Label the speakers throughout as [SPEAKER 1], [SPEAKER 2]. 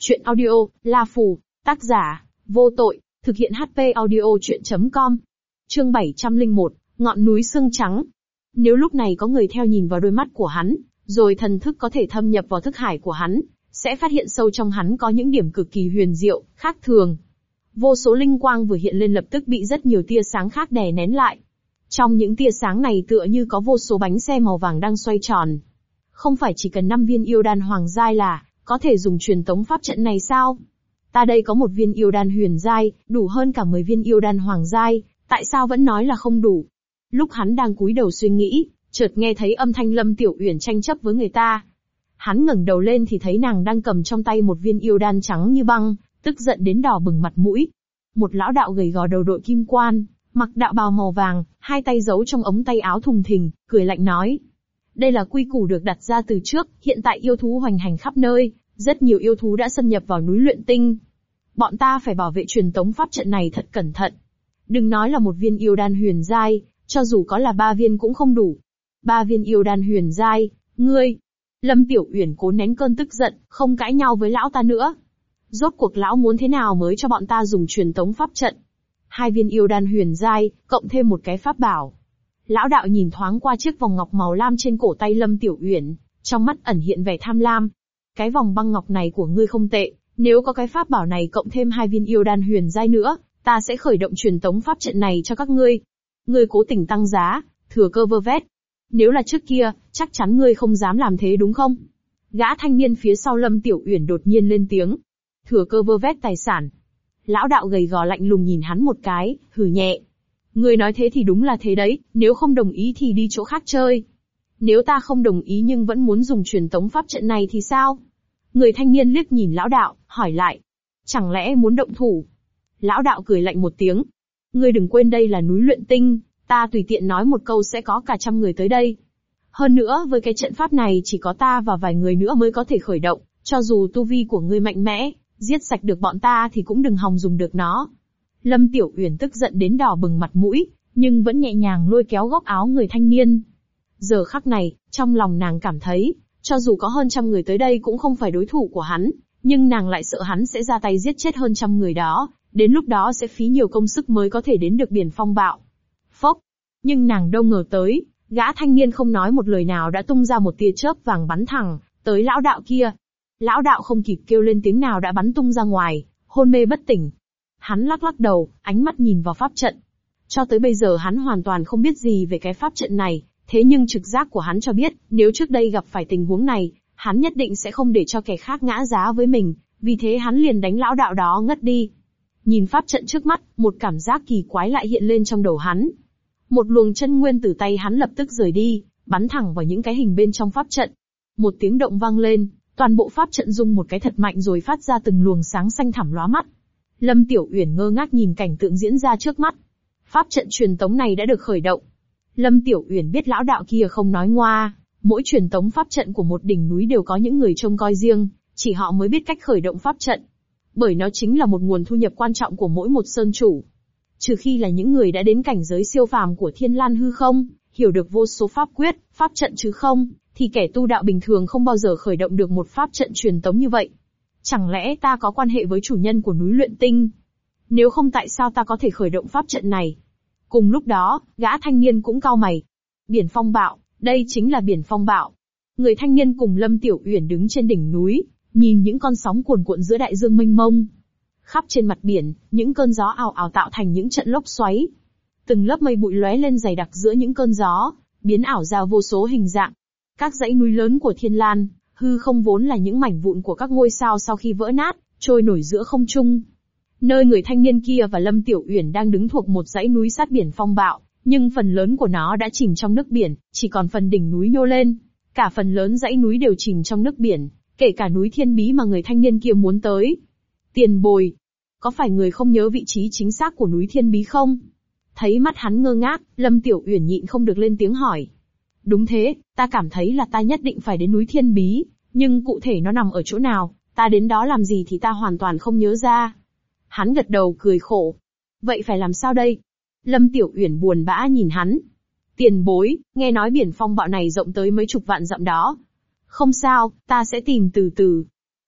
[SPEAKER 1] Chuyện audio, La Phù, tác giả, vô tội, thực hiện HP audio chuyện.com. Chương 701, ngọn núi xương trắng. Nếu lúc này có người theo nhìn vào đôi mắt của hắn, rồi thần thức có thể thâm nhập vào thức hải của hắn, sẽ phát hiện sâu trong hắn có những điểm cực kỳ huyền diệu, khác thường. Vô số linh quang vừa hiện lên lập tức bị rất nhiều tia sáng khác đè nén lại. Trong những tia sáng này tựa như có vô số bánh xe màu vàng đang xoay tròn. Không phải chỉ cần 5 viên yêu đan hoàng giai là có thể dùng truyền tống pháp trận này sao? Ta đây có 1 viên yêu đan huyền giai, đủ hơn cả 10 viên yêu đan hoàng giai, tại sao vẫn nói là không đủ? Lúc hắn đang cúi đầu suy nghĩ, chợt nghe thấy âm thanh Lâm Tiểu Uyển tranh chấp với người ta. Hắn ngẩng đầu lên thì thấy nàng đang cầm trong tay 1 viên yêu đan trắng như băng, tức giận đến đỏ bừng mặt mũi. Một lão đạo gầy gò đầu đội kim quan, mặc đạo bào màu vàng, hai tay giấu trong ống tay áo thùng thình, cười lạnh nói. Đây là quy củ được đặt ra từ trước, hiện tại yêu thú hoành hành khắp nơi, rất nhiều yêu thú đã xâm nhập vào núi luyện tinh. Bọn ta phải bảo vệ truyền tống pháp trận này thật cẩn thận. Đừng nói là 1 viên yêu đan huyền giai, cho dù có là 3 viên cũng không đủ. 3 viên yêu đan huyền giai, ngươi. Lâm Tiểu Uyển cố nén cơn tức giận, không cãi nhau với lão ta nữa. Rốt cuộc lão muốn thế nào mới cho bọn ta dùng truyền tống pháp trận? 2 viên yêu đan huyền giai, cộng thêm một cái pháp bảo. Lão đạo nhìn thoáng qua chiếc vòng ngọc màu lam trên cổ tay Lâm Tiểu Uyển, trong mắt ẩn hiện vẻ tham lam. Cái vòng băng ngọc này của ngươi không tệ, nếu có cái pháp bảo này cộng thêm 2 viên yêu đan huyền giai nữa, ta sẽ khởi động truyền tống pháp trận này cho các ngươi. Ngươi cố tình tăng giá, thừa cơ vơ vét. Nếu là trước kia, chắc chắn ngươi không dám làm thế đúng không? Gã thanh niên phía sau Lâm Tiểu Uyển đột nhiên lên tiếng. Thừa cơ vơ vét tài sản. Lão đạo gầy gò lạnh lùng nhìn hắn một cái, hừ nhẹ. Ngươi nói thế thì đúng là thế đấy, nếu không đồng ý thì đi chỗ khác chơi. Nếu ta không đồng ý nhưng vẫn muốn dùng truyền tống pháp trận này thì sao? Người thanh niên liếc nhìn lão đạo, hỏi lại. Chẳng lẽ muốn động thủ? Lão đạo cười lạnh một tiếng. Ngươi đừng quên đây là núi luyện tinh, ta tùy tiện nói một câu sẽ có cả 100 người tới đây. Hơn nữa với cái trận pháp này chỉ có ta và vài người nữa mới có thể khởi động, cho dù tu vi của ngươi mạnh mẽ, giết sạch được bọn ta thì cũng đừng hòng dùng được nó. Lâm Tiểu Uyển tức giận đến đỏ bừng mặt mũi, nhưng vẫn nhẹ nhàng lôi kéo góc áo người thanh niên. Giờ khắc này, trong lòng nàng cảm thấy, cho dù có hơn 100 người tới đây cũng không phải đối thủ của hắn, nhưng nàng lại sợ hắn sẽ ra tay giết chết hơn 100 người đó, đến lúc đó sẽ phí nhiều công sức mới có thể đến được biển phong bạo. Phốc! Nhưng nàng đâu ngờ tới, gã thanh niên không nói một lời nào đã tung ra một tia chớp vàng bắn thẳng tới lão đạo kia. Lão đạo không kịp kêu lên tiếng nào đã bắn tung ra ngoài, hôn mê bất tỉnh. Hắn lắc lắc đầu, ánh mắt nhìn vào pháp trận. Cho tới bây giờ hắn hoàn toàn không biết gì về cái pháp trận này, thế nhưng trực giác của hắn cho biết, nếu trước đây gặp phải tình huống này, hắn nhất định sẽ không để cho kẻ khác ngã giá với mình, vì thế hắn liền đánh lão đạo đó ngất đi. Nhìn pháp trận trước mắt, một cảm giác kỳ quái lại hiện lên trong đầu hắn. Một luồng chân nguyên từ tay hắn lập tức rời đi, bắn thẳng vào những cái hình bên trong pháp trận. Một tiếng động vang lên, toàn bộ pháp trận rung một cái thật mạnh rồi phát ra từng luồng sáng xanh thẳm lóa mắt. Lâm Tiểu Uyển ngơ ngác nhìn cảnh tượng diễn ra trước mắt. Pháp trận truyền tống này đã được khởi động. Lâm Tiểu Uyển biết lão đạo kia không nói ngoa, mỗi truyền tống pháp trận của một đỉnh núi đều có những người trông coi riêng, chỉ họ mới biết cách khởi động pháp trận. Bởi nó chính là một nguồn thu nhập quan trọng của mỗi một sơn chủ. Trừ khi là những người đã đến cảnh giới siêu phàm của Thiên Lan hư không, hiểu được vô số pháp quyết, pháp trận chứ không, thì kẻ tu đạo bình thường không bao giờ khởi động được một pháp trận truyền tống như vậy. Chẳng lẽ ta có quan hệ với chủ nhân của núi luyện tinh? Nếu không tại sao ta có thể khởi động pháp trận này? Cùng lúc đó, gã thanh niên cũng cau mày. Biển phong bạo, đây chính là biển phong bạo. Người thanh niên cùng Lâm Tiểu Uyển đứng trên đỉnh núi, nhìn những con sóng cuồn cuộn giữa đại dương mênh mông. Khắp trên mặt biển, những cơn gió ào ào tạo thành những trận lốc xoáy. Từng lớp mây bụi lóe lên dày đặc giữa những cơn gió, biến ảo ra vô số hình dạng. Các dãy núi lớn của Thiên Lan, hư không vốn là những mảnh vụn của các ngôi sao sau khi vỡ nát, trôi nổi giữa không trung. Nơi người thanh niên kia và Lâm Tiểu Uyển đang đứng thuộc một dãy núi sát biển phong bạo, nhưng phần lớn của nó đã chìm trong nước biển, chỉ còn phần đỉnh núi nhô lên. Cả phần lớn dãy núi đều chìm trong nước biển, kể cả núi Thiên Bí mà người thanh niên kia muốn tới. Tiền bối, có phải người không nhớ vị trí chính xác của núi Thiên Bí không? Thấy mắt hắn ngơ ngác, Lâm Tiểu Uyển nhịn không được lên tiếng hỏi. Đúng thế, ta cảm thấy là ta nhất định phải đến núi Thiên Bí, nhưng cụ thể nó nằm ở chỗ nào, ta đến đó làm gì thì ta hoàn toàn không nhớ ra. Hắn gật đầu cười khổ. Vậy phải làm sao đây? Lâm Tiểu Uyển buồn bã nhìn hắn. Tiền bối, nghe nói biển phong bạo này rộng tới mấy chục vạn dặm đó. Không sao, ta sẽ tìm từ từ.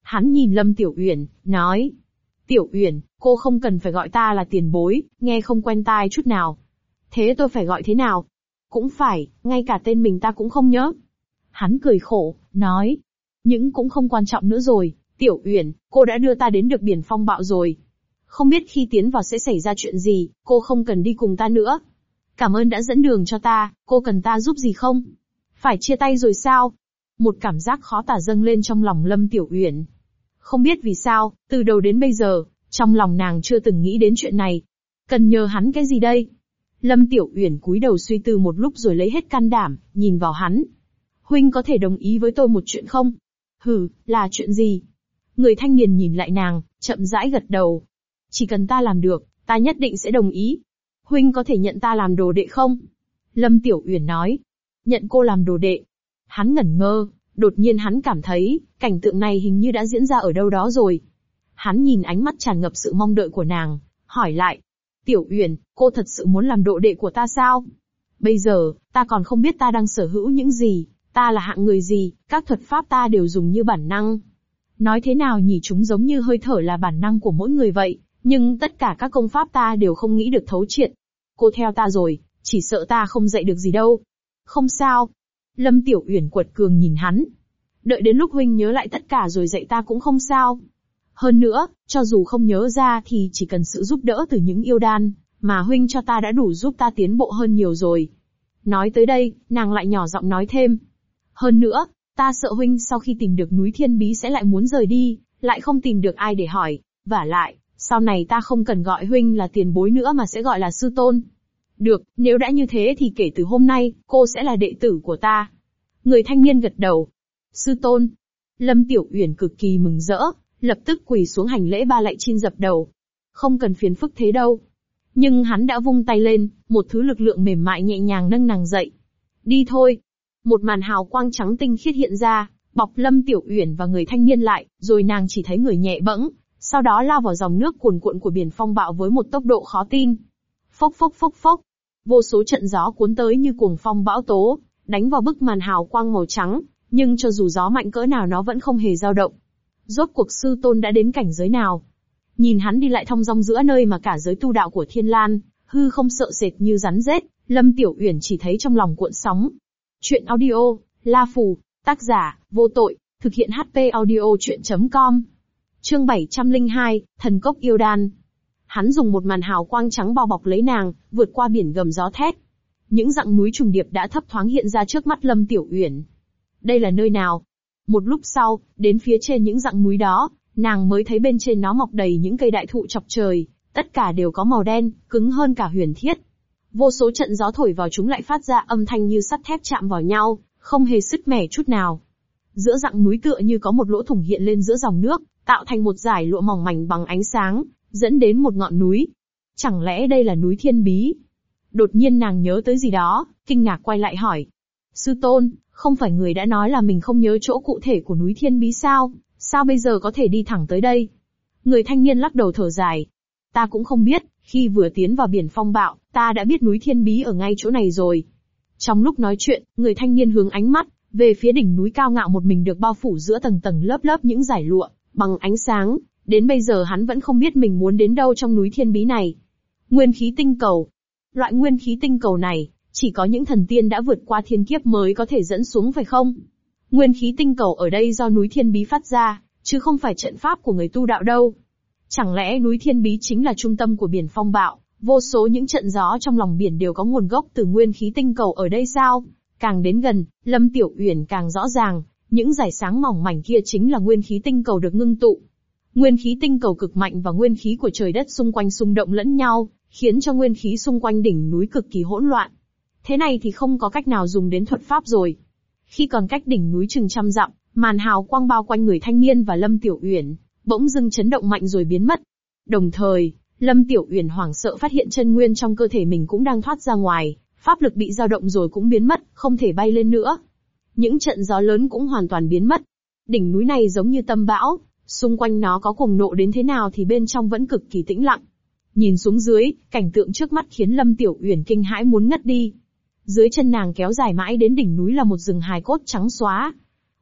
[SPEAKER 1] Hắn nhìn Lâm Tiểu Uyển, nói. Tiểu Uyển, cô không cần phải gọi ta là tiền bối, nghe không quen tai chút nào. Thế tôi phải gọi thế nào? Cũng phải, ngay cả tên mình ta cũng không nhớ. Hắn cười khổ, nói. Nhưng cũng không quan trọng nữa rồi, Tiểu Uyển, cô đã đưa ta đến được biển phong bạo rồi. Không biết khi tiến vào sẽ xảy ra chuyện gì, cô không cần đi cùng ta nữa. Cảm ơn đã dẫn đường cho ta, cô cần ta giúp gì không? Phải chia tay rồi sao? Một cảm giác khó tả dâng lên trong lòng Lâm Tiểu Uyển. Không biết vì sao, từ đầu đến bây giờ, trong lòng nàng chưa từng nghĩ đến chuyện này. Cần nhờ hắn cái gì đây? Lâm Tiểu Uyển cúi đầu suy tư một lúc rồi lấy hết can đảm, nhìn vào hắn. Huynh có thể đồng ý với tôi một chuyện không? Hừ, là chuyện gì? Người thanh niên nhìn lại nàng, chậm rãi gật đầu. Chỉ cần ta làm được, ta nhất định sẽ đồng ý. Huynh có thể nhận ta làm đồ đệ không? Lâm Tiểu Uyển nói. Nhận cô làm đồ đệ. Hắn ngẩn ngơ, đột nhiên hắn cảm thấy, cảnh tượng này hình như đã diễn ra ở đâu đó rồi. Hắn nhìn ánh mắt tràn ngập sự mong đợi của nàng, hỏi lại. Tiểu Uyển, cô thật sự muốn làm đồ đệ của ta sao? Bây giờ, ta còn không biết ta đang sở hữu những gì, ta là hạng người gì, các thuật pháp ta đều dùng như bản năng. Nói thế nào nhỉ, chúng giống như hơi thở là bản năng của mỗi người vậy, nhưng tất cả các công pháp ta đều không nghĩ được thấu triệt. Cô theo ta rồi, chỉ sợ ta không dạy được gì đâu. Không sao. Lâm Tiểu Uyển quật cường nhìn hắn. Đợi đến lúc huynh nhớ lại tất cả rồi dạy ta cũng không sao. Hơn nữa, cho dù không nhớ ra thì chỉ cần sự giúp đỡ từ những yêu đan, mà huynh cho ta đã đủ giúp ta tiến bộ hơn nhiều rồi. Nói tới đây, nàng lại nhỏ giọng nói thêm. Hơn nữa, ta sợ huynh sau khi tìm được núi Thiên Bí sẽ lại muốn rời đi, lại không tìm được ai để hỏi, vả lại, sau này ta không cần gọi huynh là tiền bối nữa mà sẽ gọi là sư tôn. Được, nếu đã như thế thì kể từ hôm nay, cô sẽ là đệ tử của ta. Người thanh niên gật đầu. Sư tôn. Lâm Tiểu Uyển cực kỳ mừng rỡ, lập tức quỳ xuống hành lễ ba lạy chin dập đầu. Không cần phiền phức thế đâu. Nhưng hắn đã vung tay lên, một thứ lực lượng mềm mại nhẹ nhàng nâng nàng dậy. Đi thôi. Một màn hào quang trắng tinh khiết hiện ra, bọc Lâm Tiểu Uyển và người thanh niên lại, rồi nàng chỉ thấy người nhẹ bẫng, sau đó lao vào dòng nước cuồn cuộn của biển phong bạo với một tốc độ khó tin. Phốc phốc phốc phốc. Vô số trận gió cuốn tới như cuồng phong bão tố, đánh vào bức màn hào quang màu trắng, nhưng cho dù gió mạnh cỡ nào nó vẫn không hề dao động. Rốt cuộc sư tôn đã đến cảnh giới nào? Nhìn hắn đi lại thong dong giữa nơi mà cả giới tu đạo của Thiên Lan, hư không sợ sệt như rắn rết, Lâm Tiểu Uyển chỉ thấy trong lòng cuộn sóng. Chuyện audio, La Phù, tác giả, vô tội, thực hiện HP audio chuyện.com. Chương 702, Thần Cốc Yêu Đan. Hắn dùng một màn hào quang trắng bao bọc lấy nàng, vượt qua biển gầm gió thét. Những dặng núi trùng điệp đã thấp thoáng hiện ra trước mắt Lâm Tiểu Uyển. Đây là nơi nào? Một lúc sau, đến phía trên những dặng núi đó, nàng mới thấy bên trên nó mọc đầy những cây đại thụ chọc trời, tất cả đều có màu đen, cứng hơn cả huyền thiết. Vô số trận gió thổi vào chúng lại phát ra âm thanh như sắt thép chạm vào nhau, không hề sứt mẻ chút nào. Giữa dặng núi tựa như có một lỗ thủng hiện lên giữa dòng nước, tạo thành một dải lụa mỏng manh bằng ánh sáng, dẫn đến một ngọn núi. Chẳng lẽ đây là núi Thiên Bí? Đột nhiên nàng nhớ tới gì đó, kinh ngạc quay lại hỏi. Sư tôn, không phải người đã nói là mình không nhớ chỗ cụ thể của núi Thiên Bí sao? Sao bây giờ có thể đi thẳng tới đây? Người thanh niên lắc đầu thở dài. Ta cũng không biết, khi vừa tiến vào biển phong bạo, ta đã biết núi Thiên Bí ở ngay chỗ này rồi. Trong lúc nói chuyện, người thanh niên hướng ánh mắt về phía đỉnh núi cao ngạo một mình được bao phủ giữa tầng tầng lớp lớp những dải lụa bằng ánh sáng. Đến bây giờ hắn vẫn không biết mình muốn đến đâu trong núi Thiên Bí này. Nguyên khí tinh cầu. Loại nguyên khí tinh cầu này, chỉ có những thần tiên đã vượt qua thiên kiếp mới có thể dẫn xuống phải không? Nguyên khí tinh cầu ở đây do núi Thiên Bí phát ra, chứ không phải trận pháp của người tu đạo đâu. Chẳng lẽ núi Thiên Bí chính là trung tâm của biển phong bạo, vô số những trận gió trong lòng biển đều có nguồn gốc từ nguyên khí tinh cầu ở đây sao? Càng đến gần, Lâm Tiểu Uyển càng rõ ràng, những dải sáng mỏng mảnh kia chính là nguyên khí tinh cầu được ngưng tụ. Nguyên khí tinh cầu cực mạnh và nguyên khí của trời đất xung quanh xung động lẫn nhau, khiến cho nguyên khí xung quanh đỉnh núi cực kỳ hỗn loạn. Thế này thì không có cách nào dùng đến thuật pháp rồi. Khi còn cách đỉnh núi chừng trăm dặm, màn hào quang bao quanh người thanh niên và Lâm Tiểu Uyển, bỗng dưng chấn động mạnh rồi biến mất. Đồng thời, Lâm Tiểu Uyển hoảng sợ phát hiện chân nguyên trong cơ thể mình cũng đang thoát ra ngoài, pháp lực bị dao động rồi cũng biến mất, không thể bay lên nữa. Những trận gió lớn cũng hoàn toàn biến mất. Đỉnh núi này giống như tâm bão, xung quanh nó có cuồng nộ đến thế nào thì bên trong vẫn cực kỳ tĩnh lặng. Nhìn xuống dưới, cảnh tượng trước mắt khiến Lâm Tiểu Uyển kinh hãi muốn ngất đi. Dưới chân nàng kéo dài mãi đến đỉnh núi là một rừng hài cốt trắng xóa.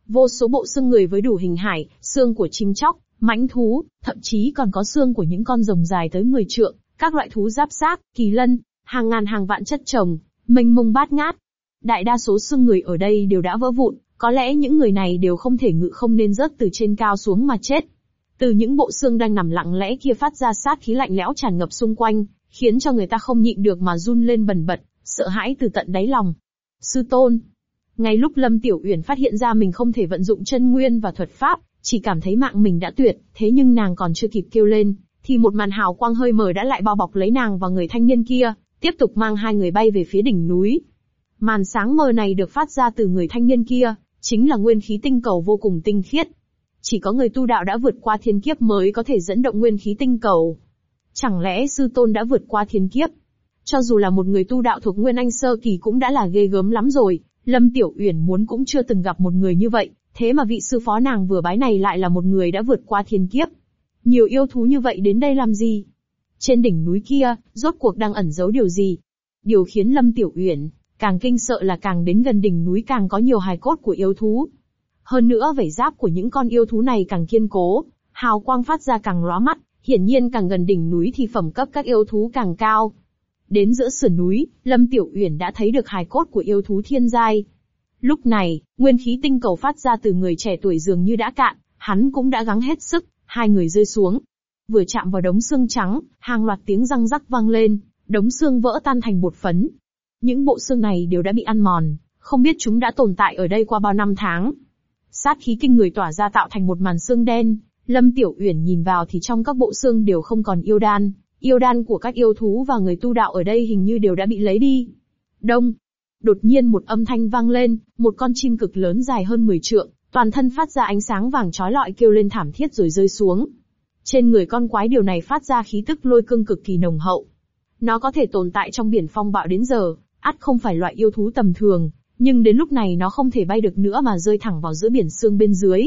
[SPEAKER 1] Vô số bộ xương người với đủ hình hài, xương của chim chóc, mãnh thú, thậm chí còn có xương của những con rồng dài tới 10 trượng, các loại thú giáp xác, kỳ lân, hàng ngàn hàng vạn chất chồng, mênh mông bát ngát. Đại đa số xương người ở đây đều đã vỡ vụn, có lẽ những người này đều không thể ngự không nên rớt từ trên cao xuống mà chết. Từ những bộ xương đang nằm lặng lẽ kia phát ra sát khí lạnh lẽo tràn ngập xung quanh, khiến cho người ta không nhịn được mà run lên bần bật, sợ hãi từ tận đáy lòng. Sư tôn. Ngay lúc Lâm Tiểu Uyển phát hiện ra mình không thể vận dụng chân nguyên và thuật pháp, chỉ cảm thấy mạng mình đã tuyệt, thế nhưng nàng còn chưa kịp kêu lên, thì một màn hào quang hơi mờ đã lại bao bọc lấy nàng và người thanh niên kia, tiếp tục mang hai người bay về phía đỉnh núi. Màn sáng mờ này được phát ra từ người thanh niên kia, chính là nguyên khí tinh cầu vô cùng tinh khiết. Chỉ có người tu đạo đã vượt qua thiên kiếp mới có thể dẫn động nguyên khí tinh cầu. Chẳng lẽ sư tôn đã vượt qua thiên kiếp? Cho dù là một người tu đạo thuộc Nguyên Anh sơ kỳ cũng đã là ghê gớm lắm rồi, Lâm Tiểu Uyển muốn cũng chưa từng gặp một người như vậy, thế mà vị sư phó nàng vừa bái này lại là một người đã vượt qua thiên kiếp. Nhiều yêu thú như vậy đến đây làm gì? Trên đỉnh núi kia, rốt cuộc đang ẩn giấu điều gì? Điều khiến Lâm Tiểu Uyển càng kinh sợ là càng đến gần đỉnh núi càng có nhiều hài cốt của yêu thú. Hơn nữa vảy giáp của những con yêu thú này càng kiên cố, hào quang phát ra càng lóa mắt, hiển nhiên càng gần đỉnh núi thì phẩm cấp các yêu thú càng cao. Đến giữa sườn núi, Lâm Tiểu Uyển đã thấy được hài cốt của yêu thú thiên giai. Lúc này, nguyên khí tinh cầu phát ra từ người trẻ tuổi dường như đã cạn, hắn cũng đã gắng hết sức, hai người rơi xuống. Vừa chạm vào đống xương trắng, hàng loạt tiếng răng rắc vang lên, đống xương vỡ tan thành bột phấn. Những bộ xương này đều đã bị ăn mòn, không biết chúng đã tồn tại ở đây qua bao năm tháng. Sát khí kinh người tỏa ra tạo thành một màn xương đen, Lâm Tiểu Uyển nhìn vào thì trong các bộ xương đều không còn yêu đan. Yêu đan của các yêu thú và người tu đạo ở đây hình như đều đã bị lấy đi. Đông. Đột nhiên một âm thanh vang lên, một con chim cực lớn dài hơn 10 trượng, toàn thân phát ra ánh sáng vàng chói lọi kêu lên thảm thiết rồi rơi xuống. Trên người con quái điều này phát ra khí tức lôi cương cực kỳ nồng hậu. Nó có thể tồn tại trong biển phong bạo đến giờ, ắt không phải loại yêu thú tầm thường, nhưng đến lúc này nó không thể bay được nữa mà rơi thẳng vào giữa biển sương bên dưới.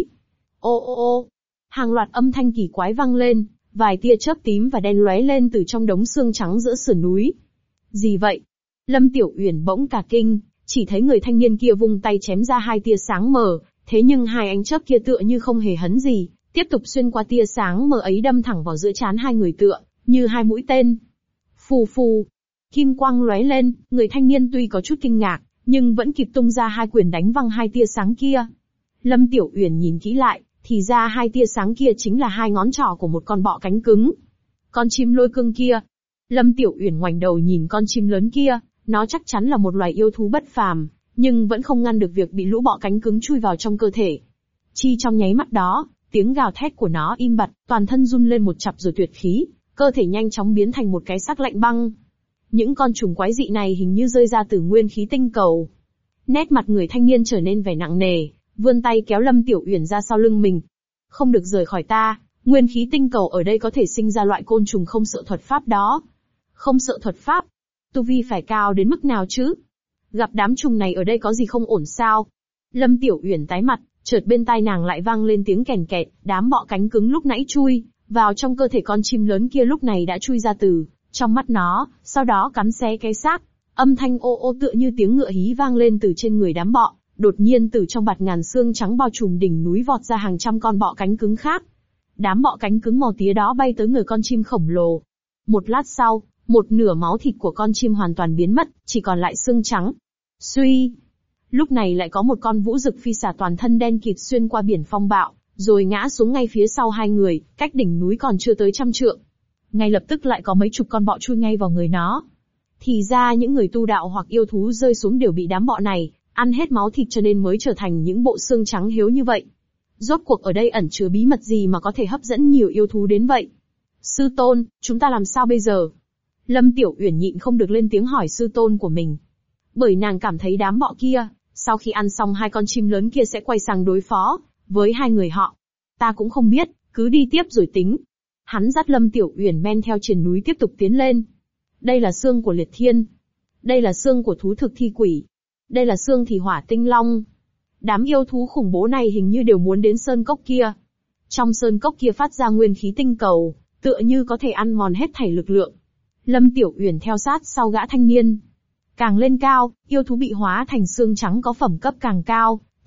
[SPEAKER 1] Ô ô ô. Hàng loạt âm thanh kỳ quái vang lên. Vài tia chớp tím và đen lóe lên từ trong đống xương trắng giữa sườn núi. Gì vậy? Lâm Tiểu Uyển bỗng cả kinh, chỉ thấy người thanh niên kia vung tay chém ra hai tia sáng mờ, thế nhưng hai ánh chớp kia tựa như không hề hấn gì, tiếp tục xuyên qua tia sáng mờ ấy đâm thẳng vào giữa trán hai người tựa như hai mũi tên. Phù phù, kim quang lóe lên, người thanh niên tuy có chút kinh ngạc, nhưng vẫn kịp tung ra hai quyền đánh văng hai tia sáng kia. Lâm Tiểu Uyển nhìn kỹ lại, thì ra hai tia sáng kia chính là hai ngón trỏ của một con bọ cánh cứng. Con chim lôi cương kia. Lâm Tiểu Uyển ngoảnh đầu nhìn con chim lớn kia, nó chắc chắn là một loài yêu thú bất phàm, nhưng vẫn không ngăn được việc bị lũ bọ cánh cứng chui vào trong cơ thể. Chi trong nháy mắt đó, tiếng gào thét của nó im bặt, toàn thân run lên một chập rồi tuyệt khí, cơ thể nhanh chóng biến thành một cái xác lạnh băng. Những con trùng quái dị này hình như rơi ra từ nguyên khí tinh cầu. Nét mặt người thanh niên trở nên vẻ nặng nề, vươn tay kéo Lâm Tiểu Uyển ra sau lưng mình. Không được rời khỏi ta, nguyên khí tinh cầu ở đây có thể sinh ra loại côn trùng không sợ thuật pháp đó. Không sợ thuật pháp? Tu vi phải cao đến mức nào chứ? Gặp đám trùng này ở đây có gì không ổn sao? Lâm Tiểu Uyển tái mặt, chợt bên tai nàng lại vang lên tiếng kèn kẹt, đám bọ cánh cứng lúc nãy chui vào trong cơ thể con chim lớn kia lúc này đã chui ra từ trong mắt nó, sau đó cắn xé cái xác. Âm thanh ô ô tựa như tiếng ngựa hí vang lên từ trên người đám bọ. Đột nhiên từ trong bạt ngàn xương trắng bao trùm đỉnh núi vọt ra hàng trăm con bọ cánh cứng khác. Đám bọ cánh cứng màu tía đó bay tới người con chim khổng lồ. Một lát sau, một nửa máu thịt của con chim hoàn toàn biến mất, chỉ còn lại xương trắng. Suy! Lúc này lại có một con vũ dực phi xà toàn thân đen kịt xuyên qua biển phong bạo, rồi ngã xuống ngay phía sau hai người, cách đỉnh núi còn chưa tới 100 trượng. Ngay lập tức lại có mấy chục con bọ chui ngay vào người nó. Thì ra những người tu đạo hoặc yêu thú rơi xuống đều bị đám bọ này ăn hết máu thịt cho nên mới trở thành những bộ xương trắng hiếu như vậy. Rốt cuộc ở đây ẩn chứa bí mật gì mà có thể hấp dẫn nhiều yêu thú đến vậy? Sư tôn, chúng ta làm sao bây giờ? Lâm Tiểu Uyển nhịn không được lên tiếng hỏi sư tôn của mình. Bởi nàng cảm thấy đám bọ kia, sau khi ăn xong hai con chim lớn kia sẽ quay sang đối phó với hai người họ. Ta cũng không biết, cứ đi tiếp rồi tính. Hắn dắt Lâm Tiểu Uyển men theo triền núi tiếp tục tiến lên. Đây là xương của liệt thiên. Đây là xương của thú thực thi quỷ. Đây là xương thì hỏa tinh long. Đám yêu thú khủng bố này hình như đều muốn đến sơn cốc kia. Trong sơn cốc kia phát ra nguyên khí tinh cầu, tựa như có thể ăn mòn hết thảy lực lượng. Lâm Tiểu Uyển theo sát sau gã thanh niên. Càng lên cao, yêu thú bị hóa thành xương trắng có phẩm cấp càng cao,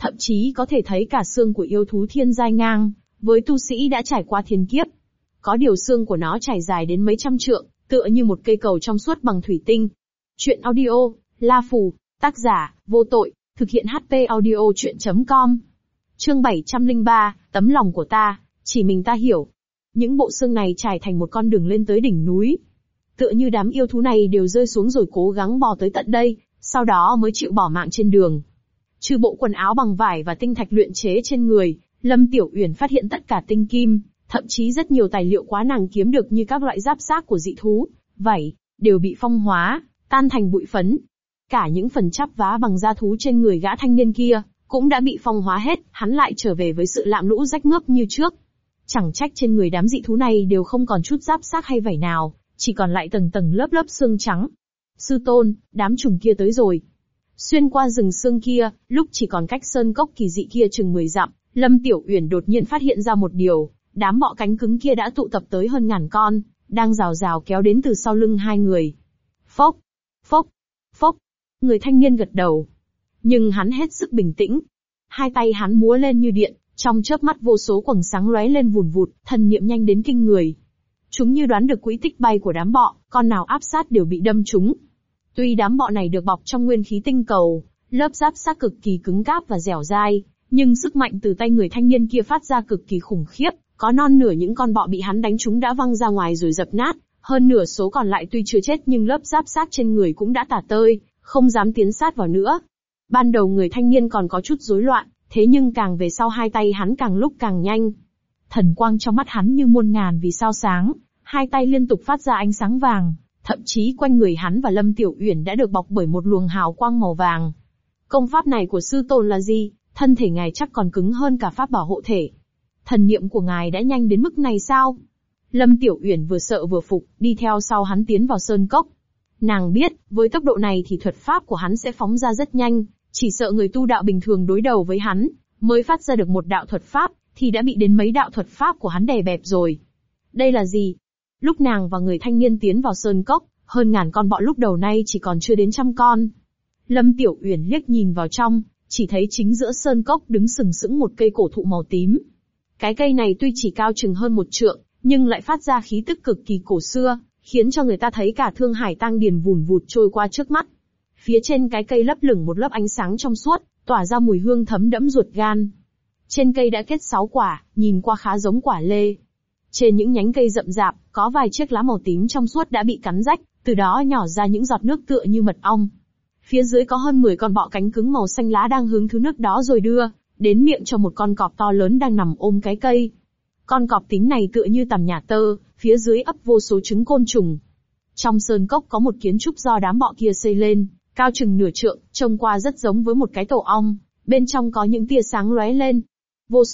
[SPEAKER 1] thậm chí có thể thấy cả xương của yêu thú thiên giai ngang với tu sĩ đã trải qua thiên kiếp. Có điều xương của nó trải dài đến mấy trăm trượng, tựa như một cây cầu trong suốt bằng thủy tinh. Chuyện audio, La Phù, tác giả, vô tội, thực hiện HP audio chuyện.com. Chương 703, tấm lòng của ta, chỉ mình ta hiểu. Những bộ xương này trải thành một con đường lên tới đỉnh núi. Tựa như đám yêu thú này đều rơi xuống rồi cố gắng bò tới tận đây, sau đó mới chịu bỏ mạng trên đường. Trừ bộ quần áo bằng vải và tinh thạch luyện chế trên người, Lâm Tiểu Uyển phát hiện tất cả tinh kim, thậm chí rất nhiều tài liệu quá nàng kiếm được như các loại giáp xác của dị thú, vảy, đều bị phong hóa, tan thành bụi phấn. Cả những phần chắp vá bằng da thú trên người gã thanh niên kia, cũng đã bị phong hóa hết, hắn lại trở về với sự lạm lũ rách ngớp như trước. Chẳng trách trên người đám dị thú này đều không còn chút giáp xác hay vảy nào, chỉ còn lại tầng tầng lớp lớp xương trắng. Sư tôn, đám trùng kia tới rồi. Xuyên qua rừng xương kia, lúc chỉ còn cách sơn cốc kỳ dị kia chừng 10 dặm, Lâm Tiểu Uyển đột nhiên phát hiện ra một điều, đám bọ cánh cứng kia đã tụ tập tới hơn ngàn con, đang rào rào kéo đến từ sau lưng hai người. Phốc, phốc, phốc. Người thanh niên gật đầu. Nhưng hắn hết sức bình tĩnh. Hai tay hắn múa lên như điện, trong chớp mắt vô số quầng sáng lóe lên vùn vụt, thần niệm nhanh đến kinh người. Chúng như đoán được quỹ tích bay của đám bọ, con nào áp sát đều bị đâm trúng. Tuy đám bọ này được bọc trong nguyên khí tinh cầu, lớp giáp xác cực kỳ cứng cáp và dẻo dai, nhưng sức mạnh từ tay người thanh niên kia phát ra cực kỳ khủng khiếp, có non nửa những con bọ bị hắn đánh trúng đã văng ra ngoài rồi dập nát, hơn nửa số còn lại tuy chưa chết nhưng lớp giáp xác trên người cũng đã tả tơi, không dám tiến sát vào nữa. Ban đầu người thanh niên còn có chút rối loạn, thế nhưng càng về sau hai tay hắn càng lúc càng nhanh. Thần quang trong mắt hắn như muôn ngàn vì sao sáng, hai tay liên tục phát ra ánh sáng vàng, thậm chí quanh người hắn và Lâm Tiểu Uyển đã được bọc bởi một luồng hào quang màu vàng. Công pháp này của sư tôn là gì? Thân thể ngài chắc còn cứng hơn cả pháp bảo hộ thể. Thần niệm của ngài đã nhanh đến mức này sao? Lâm Tiểu Uyển vừa sợ vừa phục, đi theo sau hắn tiến vào sơn cốc. Nàng biết, với tốc độ này thì thuật pháp của hắn sẽ phóng ra rất nhanh, chỉ sợ người tu đạo bình thường đối đầu với hắn, mới phát ra được một đạo thuật pháp, thì đã bị đến mấy đạo thuật pháp của hắn đè bẹp rồi. Đây là gì? Lúc nàng và người thanh niên tiến vào sơn cốc, hơn ngàn con bọ lúc đầu nay chỉ còn chưa đến 100 con. Lâm Tiểu Uyển liếc nhìn vào trong, chỉ thấy chính giữa sơn cốc đứng sừng sững một cây cổ thụ màu tím. Cái cây này tuy chỉ cao chừng hơn 1 trượng, nhưng lại phát ra khí tức cực kỳ cổ xưa, khiến cho người ta thấy cả Thương Hải Tăng Điền vùn vụt trôi qua trước mắt. Phía trên cái cây lấp lửng một lớp ánh sáng trong suốt, tỏa ra mùi hương thấm đẫm ruột gan. Trên cây đã kết 6 quả, nhìn qua khá giống quả lê. Trên những nhánh cây rậm rạp, có vài chiếc lá màu tím trong suốt đã bị cắn rách, từ đó nhỏ ra những giọt nước tựa như mật ong. Phía dưới có hơn 10 con bọ cánh cứng màu xanh lá đang hứng thứ nước đó rồi đưa đến miệng cho một con cọp to lớn đang nằm ôm cái cây. Con cọp tím này tựa như tằm nhà tơ, phía dưới ấp vô số trứng côn trùng. Trong sơn cốc có một kiến trúc do đám bọ kia xây lên, cao chừng nửa trượng, trông qua rất giống với một cái tổ ong, bên trong có những tia sáng lóe lên. Vô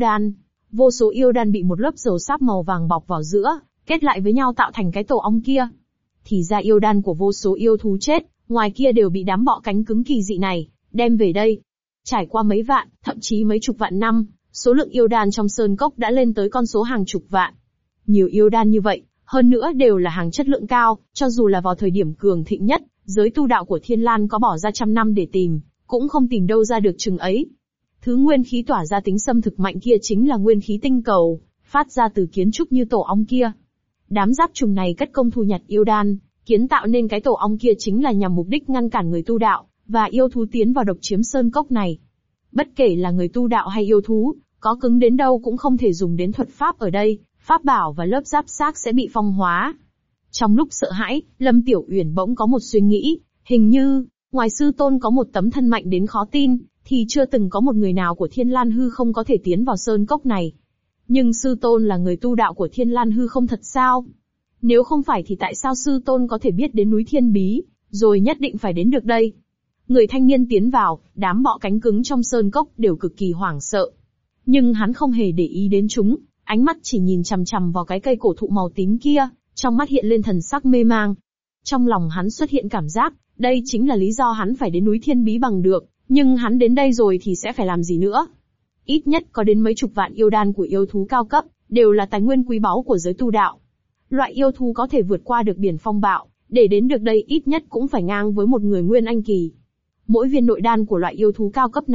[SPEAKER 1] số yêu đan bị một lớp dầu sáp màu vàng bọc vào giữa, kết lại với nhau tạo thành cái tổ ong kia. Thì ra yêu đan của vô số yêu thú chết, ngoài kia đều bị đám bọ cánh cứng kỳ dị này đem về đây. Trải qua mấy vạn, thậm chí mấy chục vạn năm, số lượng yêu đan trong sơn cốc đã lên tới con số hàng chục vạn. Nhiều yêu đan như vậy, hơn nữa đều là hàng chất lượng cao, cho dù là vào thời điểm cường thịnh nhất, giới tu đạo của Thiên Lan có bỏ ra 100 năm để tìm, cũng không tìm đâu ra được chừng ấy. Thứ nguyên khí tỏa ra tính xâm thực mạnh kia chính là nguyên khí tinh cầu, phát ra từ kiến trúc như tổ ong kia. Đám giáp trùng này cất công thu nhặt yêu đan, kiến tạo nên cái tổ ong kia chính là nhằm mục đích ngăn cản người tu đạo và yêu thú tiến vào độc chiếm sơn cốc này. Bất kể là người tu đạo hay yêu thú, có cứng đến đâu cũng không thể dùng đến thuật pháp ở đây, pháp bảo và lớp giáp xác sẽ bị phong hóa. Trong lúc sợ hãi, Lâm Tiểu Uyển bỗng có một suy nghĩ, hình như, ngoài sư tôn có một tấm thân mạnh đến khó tin, thì chưa từng có một người nào của Thiên Lan Hư không có thể tiến vào sơn cốc này. Nhưng sư tôn là người tu đạo của Thiên Lan Hư không thật sao? Nếu không phải thì tại sao sư tôn có thể biết đến núi Thiên Bí, rồi nhất định phải đến được đây? Người thanh niên tiến vào, đám bọ cánh cứng trong sơn cốc đều cực kỳ hoảng sợ. Nhưng hắn không hề để ý đến chúng, ánh mắt chỉ nhìn chằm chằm vào cái cây cổ thụ màu tím kia, trong mắt hiện lên thần sắc mê mang. Trong lòng hắn xuất hiện cảm giác, đây chính là lý do hắn phải đến núi Thiên Bí bằng được, nhưng hắn đến đây rồi thì sẽ phải làm gì nữa? Ít nhất có đến mấy chục vạn yêu đan của yêu thú cao cấp, đều là tài nguyên quý báu của giới tu đạo. Loại yêu thú có thể vượt qua được biển phong bạo, để đến được đây ít nhất cũng phải ngang với một người nguyên anh kỳ. Mỗi viên nội đan của loại yêu thú cao cấp này,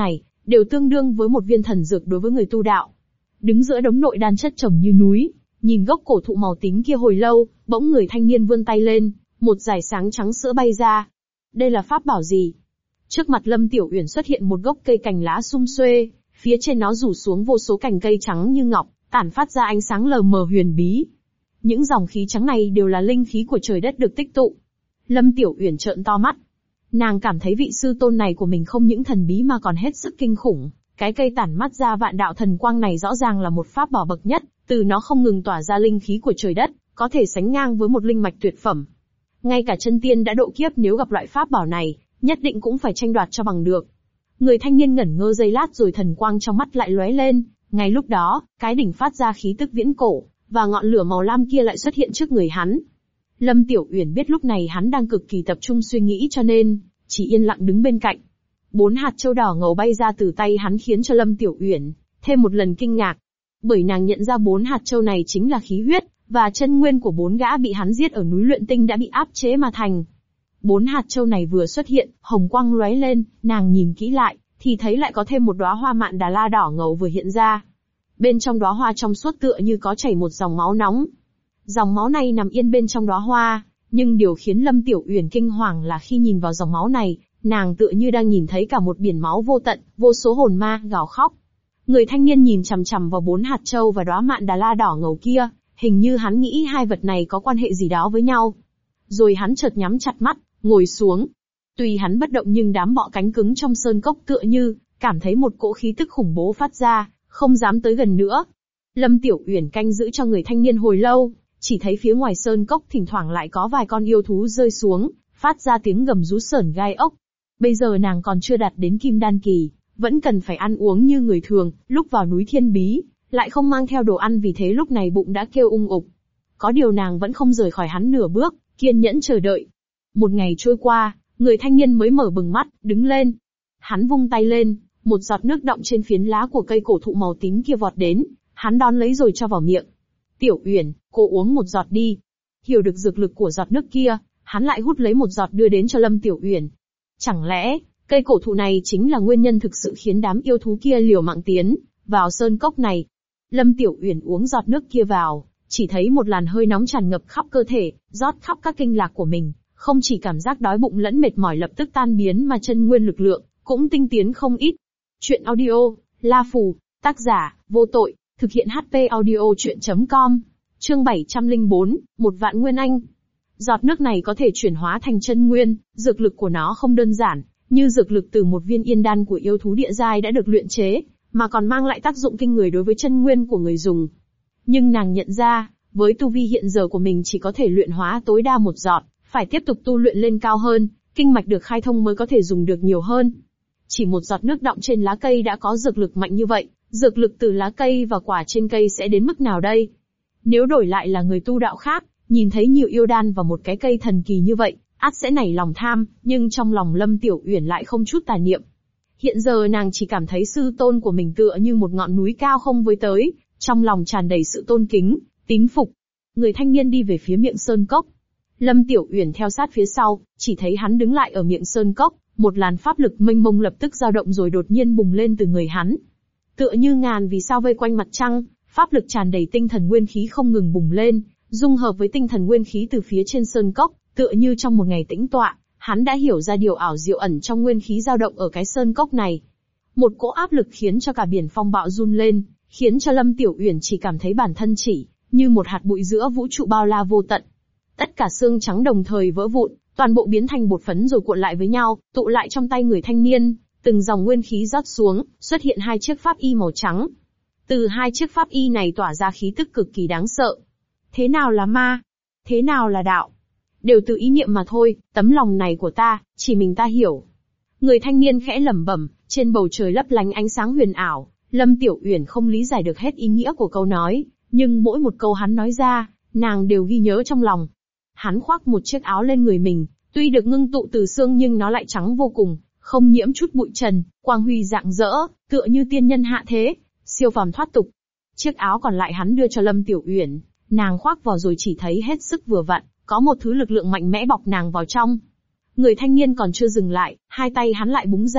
[SPEAKER 1] đều tương đương với một viên thần dược đối với người tu đạo. Đứng giữa đống nội đan chất chồng như núi, nhìn gốc cổ thụ màu tím kia hồi lâu, bỗng người thanh niên vươn tay lên, một dải sáng trắng sữa bay ra. Đây là pháp bảo gì? Trước mặt Lâm Tiểu Uyển xuất hiện một gốc cây cành lá sum xuê, phía trên nó rủ xuống vô số cành cây trắng như ngọc, tản phát ra ánh sáng lờ mờ huyền bí. Những dòng khí trắng này đều là linh khí của trời đất được tích tụ. Lâm Tiểu Uyển trợn to mắt. Nàng cảm thấy vị sư tôn này của mình không những thần bí mà còn hết sức kinh khủng. Cái cây tản mắt ra vạn đạo thần quang này rõ ràng là một pháp bảo bậc nhất, từ nó không ngừng tỏa ra linh khí của trời đất, có thể sánh ngang với một linh mạch tuyệt phẩm. Ngay cả chân tiên đã độ kiếp nếu gặp loại pháp bảo này, nhất định cũng phải tranh đoạt cho bằng được. Người thanh niên ngẩn ngơ giây lát rồi thần quang trong mắt lại lóe lên, ngay lúc đó, cái đỉnh phát ra khí tức viễn cổ, và ngọn lửa màu lam kia lại xuất hiện trước người hắn. Lâm Tiểu Uyển biết lúc này hắn đang cực kỳ tập trung suy nghĩ cho nên, chỉ yên lặng đứng bên cạnh. 4 hạt châu đỏ ngầu bay ra từ tay hắn khiến cho Lâm Tiểu Uyển thêm một lần kinh ngạc. Bởi nàng nhận ra 4 hạt châu này chính là khí huyết, và chân nguyên của 4 gã bị hắn giết ở núi luyện tinh đã bị áp chế mà thành. 4 hạt châu này vừa xuất hiện, hồng quang lóe lên, nàng nhìn kỹ lại, thì thấy lại có thêm một đóa hoa mạn đà la đỏ ngầu vừa hiện ra. Bên trong đóa hoa trong suốt tựa như có chảy một dòng máu nóng. Dòng máu này nằm yên bên trong đóa hoa, nhưng điều khiến Lâm Tiểu Uyển kinh hoàng là khi nhìn vào dòng máu này, nàng tựa như đang nhìn thấy cả một biển máu vô tận, vô số hồn ma gào khóc. Người thanh niên nhìn chằm chằm vào 4 hạt châu và đóa mạn đà la đỏ ngầu kia, hình như hắn nghĩ hai vật này có quan hệ gì đó với nhau. Rồi hắn chợt nhắm chặt mắt, ngồi xuống. Tuy hắn bất động nhưng đám bọ cánh cứng trong sơn cốc tựa như cảm thấy một cỗ khí tức khủng bố phát ra, không dám tới gần nữa. Lâm Tiểu Uyển canh giữ cho người thanh niên hồi lâu, chỉ thấy phía ngoài sơn cốc thỉnh thoảng lại có vài con yêu thú rơi xuống, phát ra tiếng gầm rú sởn gai ốc. Bây giờ nàng còn chưa đạt đến kim đan kỳ, vẫn cần phải ăn uống như người thường, lúc vào núi Thiên Bí, lại không mang theo đồ ăn vì thế lúc này bụng đã kêu ung ục. Có điều nàng vẫn không rời khỏi hắn nửa bước, kiên nhẫn chờ đợi. Một ngày trôi qua, người thanh niên mới mở bừng mắt, đứng lên. Hắn vung tay lên, một giọt nước đọng trên phiến lá của cây cổ thụ màu tím kia vọt đến, hắn đón lấy rồi cho vào miệng. Tiểu Uyển, cô uống một giọt đi. Hiểu được dược lực của giọt nước kia, hắn lại hút lấy một giọt đưa đến cho Lâm Tiểu Uyển. Chẳng lẽ, cây cổ thụ này chính là nguyên nhân thực sự khiến đám yêu thú kia liều mạng tiến vào sơn cốc này? Lâm Tiểu Uyển uống giọt nước kia vào, chỉ thấy một làn hơi nóng tràn ngập khắp cơ thể, rót khắp các kinh lạc của mình, không chỉ cảm giác đói bụng lẫn mệt mỏi lập tức tan biến mà chân nguyên lực lượng cũng tinh tiến không ít. Chuyện audio, La Phù, tác giả, Vô Tội, thực hiện HP audio chuyện.com. Chương 704, một vạn nguyên anh. Giọt nước này có thể chuyển hóa thành chân nguyên, dược lực của nó không đơn giản, như dược lực từ một viên yên đan của yêu thú địa giai đã được luyện chế, mà còn mang lại tác dụng kinh người đối với chân nguyên của người dùng. Nhưng nàng nhận ra, với tu vi hiện giờ của mình chỉ có thể luyện hóa tối đa một giọt, phải tiếp tục tu luyện lên cao hơn, kinh mạch được khai thông mới có thể dùng được nhiều hơn. Chỉ một giọt nước đọng trên lá cây đã có dược lực mạnh như vậy, dược lực từ lá cây và quả trên cây sẽ đến mức nào đây? Nếu đổi lại là người tu đạo khác, nhìn thấy nhiều yêu đan và một cái cây thần kỳ như vậy, ắt sẽ nảy lòng tham, nhưng trong lòng Lâm Tiểu Uyển lại không chút tà niệm. Hiện giờ nàng chỉ cảm thấy sư tôn của mình tựa như một ngọn núi cao không với tới, trong lòng tràn đầy sự tôn kính, tín phục. Người thanh niên đi về phía miệng sơn cốc. Lâm Tiểu Uyển theo sát phía sau, chỉ thấy hắn đứng lại ở miệng sơn cốc, một làn pháp lực mênh mông lập tức dao động rồi đột nhiên bùng lên từ người hắn. Tựa như ngàn vì sao vây quanh mặt trăng, pháp lực tràn đầy tinh thần nguyên khí không ngừng bùng lên, dung hợp với tinh thần nguyên khí từ phía trên sơn cốc, tựa như trong một ngày tĩnh tọa, hắn đã hiểu ra điều ảo diệu ẩn trong nguyên khí dao động ở cái sơn cốc này. Một cỗ áp lực khiến cho cả biển phong bạo run lên, khiến cho Lâm Tiểu Uyển chỉ cảm thấy bản thân chỉ như một hạt bụi giữa vũ trụ bao la vô tận. Tất cả xương trắng đồng thời vỡ vụn, toàn bộ biến thành bột phấn rồi cuộn lại với nhau, tụ lại trong tay người thanh niên, từng dòng nguyên khí rót xuống, xuất hiện 2 chiếc pháp y màu trắng. Từ 2 chiếc pháp y này tỏa ra khí tức cực kỳ đáng sợ. Thế nào là ma? Thế nào là đạo? Đều từ ý niệm mà thôi, tấm lòng này của ta, chỉ mình ta hiểu. Người thanh niên khẽ lẩm bẩm, trên bầu trời lấp lánh ánh sáng huyền ảo, Lâm Tiểu Uyển không lý giải được hết ý nghĩa của câu nói, nhưng mỗi một câu hắn nói ra, nàng đều ghi nhớ trong lòng. Hắn khoác một chiếc áo lên người mình, tuy được ngưng tụ từ xương nhưng nó lại trắng vô cùng, không nhiễm chút bụi trần, quang huy rạng rỡ, tựa như tiên nhân hạ thế, siêu phàm thoát tục. Chiếc áo còn lại hắn đưa cho Lâm Tiểu Uyển, nàng khoác vào rồi chỉ thấy hết sức vừa vặn, có một thứ lực lượng mạnh mẽ bọc nàng vào trong. Người thanh niên còn chưa dừng lại, hai tay hắn lại búng ra,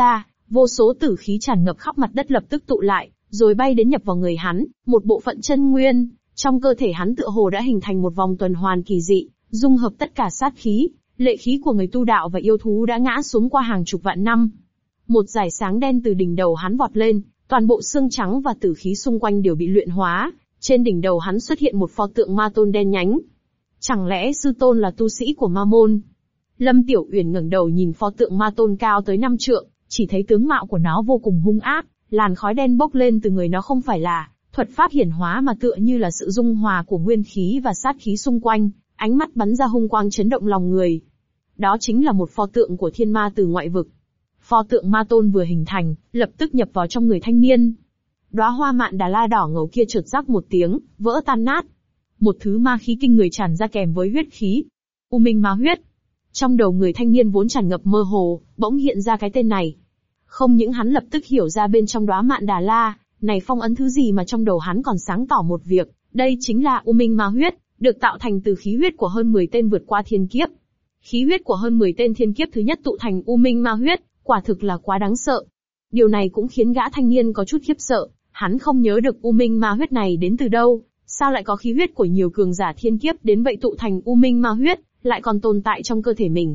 [SPEAKER 1] Vô số tử khí tràn ngập khắp mặt đất lập tức tụ lại, rồi bay đến nhập vào người hắn, một bộ phận chân nguyên, trong cơ thể hắn tựa hồ đã hình thành một vòng tuần hoàn kỳ dị, dung hợp tất cả sát khí, lệ khí của người tu đạo và yêu thú đã ngã xuống qua hàng chục vạn năm. Một dải sáng đen từ đỉnh đầu hắn vọt lên, toàn bộ xương trắng và tử khí xung quanh đều bị luyện hóa, trên đỉnh đầu hắn xuất hiện một pho tượng ma tôn đen nhánh. Chẳng lẽ sư tôn là tu sĩ của ma môn? Lâm Tiểu Uyển ngẩng đầu nhìn pho tượng ma tôn cao tới 5 trượng, chỉ thấy tướng mạo của nó vô cùng hung ác, làn khói đen bốc lên từ người nó không phải là thuật pháp hiển hóa mà tựa như là sự dung hòa của nguyên khí và sát khí xung quanh, ánh mắt bắn ra hung quang chấn động lòng người. Đó chính là một pho tượng của thiên ma từ ngoại vực. Pho tượng ma tôn vừa hình thành, lập tức nhập vào trong người thanh niên. Đóa hoa mạn đà la đỏ ngầu kia chợt rắc một tiếng, vỡ tan nát. Một thứ ma khí kinh người tràn ra kèm với huyết khí. U Minh Ma Huyết. Trong đầu người thanh niên vốn tràn ngập mơ hồ, bỗng hiện ra cái tên này. Không những hắn lập tức hiểu ra bên trong đóa mạn đà la này phong ấn thứ gì mà trong đầu hắn còn sáng tỏ một việc, đây chính là U Minh Ma Huyết, được tạo thành từ khí huyết của hơn 10 tên vượt qua thiên kiếp. Khí huyết của hơn 10 tên thiên kiếp thứ nhất tụ thành U Minh Ma Huyết, quả thực là quá đáng sợ. Điều này cũng khiến gã thanh niên có chút khiếp sợ, hắn không nhớ được U Minh Ma Huyết này đến từ đâu, sao lại có khí huyết của nhiều cường giả thiên kiếp đến vậy tụ thành U Minh Ma Huyết, lại còn tồn tại trong cơ thể mình.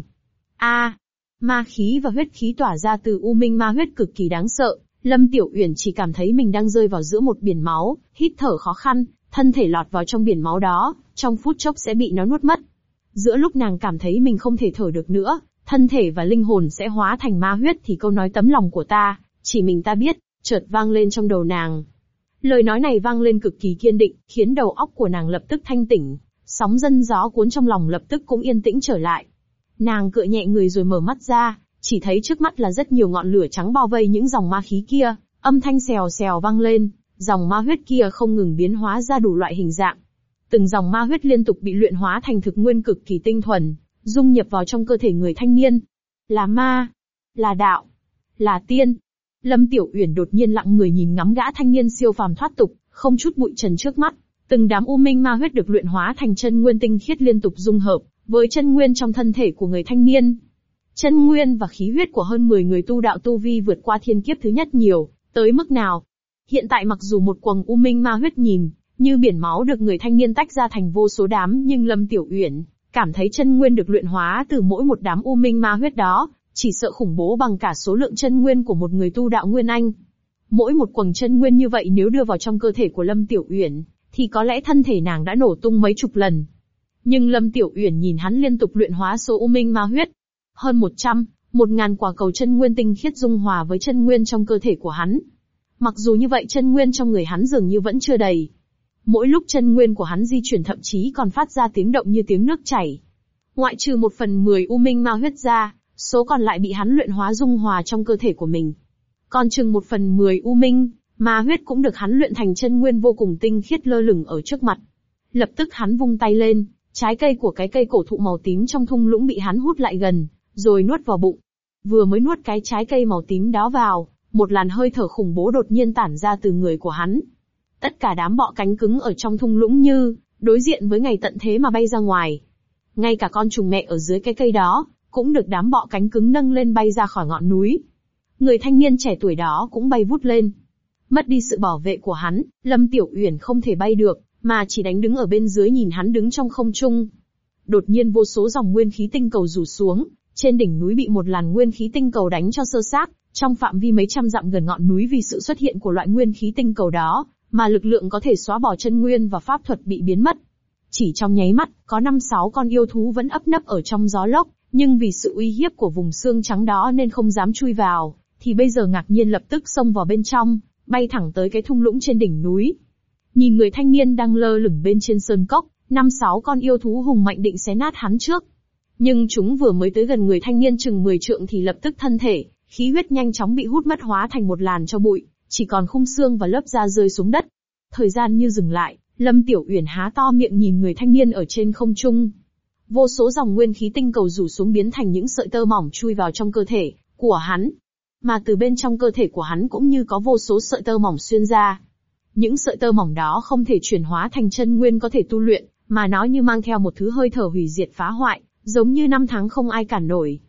[SPEAKER 1] Ma khí và huyết khí tỏa ra từ U Minh Ma Huyết cực kỳ đáng sợ, Lâm Tiểu Uyển chỉ cảm thấy mình đang rơi vào giữa một biển máu, hít thở khó khăn, thân thể lọt vào trong biển máu đó, trong phút chốc sẽ bị nó nuốt mất. Giữa lúc nàng cảm thấy mình không thể thở được nữa, thân thể và linh hồn sẽ hóa thành ma huyết thì câu nói tấm lòng của ta, chỉ mình ta biết, chợt vang lên trong đầu nàng. Lời nói này vang lên cực kỳ kiên định, khiến đầu óc của nàng lập tức thanh tỉnh, sóng dân gió cuốn trong lòng lập tức cũng yên tĩnh trở lại. Nàng cựa nhẹ người rồi mở mắt ra, chỉ thấy trước mắt là rất nhiều ngọn lửa trắng bao vây những dòng ma khí kia, âm thanh xèo xèo vang lên, dòng ma huyết kia không ngừng biến hóa ra đủ loại hình dạng. Từng dòng ma huyết liên tục bị luyện hóa thành thực nguyên cực kỳ tinh thuần, dung nhập vào trong cơ thể người thanh niên. Là ma, là đạo, là tiên. Lâm Tiểu Uyển đột nhiên lặng người nhìn ngắm gã thanh niên siêu phàm thoát tục, không chút bụi trần trước mắt. Từng đám U Minh Ma Huyết được luyện hóa thành chân nguyên tinh khiết liên tục dung hợp với chân nguyên trong thân thể của người thanh niên. Chân nguyên và khí huyết của hơn 10 người tu đạo tu vi vượt qua thiên kiếp thứ nhất nhiều, tới mức nào? Hiện tại mặc dù một quầng U Minh Ma Huyết nhìn như biển máu được người thanh niên tách ra thành vô số đám, nhưng Lâm Tiểu Uyển cảm thấy chân nguyên được luyện hóa từ mỗi một đám U Minh Ma Huyết đó, chỉ sợ khủng bố bằng cả số lượng chân nguyên của một người tu đạo nguyên anh. Mỗi một quầng chân nguyên như vậy nếu đưa vào trong cơ thể của Lâm Tiểu Uyển, thì có lẽ thân thể nàng đã nổ tung mấy chục lần. Nhưng Lâm Tiểu Uyển nhìn hắn liên tục luyện hóa số U Minh Ma Huyết. Hơn 100.000 quả cầu chân nguyên tinh khiết dung hòa với chân nguyên trong cơ thể của hắn. Mặc dù như vậy chân nguyên trong người hắn dường như vẫn chưa đầy. Mỗi lúc chân nguyên của hắn di chuyển thậm chí còn phát ra tiếng động như tiếng nước chảy. Ngoại trừ 1/10 U Minh Ma Huyết ra, số còn lại bị hắn luyện hóa dung hòa trong cơ thể của mình. Còn chừng 1/10 U Minh Ma Huyết cũng được hắn luyện thành chân nguyên vô cùng tinh khiết lơ lửng ở trước mặt. Lập tức hắn vung tay lên, trái cây của cái cây cổ thụ màu tím trong thung lũng bị hắn hút lại gần, rồi nuốt vào bụng. Vừa mới nuốt cái trái cây màu tím đó vào, một làn hơi thở khủng bố đột nhiên tản ra từ người của hắn. Tất cả đám bọ cánh cứng ở trong thung lũng như đối diện với ngày tận thế mà bay ra ngoài. Ngay cả con trùng mẹ ở dưới cái cây đó cũng được đám bọ cánh cứng nâng lên bay ra khỏi ngọn núi. Người thanh niên trẻ tuổi đó cũng bay vút lên. Mất đi sự bảo vệ của hắn, Lâm Tiểu Uyển không thể bay được, mà chỉ đánh đứng ở bên dưới nhìn hắn đứng trong không trung. Đột nhiên vô số dòng nguyên khí tinh cầu rủ xuống, trên đỉnh núi bị một làn nguyên khí tinh cầu đánh cho xơ xác, trong phạm vi mấy trăm dặm gần ngọn núi vì sự xuất hiện của loại nguyên khí tinh cầu đó, mà lực lượng có thể xóa bỏ chân nguyên và pháp thuật bị biến mất. Chỉ trong nháy mắt, có 5-6 con yêu thú vẫn ấp nấp ở trong gió lốc, nhưng vì sự uy hiếp của vùng xương trắng đó nên không dám chui vào, thì bây giờ ngạc nhiên lập tức xông vào bên trong, bay thẳng tới cái thung lũng trên đỉnh núi. Nhìn người thanh niên đang lơ lửng bên trên sơn cốc, 5-6 con yêu thú hùng mạnh định xé nát hắn trước. Nhưng chúng vừa mới tới gần người thanh niên chừng 10 trượng thì lập tức thân thể, khí huyết nhanh chóng bị hút mất hóa thành một làn tro bụi, chỉ còn khung xương và lớp da rơi xuống đất. Thời gian như dừng lại, Lâm Tiểu Uyển há to miệng nhìn người thanh niên ở trên không trung. Vô số dòng nguyên khí tinh cầu rủ xuống biến thành những sợi tơ mỏng chui vào trong cơ thể của hắn. Mà từ bên trong cơ thể của hắn cũng như có vô số sợi tơ mỏng xuyên ra. Những sợi tơ mỏng đó không thể chuyển hóa thành chân nguyên có thể tu luyện, mà nó như mang theo một thứ hơi thở hủy diệt phá hoại, giống như năm tháng không ai cản nổi.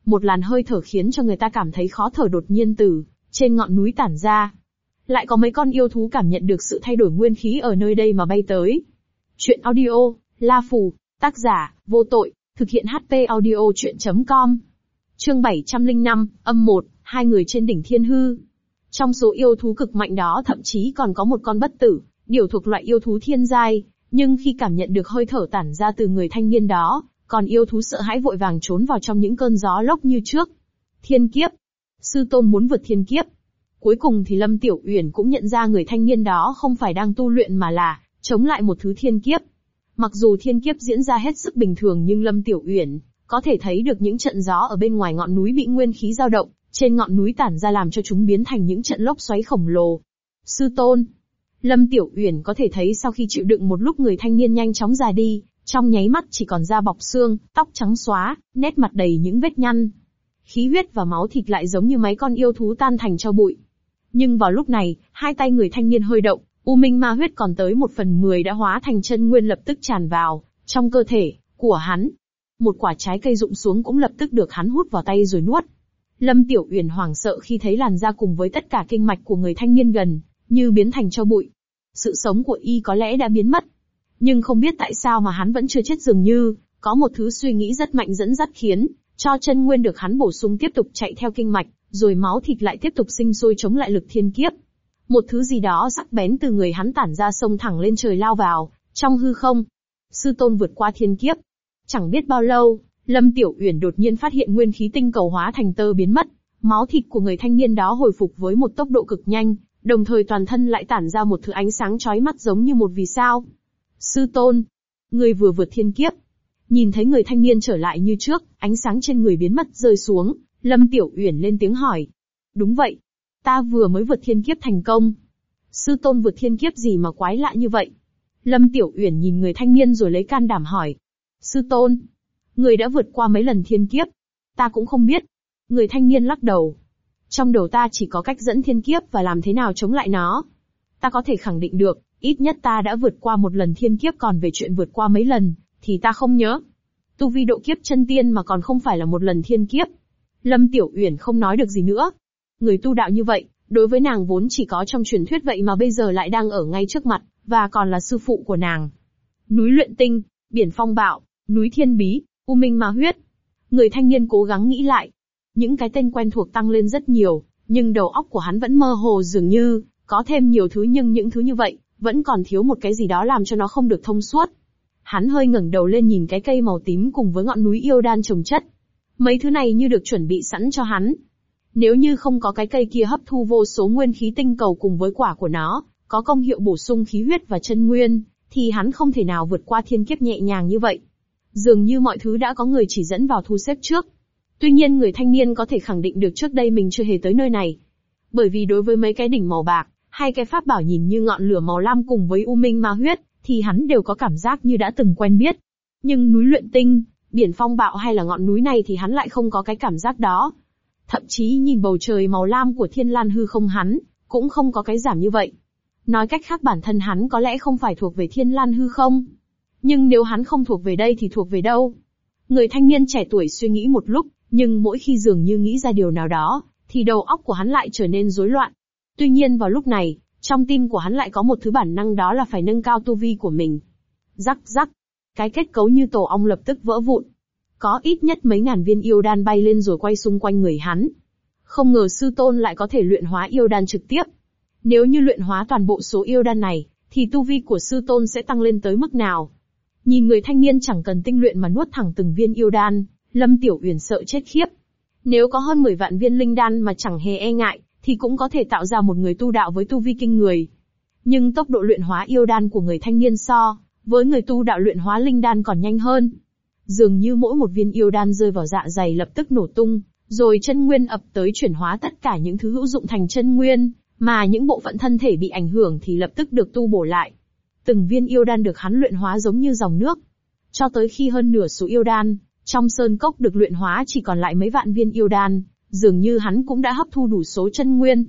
[SPEAKER 1] Một làn hơi thở khiến cho người ta cảm thấy khó thở đột nhiên từ trên ngọn núi tản ra. Lại có mấy con yêu thú cảm nhận được sự thay đổi nguyên khí ở nơi đây mà bay tới. Chuyện audio, La Phù, tác giả, Vô Tội, thực hiện HP audio chuyện.com. Chương 705, âm 1, hai người trên đỉnh Thiên Hư. Trong số yêu thú cực mạnh đó thậm chí còn có một con bất tử, điều thuộc loại yêu thú thiên giai, nhưng khi cảm nhận được hơi thở tản ra từ người thanh niên đó, còn yêu thú sợ hãi vội vàng trốn vào trong những cơn gió lốc như trước. Thiên kiếp. Sư tôn muốn vượt thiên kiếp. Cuối cùng thì Lâm Tiểu Uyển cũng nhận ra người thanh niên đó không phải đang tu luyện mà là chống lại một thứ thiên kiếp. Mặc dù thiên kiếp diễn ra hết sức bình thường nhưng Lâm Tiểu Uyển có thể thấy được những trận gió ở bên ngoài ngọn núi bị nguyên khí dao động, trên ngọn núi tản ra làm cho chúng biến thành những trận lốc xoáy khổng lồ. Sư tôn. Lâm Tiểu Uyển có thể thấy sau khi chịu đựng một lúc người thanh niên nhanh chóng già đi, trong nháy mắt chỉ còn da bọc xương, tóc trắng xóa, nét mặt đầy những vết nhăn. Khí huyết và máu thịt lại giống như mấy con yêu thú tan thành tro bụi. Nhưng vào lúc này, hai tay người thanh niên hơi động, U Minh ma huyết còn tới 1/10 đã hóa thành chân nguyên lập tức tràn vào trong cơ thể của hắn. Một quả trái cây rụng xuống cũng lập tức được hắn hút vào tay rồi nuốt. Lâm Tiểu Uyển hoảng sợ khi thấy làn da cùng với tất cả kinh mạch của người thanh niên gần như biến thành tro bụi. Sự sống của y có lẽ đã biến mất. Nhưng không biết tại sao mà hắn vẫn chưa chết, dường như có một thứ suy nghĩ rất mạnh dẫn dắt khiến cho chân nguyên được hắn bổ sung tiếp tục chạy theo kinh mạch, rồi máu thịt lại tiếp tục sinh sôi chống lại lực thiên kiếp. Một thứ gì đó sắc bén từ người hắn tản ra xông thẳng lên trời lao vào trong hư không. Sư tôn vượt qua thiên kiếp. Chẳng biết bao lâu, Lâm Tiểu Uyển đột nhiên phát hiện nguyên khí tinh cầu hóa thành tơ biến mất, máu thịt của người thanh niên đó hồi phục với một tốc độ cực nhanh, đồng thời toàn thân lại tản ra một thứ ánh sáng chói mắt giống như một vì sao. Sư tôn, người vừa vượt thiên kiếp. Nhìn thấy người thanh niên trở lại như trước, ánh sáng trên người biến mất rơi xuống, Lâm Tiểu Uyển lên tiếng hỏi. Đúng vậy, ta vừa mới vượt thiên kiếp thành công. Sư tôn vượt thiên kiếp gì mà quái lạ như vậy? Lâm Tiểu Uyển nhìn người thanh niên rồi lấy can đảm hỏi. Sư tôn, người đã vượt qua mấy lần thiên kiếp? Ta cũng không biết. Người thanh niên lắc đầu. Trong đầu ta chỉ có cách dẫn thiên kiếp và làm thế nào chống lại nó. Ta có thể khẳng định được, ít nhất ta đã vượt qua một lần thiên kiếp, còn về chuyện vượt qua mấy lần thì ta không nhớ. Tu vi độ kiếp chân tiên mà còn không phải là một lần thiên kiếp. Lâm Tiểu Uyển không nói được gì nữa. Người tu đạo như vậy, đối với nàng vốn chỉ có trong truyền thuyết, vậy mà bây giờ lại đang ở ngay trước mặt, và còn là sư phụ của nàng. Núi Luyện Tinh, biển Phong Bạo, núi Thiên Bí, U Minh Ma Huyết. Người thanh niên cố gắng nghĩ lại. Những cái tên quen thuộc tăng lên rất nhiều, nhưng đầu óc của hắn vẫn mơ hồ, dường như có thêm nhiều thứ, nhưng những thứ như vậy vẫn còn thiếu một cái gì đó làm cho nó không được thông suốt. Hắn hơi ngẩng đầu lên nhìn cái cây màu tím cùng với ngọn núi yêu đan chồng chất. Mấy thứ này như được chuẩn bị sẵn cho hắn. Nếu như không có cái cây kia hấp thu vô số nguyên khí tinh cầu cùng với quả của nó, có công hiệu bổ sung khí huyết và chân nguyên, thì hắn không thể nào vượt qua thiên kiếp nhẹ nhàng như vậy. Dường như mọi thứ đã có người chỉ dẫn vào thu xếp trước. Tuy nhiên người thanh niên có thể khẳng định được trước đây mình chưa hề tới nơi này. Bởi vì đối với mấy cái đỉnh màu bạc, hay cái pháp bảo nhìn như ngọn lửa màu lam cùng với U Minh Ma Huyết, thì hắn đều có cảm giác như đã từng quen biết. Nhưng núi Luyện Tinh, biển Phong Bạo hay là ngọn núi này thì hắn lại không có cái cảm giác đó. Thậm chí nhìn bầu trời màu lam của Thiên Lan hư không hắn cũng không có cái giảm như vậy. Nói cách khác, bản thân hắn có lẽ không phải thuộc về Thiên Lan hư không. Nhưng nếu hắn không thuộc về đây thì thuộc về đâu? Người thanh niên trẻ tuổi suy nghĩ một lúc, nhưng mỗi khi dường như nghĩ ra điều nào đó, thì đầu óc của hắn lại trở nên rối loạn. Tuy nhiên vào lúc này, trong tim của hắn lại có một thứ bản năng, đó là phải nâng cao tu vi của mình. Rắc rắc, cái kết cấu như tổ ong lập tức vỡ vụn. Có ít nhất mấy ngàn viên yêu đan bay lên rồi quay xung quanh người hắn. Không ngờ sư tôn lại có thể luyện hóa yêu đan trực tiếp. Nếu như luyện hóa toàn bộ số yêu đan này, thì tu vi của sư tôn sẽ tăng lên tới mức nào? Nhìn người thanh niên chẳng cần tinh luyện mà nuốt thẳng từng viên yêu đan, Lâm Tiểu Uyển sợ chết khiếp. Nếu có hơn 10 vạn viên linh đan mà chẳng hề e ngại, thì cũng có thể tạo ra một người tu đạo với tu vi kinh người. Nhưng tốc độ luyện hóa yêu đan của người thanh niên so với người tu đạo luyện hóa linh đan còn nhanh hơn. Dường như mỗi một viên yêu đan rơi vào dạ dày lập tức nổ tung, rồi chân nguyên ập tới chuyển hóa tất cả những thứ hữu dụng thành chân nguyên, mà những bộ phận thân thể bị ảnh hưởng thì lập tức được tu bổ lại. Từng viên yêu đan được hắn luyện hóa giống như dòng nước. Cho tới khi hơn nửa số yêu đan trong sơn cốc được luyện hóa chỉ còn lại mấy vạn viên yêu đan, dường như hắn cũng đã hấp thu đủ số chân nguyên.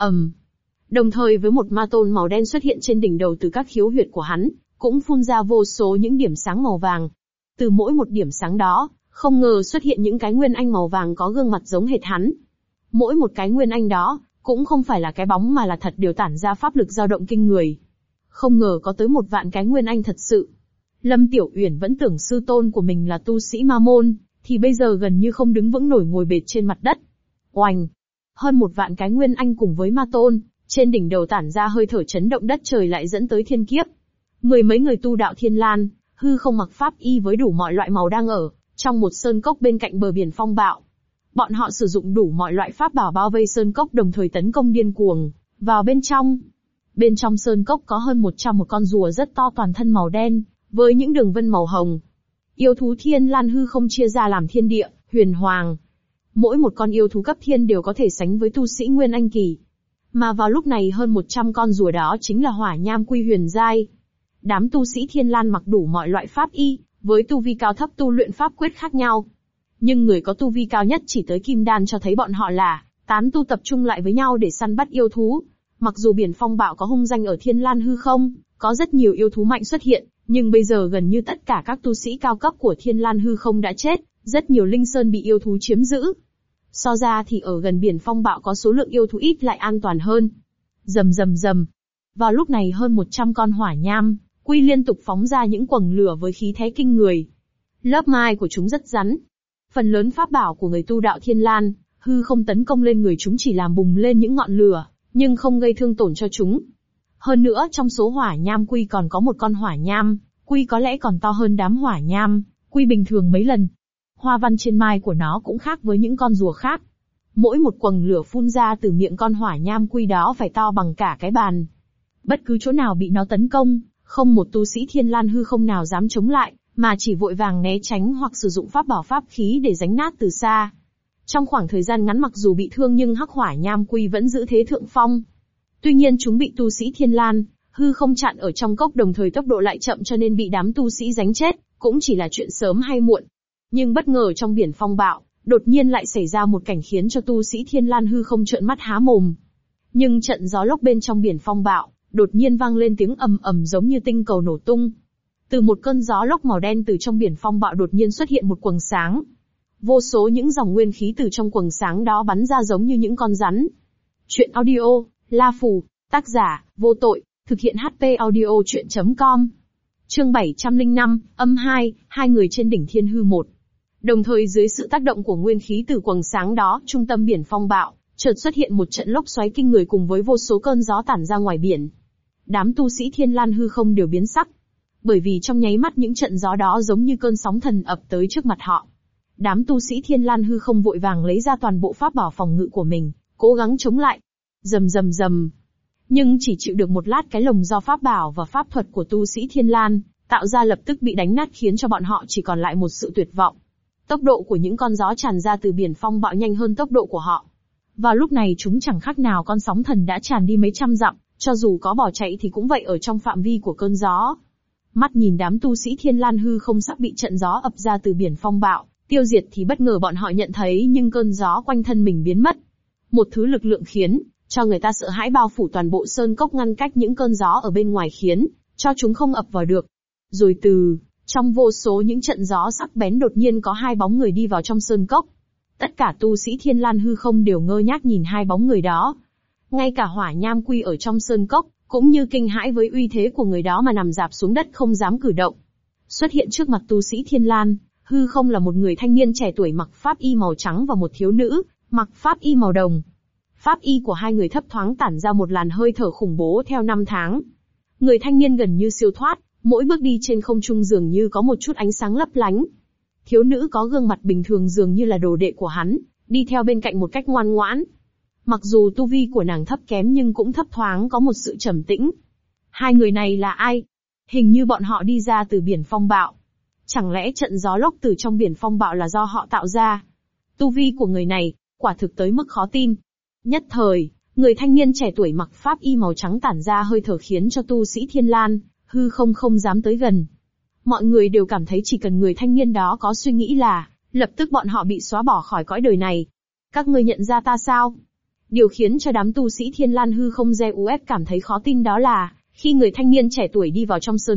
[SPEAKER 1] Đồng thời với một ma tôn màu đen xuất hiện trên đỉnh đầu, từ các khiếu huyệt của hắn cũng phun ra vô số những điểm sáng màu vàng. Từ mỗi một điểm sáng đó, Không ngờ xuất hiện những cái nguyên anh màu vàng có gương mặt giống hệt hắn. Mỗi một cái nguyên anh đó, cũng không phải là cái bóng mà là thật đều tản ra pháp lực dao động kinh người. Không ngờ có tới 1 vạn cái nguyên anh thật sự. Lâm Tiểu Uyển vẫn tưởng sư tôn của mình là tu sĩ ma môn, thì bây giờ gần như không đứng vững nổi ngồi bệt trên mặt đất. Oành! Hơn 1 vạn cái nguyên anh cùng với ma tôn, trên đỉnh đầu tản ra hơi thở chấn động đất trời lại dẫn tới thiên kiếp. 10 mấy người tu đạo Thiên Lan, hư không mặc pháp y với đủ mọi loại màu đang ở trong một sơn cốc bên cạnh bờ biển phong bạo. Bọn họ sử dụng đủ mọi loại pháp bảo bao vây sơn cốc đồng thời tấn công điên cuồng vào bên trong. Bên trong sơn cốc có hơn 100 một con rùa rất to toàn thân màu đen, với những đường vân màu hồng. Yêu thú Thiên Lan hư không chia ra làm thiên địa, huyền hoàng. Mỗi một con yêu thú cấp thiên đều có thể sánh với tu sĩ Nguyên Anh kỳ. Mà vào lúc này hơn 100 con rùa đó chính là hỏa nham quy huyền giai. Đám tu sĩ Thiên Lan mặc đủ mọi loại pháp y, với tu vi cao thấp tu luyện pháp quyết khác nhau. Nhưng người có tu vi cao nhất chỉ tới kim đan cho thấy bọn họ là tán tu tập trung lại với nhau để săn bắt yêu thú. Mặc dù biển phong bạo có hung danh ở Thiên Lan hư không, có rất nhiều yêu thú mạnh xuất hiện, nhưng bây giờ gần như tất cả các tu sĩ cao cấp của Thiên Lan hư không đã chết, rất nhiều linh sơn bị yêu thú chiếm giữ. So ra thì ở gần biển phong bạo có số lượng yêu thú ít lại an toàn hơn. Rầm rầm rầm. Vào lúc này hơn 100 con hỏa nham quy liên tục phóng ra những quầng lửa với khí thế kinh người. Lớp mai của chúng rất rắn. Phần lớn pháp bảo của người tu đạo Thiên Lan hư không tấn công lên người chúng chỉ làm bùng lên những ngọn lửa, nhưng không gây thương tổn cho chúng. Hơn nữa trong số hỏa nham quy còn có một con hỏa nham quy có lẽ còn to hơn đám hỏa nham quy bình thường mấy lần. Hoa văn trên mai của nó cũng khác với những con rùa khác. Mỗi một quầng lửa phun ra từ miệng con hỏa nham quy đó phải to bằng cả cái bàn. Bất cứ chỗ nào bị nó tấn công, không một tu sĩ Thiên Lan hư không nào dám chống lại, mà chỉ vội vàng né tránh hoặc sử dụng pháp bảo pháp khí để đánh nát từ xa. Trong khoảng thời gian ngắn mặc dù bị thương nhưng hắc hỏa nham quy vẫn giữ thế thượng phong. Tuy nhiên chúng bị tu sĩ Thiên Lan hư không chặn ở trong cốc đồng thời tốc độ lại chậm cho nên bị đám tu sĩ đánh chết, cũng chỉ là chuyện sớm hay muộn. Nhưng bất ngờ trong biển phong bạo, đột nhiên lại xảy ra một cảnh khiến cho tu sĩ Thiên Lan hư không trợn mắt há mồm. Nhưng trận gió lốc bên trong biển phong bạo, đột nhiên vang lên tiếng ầm ầm giống như tinh cầu nổ tung. Từ một cơn gió lốc màu đen từ trong biển phong bạo đột nhiên xuất hiện một quầng sáng. Vô số những dòng nguyên khí từ trong quầng sáng đó bắn ra giống như những con rắn. Chuyện audio, La Phù, tác giả, Vô Tội, thực hiện HP audio chuyện.com. Chương 705, âm 2, hai người trên đỉnh Thiên Hư 1. Đồng thời dưới sự tác động của nguyên khí từ quầng sáng đó, trung tâm biển phong bạo, chợt xuất hiện một trận lốc xoáy kinh người cùng với vô số cơn gió tản ra ngoài biển. Đám tu sĩ Thiên Lan hư không đều biến sắc. Bởi vì trong nháy mắt những trận gió đó giống như cơn sóng thần ập tới trước mặt họ. Đám tu sĩ Thiên Lan hư không vội vàng lấy ra toàn bộ pháp bảo phòng ngự của mình, cố gắng chống lại. Rầm rầm rầm. Nhưng chỉ chịu được một lát cái lồng do pháp bảo và pháp thuật của tu sĩ Thiên Lan tạo ra lập tức bị đánh nát khiến cho bọn họ chỉ còn lại một sự tuyệt vọng. Tốc độ của những con gió tràn ra từ biển phong bạo nhanh hơn tốc độ của họ. Vào lúc này chúng chẳng khác nào con sóng thần đã tràn đi mấy trăm dặm, cho dù có bỏ chạy thì cũng vậy ở trong phạm vi của cơn gió. Mắt nhìn đám tu sĩ Thiên Lan hư không sắp bị trận gió ập ra từ biển phong bạo tiêu diệt thì bất ngờ bọn họ nhận thấy nhưng cơn gió quanh thân mình biến mất. Một thứ lực lượng khiến cho người ta sợ hãi bao phủ toàn bộ sơn cốc ngăn cách những cơn gió ở bên ngoài khiến cho chúng không ập vào được. Rồi trong vô số những trận gió sắc bén đột nhiên có hai bóng người đi vào trong sơn cốc. Tất cả tu sĩ Thiên Lan hư không đều ngơ ngác nhìn hai bóng người đó. Ngay cả hỏa nham quy ở trong sơn cốc cũng như kinh hãi với uy thế của người đó mà nằm rạp xuống đất không dám cử động. Xuất hiện trước mặt tu sĩ Thiên Lan hư không là một người thanh niên trẻ tuổi mặc pháp y màu trắng và một thiếu nữ mặc pháp y màu đồng. Pháp y của hai người thấp thoáng tản ra một làn hơi thở khủng bố theo năm tháng. Người thanh niên gần như siêu thoát, mỗi bước đi trên không trung dường như có một chút ánh sáng lấp lánh. Thiếu nữ có gương mặt bình thường dường như là đồ đệ của hắn, đi theo bên cạnh một cách ngoan ngoãn. Mặc dù tu vi của nàng thấp kém nhưng cũng thấp thoáng có một sự trầm tĩnh. Hai người này là ai? Hình như bọn họ đi ra từ biển phong bạo. Chẳng lẽ trận gió lốc từ trong biển phong bạo là do họ tạo ra? Tu vi của người này, quả thực tới mức khó tin. Nhất thời, người thanh niên trẻ tuổi mặc pháp y màu trắng tản ra hơi thở khiến cho tu sĩ Thiên Lan hư không dám tới gần. Mọi người đều cảm thấy chỉ cần người thanh niên đó có suy nghĩ là, lập tức bọn họ bị xóa bỏ khỏi cõi đời này. Các ngươi nhận ra ta sao? Điều khiến cho đám tu sĩ Thiên Lan hư không Zeus cảm thấy khó tin đó là, khi người thanh niên trẻ tuổi đi vào trong sơn cốc,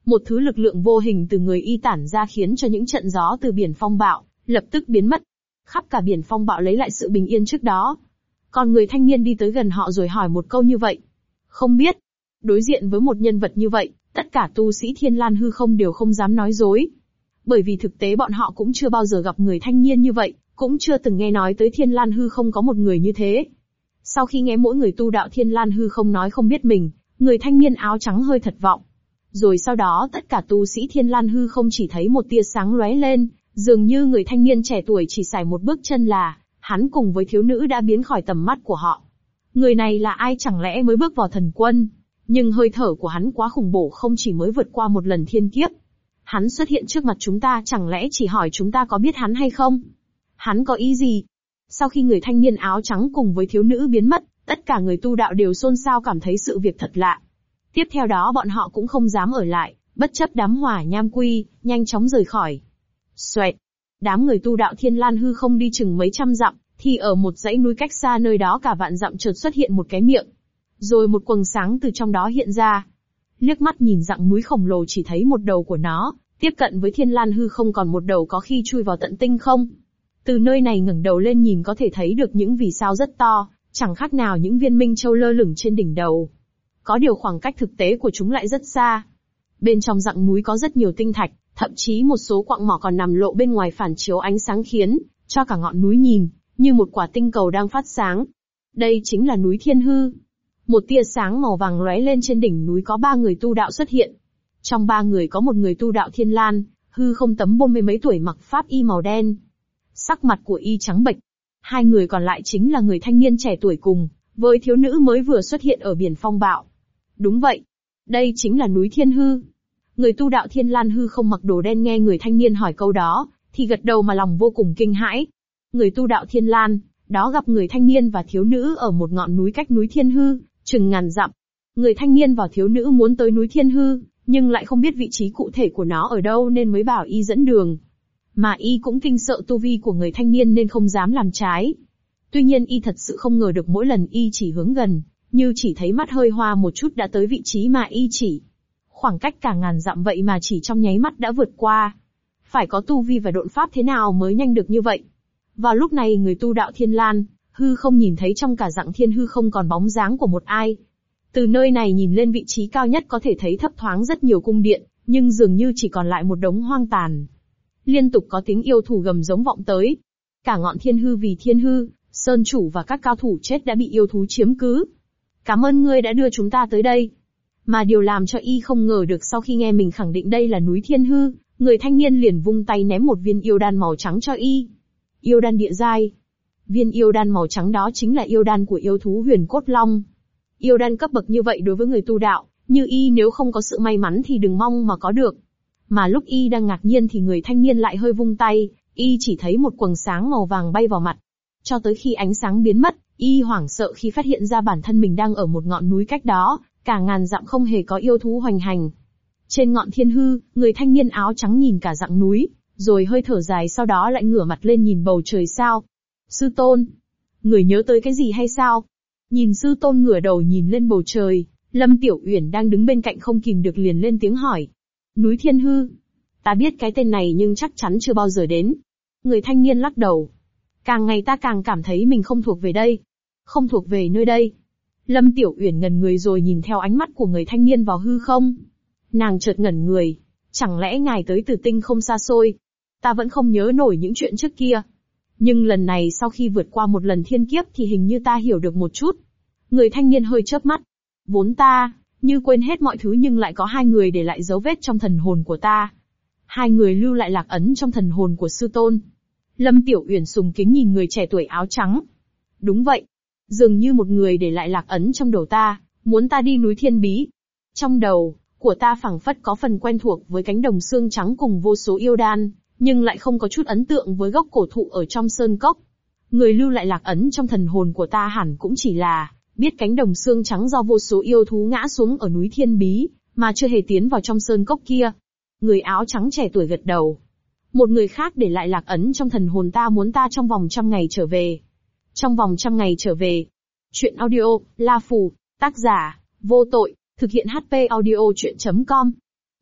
[SPEAKER 1] Một thứ lực lượng vô hình từ người y tản ra khiến cho những trận gió từ biển phong bạo lập tức biến mất. Khắp cả biển phong bạo lấy lại sự bình yên trước đó. Còn người thanh niên đi tới gần họ rồi hỏi một câu như vậy. Không biết. Đối diện với một nhân vật như vậy, tất cả tu sĩ Thiên Lan hư không đều không dám nói dối. Bởi vì thực tế bọn họ cũng chưa bao giờ gặp người thanh niên như vậy, cũng chưa từng nghe nói tới Thiên Lan hư không có một người như thế. Sau khi nghe mỗi người tu đạo Thiên Lan hư không nói không biết mình, người thanh niên áo trắng hơi thất vọng. Rồi sau đó tất cả tu sĩ Thiên Lan hư không chỉ thấy một tia sáng lóe lên, dường như người thanh niên trẻ tuổi chỉ xài một bước chân là, hắn cùng với thiếu nữ đã biến khỏi tầm mắt của họ. Người này là ai, chẳng lẽ mới bước vào thần quân? Nhưng hơi thở của hắn quá khủng bổ, không chỉ mới vượt qua một lần thiên kiếp. Hắn xuất hiện trước mặt chúng ta, chẳng lẽ chỉ hỏi chúng ta có biết hắn hay không? Hắn có ý gì? Sau khi người thanh niên áo trắng cùng với thiếu nữ biến mất, tất cả người tu đạo đều xôn xao cảm thấy sự việc thật lạ. Tiếp theo đó bọn họ cũng không dám ở lại, bất chấp đám hỏa nham quy, nhanh chóng rời khỏi. Xoẹt! Đám người tu đạo Thiên Lan hư không đi chừng mấy trăm dặm, thì ở một dãy núi cách xa nơi đó cả vạn dặm chợt xuất hiện một cái miệng. Rồi một quầng sáng từ trong đó hiện ra. Liếc mắt nhìn dặng núi khổng lồ chỉ thấy một đầu của nó, tiếp cận với Thiên Lan hư không, còn một đầu có khi chui vào tận tinh không. Từ nơi này ngẩng đầu lên nhìn có thể thấy được những vì sao rất to, chẳng khác nào những viên minh châu lơ lửng trên đỉnh đầu. Có điều khoảng cách thực tế của chúng lại rất xa. Bên trong dặng núi có rất nhiều tinh thạch, thậm chí một số quặng mỏ còn nằm lộ bên ngoài phản chiếu ánh sáng khiến cho cả ngọn núi nhìn như một quả tinh cầu đang phát sáng. Đây chính là núi Thiên Hư. Một tia sáng màu vàng lóe lên, trên đỉnh núi có 3 người tu đạo xuất hiện. Trong 3 người có một người tu đạo Thiên Lan hư không tấm 40 mấy tuổi, mặc pháp y màu đen. Sắc mặt của y trắng bệch. 2 người còn lại chính là người thanh niên trẻ tuổi cùng với thiếu nữ mới vừa xuất hiện ở biển phong bạo. Đúng vậy. Đây chính là núi Thiên Hư. Người tu đạo Thiên Lan hư không mặc đồ đen nghe người thanh niên hỏi câu đó, thì gật đầu mà lòng vô cùng kinh hãi. Người tu đạo Thiên Lan đó gặp người thanh niên và thiếu nữ ở một ngọn núi cách núi Thiên Hư chừng ngàn dặm. Người thanh niên và thiếu nữ muốn tới núi Thiên Hư, nhưng lại không biết vị trí cụ thể của nó ở đâu nên mới bảo y dẫn đường. Mà y cũng kinh sợ tu vi của người thanh niên nên không dám làm trái. Tuy nhiên y thật sự không ngờ được mỗi lần y chỉ hướng gần, như chỉ thấy mắt hơi hoa một chút đã tới vị trí mà y chỉ. Khoảng cách cả ngàn dặm vậy mà chỉ trong nháy mắt đã vượt qua. Phải có tu vi và độn pháp thế nào mới nhanh được như vậy? Vào lúc này người tu đạo Thiên Lan hư không nhìn thấy trong cả dặng Thiên Hư không còn bóng dáng của một ai. Từ nơi này nhìn lên vị trí cao nhất có thể thấy thấp thoáng rất nhiều cung điện, nhưng dường như chỉ còn lại một đống hoang tàn. Liên tục có tiếng yêu thú gầm giống vọng tới. Cả ngọn Thiên Hư vì Thiên Hư, sơn chủ và các cao thủ chết đã bị yêu thú chiếm cứ. Cảm ơn ngươi đã đưa chúng ta tới đây. Mà điều làm cho y không ngờ được, sau khi nghe mình khẳng định đây là núi Thiên Hư, người thanh niên liền vung tay ném một viên yêu đan màu trắng cho y. Yêu đan địa giai. Viên yêu đan màu trắng đó chính là yêu đan của yêu thú Huyền Cốt Long. Yêu đan cấp bậc như vậy đối với người tu đạo như y nếu không có sự may mắn thì đừng mong mà có được. Mà lúc y đang ngạc nhiên thì người thanh niên lại hơi vung tay, y chỉ thấy một quầng sáng màu vàng bay vào mặt. Cho tới khi ánh sáng biến mất, y hoảng sợ khi phát hiện ra bản thân mình đang ở một ngọn núi cách đó cả ngàn dặm không hề có yêu thú hoành hành. Trên ngọn Thiên Hư, người thanh niên áo trắng nhìn cả dặng núi, rồi hơi thở dài, sau đó lại ngửa mặt lên nhìn bầu trời sao. Sư tôn, người nhớ tới cái gì hay sao? Nhìn sư tôn ngửa đầu nhìn lên bầu trời, Lâm Tiểu Uyển đang đứng bên cạnh không kìm được liền lên tiếng hỏi. Núi Thiên Hư. Ta biết cái tên này nhưng chắc chắn chưa bao giờ đến. Người thanh niên lắc đầu. Càng ngày ta càng cảm thấy mình không thuộc về đây. Không thuộc về nơi đây. Lâm Tiểu Uyển ngẩn người rồi nhìn theo ánh mắt của người thanh niên vào hư không. Nàng chợt ngẩn người. Chẳng lẽ ngài tới từ tinh không xa xôi? Ta vẫn không nhớ nổi những chuyện trước kia. Nhưng lần này sau khi vượt qua một lần thiên kiếp thì hình như ta hiểu được một chút. Người thanh niên hơi chớp mắt. Vốn ta như quên hết mọi thứ, nhưng lại có 2 người để lại dấu vết trong thần hồn của ta. 2 người lưu lại lạc ấn trong thần hồn của sư tôn. Lâm Tiểu Uyển sùng kính nhìn người trẻ tuổi áo trắng. Đúng vậy. Dường như một người để lại lạc ấn trong đầu ta, muốn ta đi núi Thiên Bí. Trong đầu của ta phảng phất có phần quen thuộc với cánh đồng xương trắng cùng vô số yêu đan, nhưng lại không có chút ấn tượng với gốc cổ thụ ở trong sơn cốc. Người lưu lại lạc ấn trong thần hồn của ta hẳn cũng chỉ là biết cánh đồng xương trắng do vô số yêu thú ngã xuống ở núi Thiên Bí, mà chưa hề tiến vào trong sơn cốc kia. Người áo trắng trẻ tuổi gật đầu. Một người khác để lại lạc ấn trong thần hồn ta, muốn ta trong vòng 100 ngày trở về. Trong vòng 100 ngày trở về. Chuyện audio, La Phù, tác giả, Vô Tội, thực hiện HP audio chuyện.com.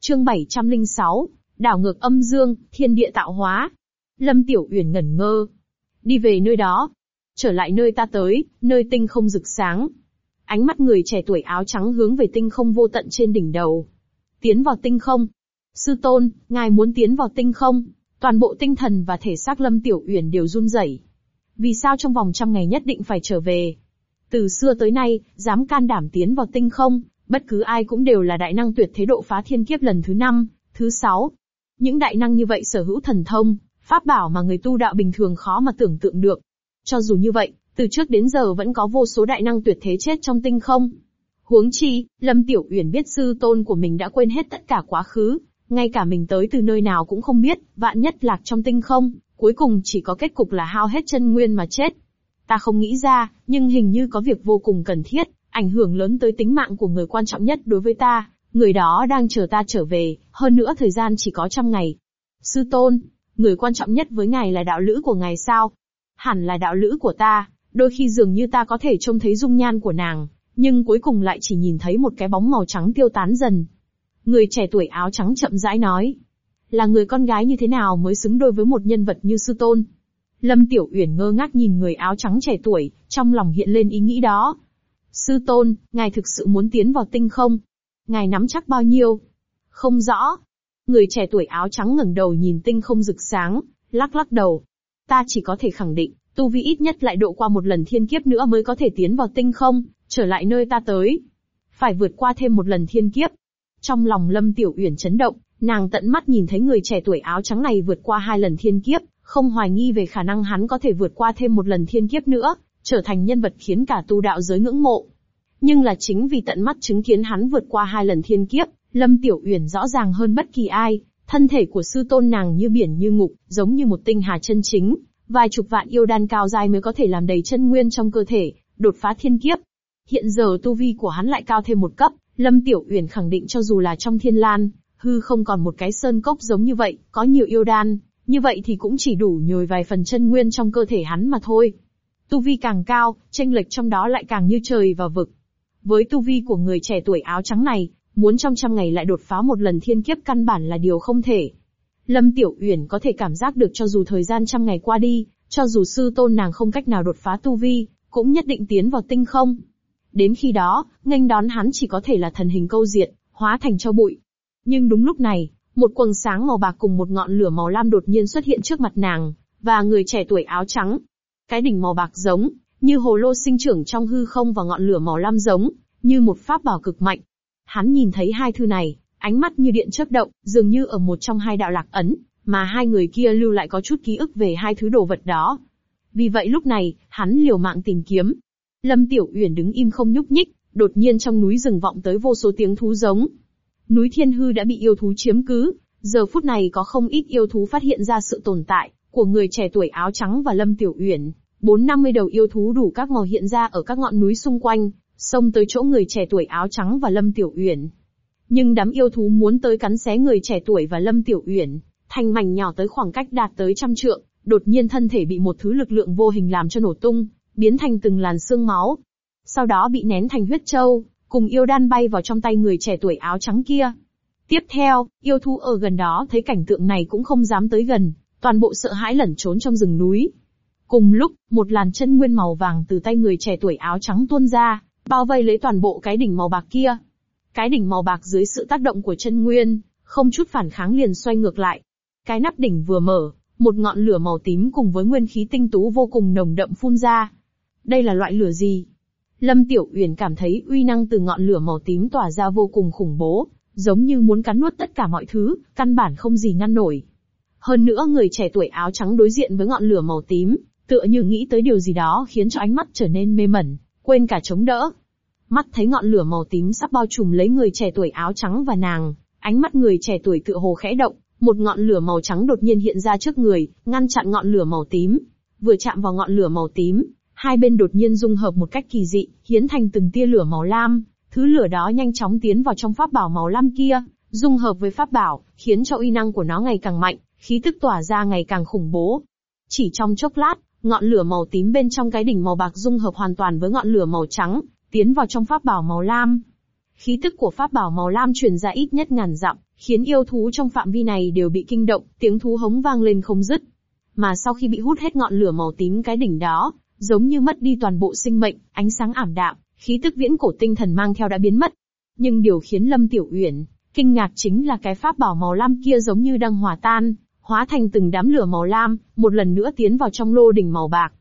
[SPEAKER 1] Chương 706, đảo ngược âm dương, thiên địa tạo hóa. Lâm Tiểu Uyển ngẩn ngơ. Đi về nơi đó. Trở lại nơi ta tới, nơi tinh không rực sáng. Ánh mắt người trẻ tuổi áo trắng hướng về tinh không vô tận trên đỉnh đầu. Tiến vào tinh không. Sư tôn, ngài muốn tiến vào tinh không? Toàn bộ tinh thần và thể xác Lâm Tiểu Uyển đều run rẩy. Vì sao trong vòng 100 ngày nhất định phải trở về? Từ xưa tới nay, dám can đảm tiến vào tinh không, bất cứ ai cũng đều là đại năng tuyệt thế độ phá thiên kiếp lần thứ 5, thứ 6. Những đại năng như vậy sở hữu thần thông, pháp bảo mà người tu đạo bình thường khó mà tưởng tượng được. Cho dù như vậy, từ trước đến giờ vẫn có vô số đại năng tuyệt thế chết trong tinh không. Huống chi, Lâm Tiểu Uyển biết sư tôn của mình đã quên hết tất cả quá khứ, ngay cả mình tới từ nơi nào cũng không biết, vạn nhất lạc trong tinh không, cuối cùng chỉ có kết cục là hao hết chân nguyên mà chết. Ta không nghĩ ra, nhưng hình như có việc vô cùng cần thiết, ảnh hưởng lớn tới tính mạng của người quan trọng nhất đối với ta, người đó đang chờ ta trở về, hơn nữa thời gian chỉ có 100 ngày. Sư tôn, người quan trọng nhất với ngài là đạo lữ của ngài sao? Hẳn là đạo lữ của ta, đôi khi dường như ta có thể trông thấy dung nhan của nàng, nhưng cuối cùng lại chỉ nhìn thấy một cái bóng màu trắng tiêu tán dần. Người trẻ tuổi áo trắng chậm rãi nói. Là người con gái như thế nào mới xứng đôi với một nhân vật như sư tôn? Lâm Tiểu Uyển ngơ ngác nhìn người áo trắng trẻ tuổi, trong lòng hiện lên ý nghĩ đó. Sư tôn, ngài thực sự muốn tiến vào tinh không? Ngài nắm chắc bao nhiêu? Không rõ. Người trẻ tuổi áo trắng ngẩng đầu nhìn tinh không rực sáng, lắc lắc đầu. Ta chỉ có thể khẳng định, tu vi ít nhất lại độ qua một lần thiên kiếp nữa mới có thể tiến vào tinh không, trở lại nơi ta tới. Phải vượt qua thêm một lần thiên kiếp. Trong lòng Lâm Tiểu Uyển chấn động, nàng tận mắt nhìn thấy người trẻ tuổi áo trắng này vượt qua 2 lần thiên kiếp, không hoài nghi về khả năng hắn có thể vượt qua thêm một lần thiên kiếp nữa, trở thành nhân vật khiến cả tu đạo giới ngưỡng mộ. Nhưng là chính vì tận mắt chứng kiến hắn vượt qua 2 lần thiên kiếp, Lâm Tiểu Uyển rõ ràng hơn bất kỳ ai, thân thể của sư tôn nàng như biển như ngục, giống như một tinh hà chân chính, vài chục vạn yêu đan cao dai mới có thể làm đầy chân nguyên trong cơ thể, đột phá thiên kiếp. Hiện giờ tu vi của hắn lại cao thêm một cấp, Lâm Tiểu Uyển khẳng định cho dù là trong thiên lan, hư không còn một cái sơn cốc giống như vậy, có nhiều yêu đan, như vậy thì cũng chỉ đủ nhồi vài phần chân nguyên trong cơ thể hắn mà thôi. Tu vi càng cao, chênh lệch trong đó lại càng như trời và vực. Với tu vi của người trẻ tuổi áo trắng này, muốn trong 100 ngày lại đột phá một lần thiên kiếp căn bản là điều không thể. Lâm Tiểu Uyển có thể cảm giác được cho dù thời gian 100 ngày qua đi, cho dù sư tôn nàng không cách nào đột phá tu vi, cũng nhất định tiến vào tinh không. Đến khi đó, nghênh đón hắn chỉ có thể là thần hình câu diệt, hóa thành tro bụi. Nhưng đúng lúc này, một quầng sáng màu bạc cùng một ngọn lửa màu lam đột nhiên xuất hiện trước mặt nàng, và người trẻ tuổi áo trắng. Cái đỉnh màu bạc giống, như hồ lô sinh trưởng trong hư không và ngọn lửa màu lam giống, như một pháp bảo cực mạnh. Hắn nhìn thấy hai thứ này, ánh mắt như điện chớp động, dường như ở một trong hai đạo lạc ấn, mà hai người kia lưu lại có chút ký ức về hai thứ đồ vật đó. Vì vậy lúc này, hắn liều mạng tìm kiếm. Lâm Tiểu Uyển đứng im không nhúc nhích, đột nhiên trong núi rừng vọng tới vô số tiếng thú giống. Núi Thiên Hư đã bị yêu thú chiếm cứ, giờ phút này có không ít yêu thú phát hiện ra sự tồn tại của người trẻ tuổi áo trắng và Lâm Tiểu Uyển. 40-50 đầu yêu thú đủ các màu hiện ra ở các ngọn núi xung quanh, xông tới chỗ người trẻ tuổi áo trắng và Lâm Tiểu Uyển. Nhưng đám yêu thú muốn tới cắn xé người trẻ tuổi và Lâm Tiểu Uyển, thành mảnh nhỏ tới khoảng cách đạt tới 100 trượng, đột nhiên thân thể bị một thứ lực lượng vô hình làm cho nổ tung, biến thành từng làn xương máu. Sau đó bị nén thành huyết châu, cùng yêu đan bay vào trong tay người trẻ tuổi áo trắng kia. Tiếp theo, yêu thú ở gần đó thấy cảnh tượng này cũng không dám tới gần, toàn bộ sợ hãi lẩn trốn trong rừng núi. Cùng lúc, một làn chân nguyên màu vàng từ tay người trẻ tuổi áo trắng tuôn ra, bao vây lấy toàn bộ cái đỉnh màu bạc kia. Cái đỉnh màu bạc dưới sự tác động của chân nguyên, không chút phản kháng liền xoay ngược lại. Cái nắp đỉnh vừa mở, một ngọn lửa màu tím cùng với nguyên khí tinh tú vô cùng nồng đậm phun ra. Đây là loại lửa gì? Lâm Tiểu Uyển cảm thấy uy năng từ ngọn lửa màu tím tỏa ra vô cùng khủng bố, giống như muốn cắn nuốt tất cả mọi thứ, căn bản không gì ngăn nổi. Hơn nữa người trẻ tuổi áo trắng đối diện với ngọn lửa màu tím, tựa như nghĩ tới điều gì đó khiến cho ánh mắt trở nên mê mẩn, quên cả chống đỡ. Mắt thấy ngọn lửa màu tím sắp bao trùm lấy người trẻ tuổi áo trắng và nàng, ánh mắt người trẻ tuổi tựa hồ khẽ động, một ngọn lửa màu trắng đột nhiên hiện ra trước người, ngăn chặn ngọn lửa màu tím. Vừa chạm vào ngọn lửa màu tím, hai bên đột nhiên dung hợp một cách kỳ dị, hiến thành từng tia lửa màu lam. Thứ lửa đó nhanh chóng tiến vào trong pháp bảo màu lam kia, dung hợp với pháp bảo, khiến cho uy năng của nó ngày càng mạnh, khí tức tỏa ra ngày càng khủng bố. Chỉ trong chốc lát, ngọn lửa màu tím bên trong cái đỉnh màu bạc dung hợp hoàn toàn với ngọn lửa màu trắng, tiến vào trong pháp bảo màu lam. Khí tức của pháp bảo màu lam truyền ra ít nhất ngàn dặm, khiến yêu thú trong phạm vi này đều bị kinh động, tiếng thú hống vang lên không dứt. Mà sau khi bị hút hết ngọn lửa màu tím cái đỉnh đó, giống như mất đi toàn bộ sinh mệnh, ánh sáng ảm đạm, khí tức viễn cổ tinh thần mang theo đã biến mất. Nhưng điều khiến Lâm Tiểu Uyển kinh ngạc chính là cái pháp bảo màu lam kia giống như đang hòa tan, hóa thành từng đám lửa màu lam, một lần nữa tiến vào trong lô đỉnh màu bạc.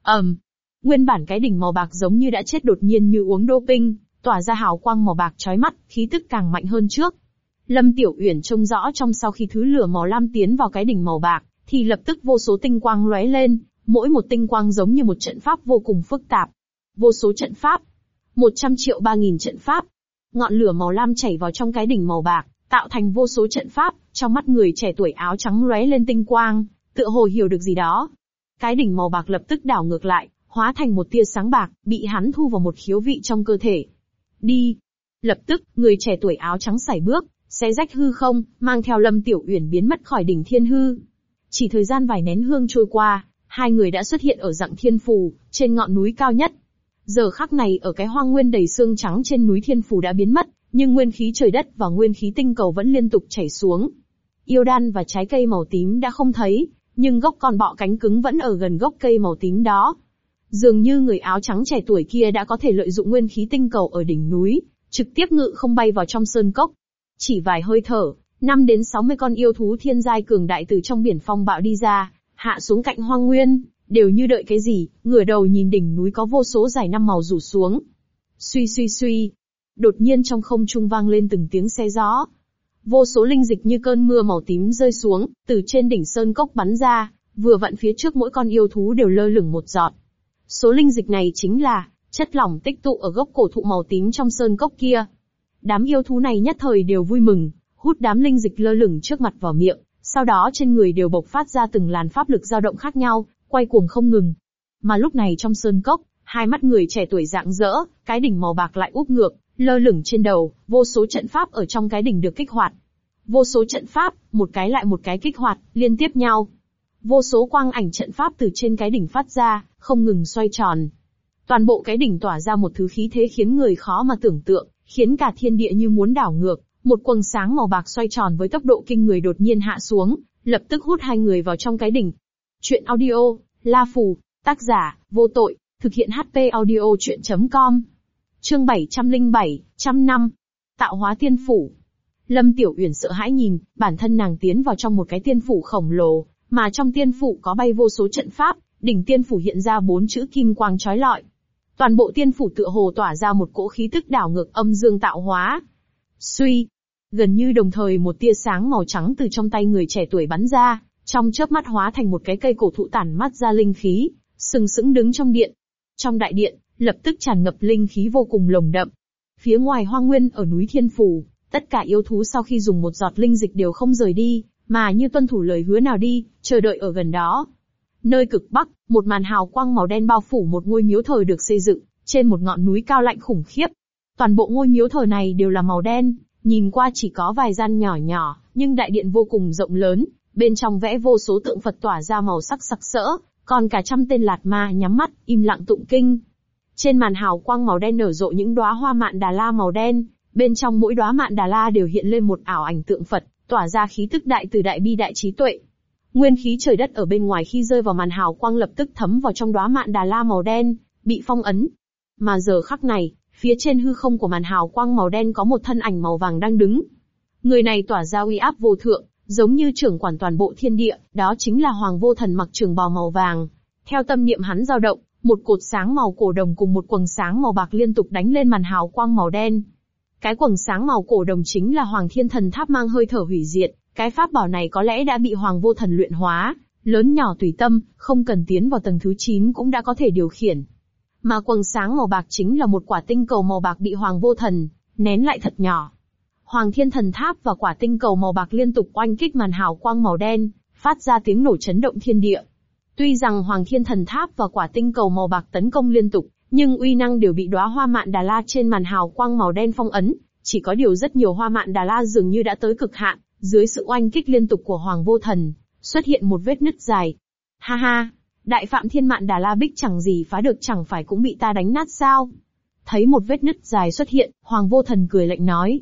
[SPEAKER 1] Nguyên bản cái đỉnh màu bạc giống như đã chết đột nhiên như uống doping, tỏa ra hào quang màu bạc chói mắt, khí tức càng mạnh hơn trước. Lâm Tiểu Uyển trông rõ trong sau khi thứ lửa màu lam tiến vào cái đỉnh màu bạc, thì lập tức vô số tinh quang lóe lên, mỗi một tinh quang giống như một trận pháp vô cùng phức tạp. Vô số trận pháp, 100.003.000 trận pháp. Ngọn lửa màu lam chảy vào trong cái đỉnh màu bạc, tạo thành vô số trận pháp, trong mắt người trẻ tuổi áo trắng lóe lên tinh quang, tựa hồ hiểu được gì đó. Cái đỉnh màu bạc lập tức đảo ngược lại, hóa thành một tia sáng bạc, bị hắn thu vào một khiếu vị trong cơ thể. Đi! Lập tức, người trẻ tuổi áo trắng sải bước, xé rách hư không, mang theo Lâm Tiểu Uyển biến mất khỏi đỉnh thiên hư. Chỉ thời gian vài nén hương trôi qua, hai người đã xuất hiện ở Dặng Thiên Phù, trên ngọn núi cao nhất. Giờ khắc này ở cái hoang nguyên đầy xương trắng trên núi Thiên Phù đã biến mất, nhưng nguyên khí trời đất và nguyên khí tinh cầu vẫn liên tục chảy xuống. Yêu đan và trái cây màu tím đã không thấy, nhưng gốc con bọ cánh cứng vẫn ở gần gốc cây màu tím đó. Dường như người áo trắng trẻ tuổi kia đã có thể lợi dụng nguyên khí tinh cầu ở đỉnh núi, trực tiếp ngự không bay vào trong sơn cốc. Chỉ vài hơi thở, 5 đến 60 con yêu thú thiên giai cường đại từ trong biển phong bạo đi ra, hạ xuống cạnh hoang nguyên, đều như đợi cái gì, ngửa đầu nhìn đỉnh núi có vô số dải năm màu rủ xuống. Suy suy suy. Đột nhiên trong không trung vang lên từng tiếng xe gió. Vô số linh dịch như cơn mưa màu tím rơi xuống, từ trên đỉnh sơn cốc bắn ra, vừa vặn phía trước mỗi con yêu thú đều lơ lửng một giọt. Số linh dịch này chính là chất lỏng tích tụ ở gốc cổ thụ màu tím trong sơn cốc kia. Đám yêu thú này nhất thời đều vui mừng, hút đám linh dịch lơ lửng trước mặt vào miệng, sau đó trên người đều bộc phát ra từng làn pháp lực dao động khác nhau, quay cuồng không ngừng. Mà lúc này trong sơn cốc, hai mắt người trẻ tuổi rạng rỡ, cái đỉnh màu bạc lại úp ngược, lơ lửng trên đầu, vô số trận pháp ở trong cái đỉnh được kích hoạt. Vô số trận pháp, một cái lại một cái kích hoạt, liên tiếp nhau. Vô số quang ảnh trận pháp từ trên cái đỉnh phát ra, không ngừng xoay tròn. Toàn bộ cái đỉnh tỏa ra một thứ khí thế khiến người khó mà tưởng tượng, khiến cả thiên địa như muốn đảo ngược. Một quầng sáng màu bạc xoay tròn với tốc độ kinh người đột nhiên hạ xuống, lập tức hút hai người vào trong cái đỉnh. Chuyện audio, La Phù, tác giả, Vô Tội, thực hiện HP audio chuyện.com. Chương 707, trăm năm. Tạo hóa tiên phủ. Lâm Tiểu Uyển sợ hãi nhìn, bản thân nàng tiến vào trong một cái tiên phủ khổng lồ, mà trong tiên phủ có bay vô số trận pháp, đỉnh tiên phủ hiện ra 4 chữ kim quang chói lọi. Toàn bộ tiên phủ tựa hồ tỏa ra một cỗ khí tức đảo ngược âm dương tạo hóa. Suy, gần như đồng thời một tia sáng màu trắng từ trong tay người trẻ tuổi bắn ra, trong chớp mắt hóa thành một cái cây cổ thụ tản mát ra linh khí, sừng sững đứng trong điện. Trong đại điện, lập tức tràn ngập linh khí vô cùng nồng đậm. Phía ngoài hoang nguyên ở núi Thiên Phù, tất cả yêu thú sau khi dùng một giọt linh dịch đều không rời đi, mà như tuân thủ lời hứa nào đi, chờ đợi ở gần đó. Nơi cực bắc, một màn hào quang màu đen bao phủ một ngôi miếu thờ được xây dựng trên một ngọn núi cao lạnh khủng khiếp. Toàn bộ ngôi miếu thờ này đều là màu đen, nhìn qua chỉ có vài gian nhỏ nhỏ, nhưng đại điện vô cùng rộng lớn, bên trong vẽ vô số tượng Phật tỏa ra màu sắc sặc sỡ, còn cả trăm tên lạt ma nhắm mắt, im lặng tụng kinh. Trên màn hào quang màu đen nở rộ những đóa hoa mạn đà la màu đen, bên trong mỗi đóa mạn đà la đều hiện lên một ảo ảnh tượng Phật, tỏa ra khí tức đại từ đại bi đại trí tuệ. Nguyên khí trời đất ở bên ngoài khi rơi vào màn hào quang lập tức thấm vào trong đóa mạn đà la màu đen, bị phong ấn. Mà giờ khắc này, phía trên hư không của màn hào quang màu đen có một thân ảnh màu vàng đang đứng. Người này tỏa ra uy áp vô thượng, giống như trưởng quản toàn bộ thiên địa, đó chính là Hoàng Vô Thần mặc trường bào màu vàng. Theo tâm niệm hắn dao động, một cột sáng màu cổ đồng cùng một quầng sáng màu bạc liên tục đánh lên màn hào quang màu đen. Cái quầng sáng màu cổ đồng chính là Hoàng Thiên Thần Tháp mang hơi thở hủy diệt, cái pháp bảo này có lẽ đã bị Hoàng Vô Thần luyện hóa, lớn nhỏ tùy tâm, không cần tiến vào tầng thứ 9 cũng đã có thể điều khiển. Mà quầng sáng màu bạc chính là một quả tinh cầu màu bạc bị Hoàng Vô Thần nén lại thật nhỏ. Hoàng Thiên Thần Tháp và quả tinh cầu màu bạc liên tục oanh kích màn hào quang màu đen, phát ra tiếng nổ chấn động thiên địa. Tuy rằng Hoàng Thiên Thần Tháp và quả tinh cầu màu bạc tấn công liên tục, nhưng uy năng đều bị đóa hoa mạn đà la trên màn hào quang màu đen phong ấn. Chỉ có điều rất nhiều hoa mạn đà la dường như đã tới cực hạn, dưới sự oanh kích liên tục của Hoàng Vô Thần, xuất hiện một vết nứt dài. Ha ha, đại phạm thiên mạn đà la bích chẳng gì phá được, chẳng phải cũng bị ta đánh nát sao? Thấy một vết nứt dài xuất hiện, Hoàng Vô Thần cười lạnh nói.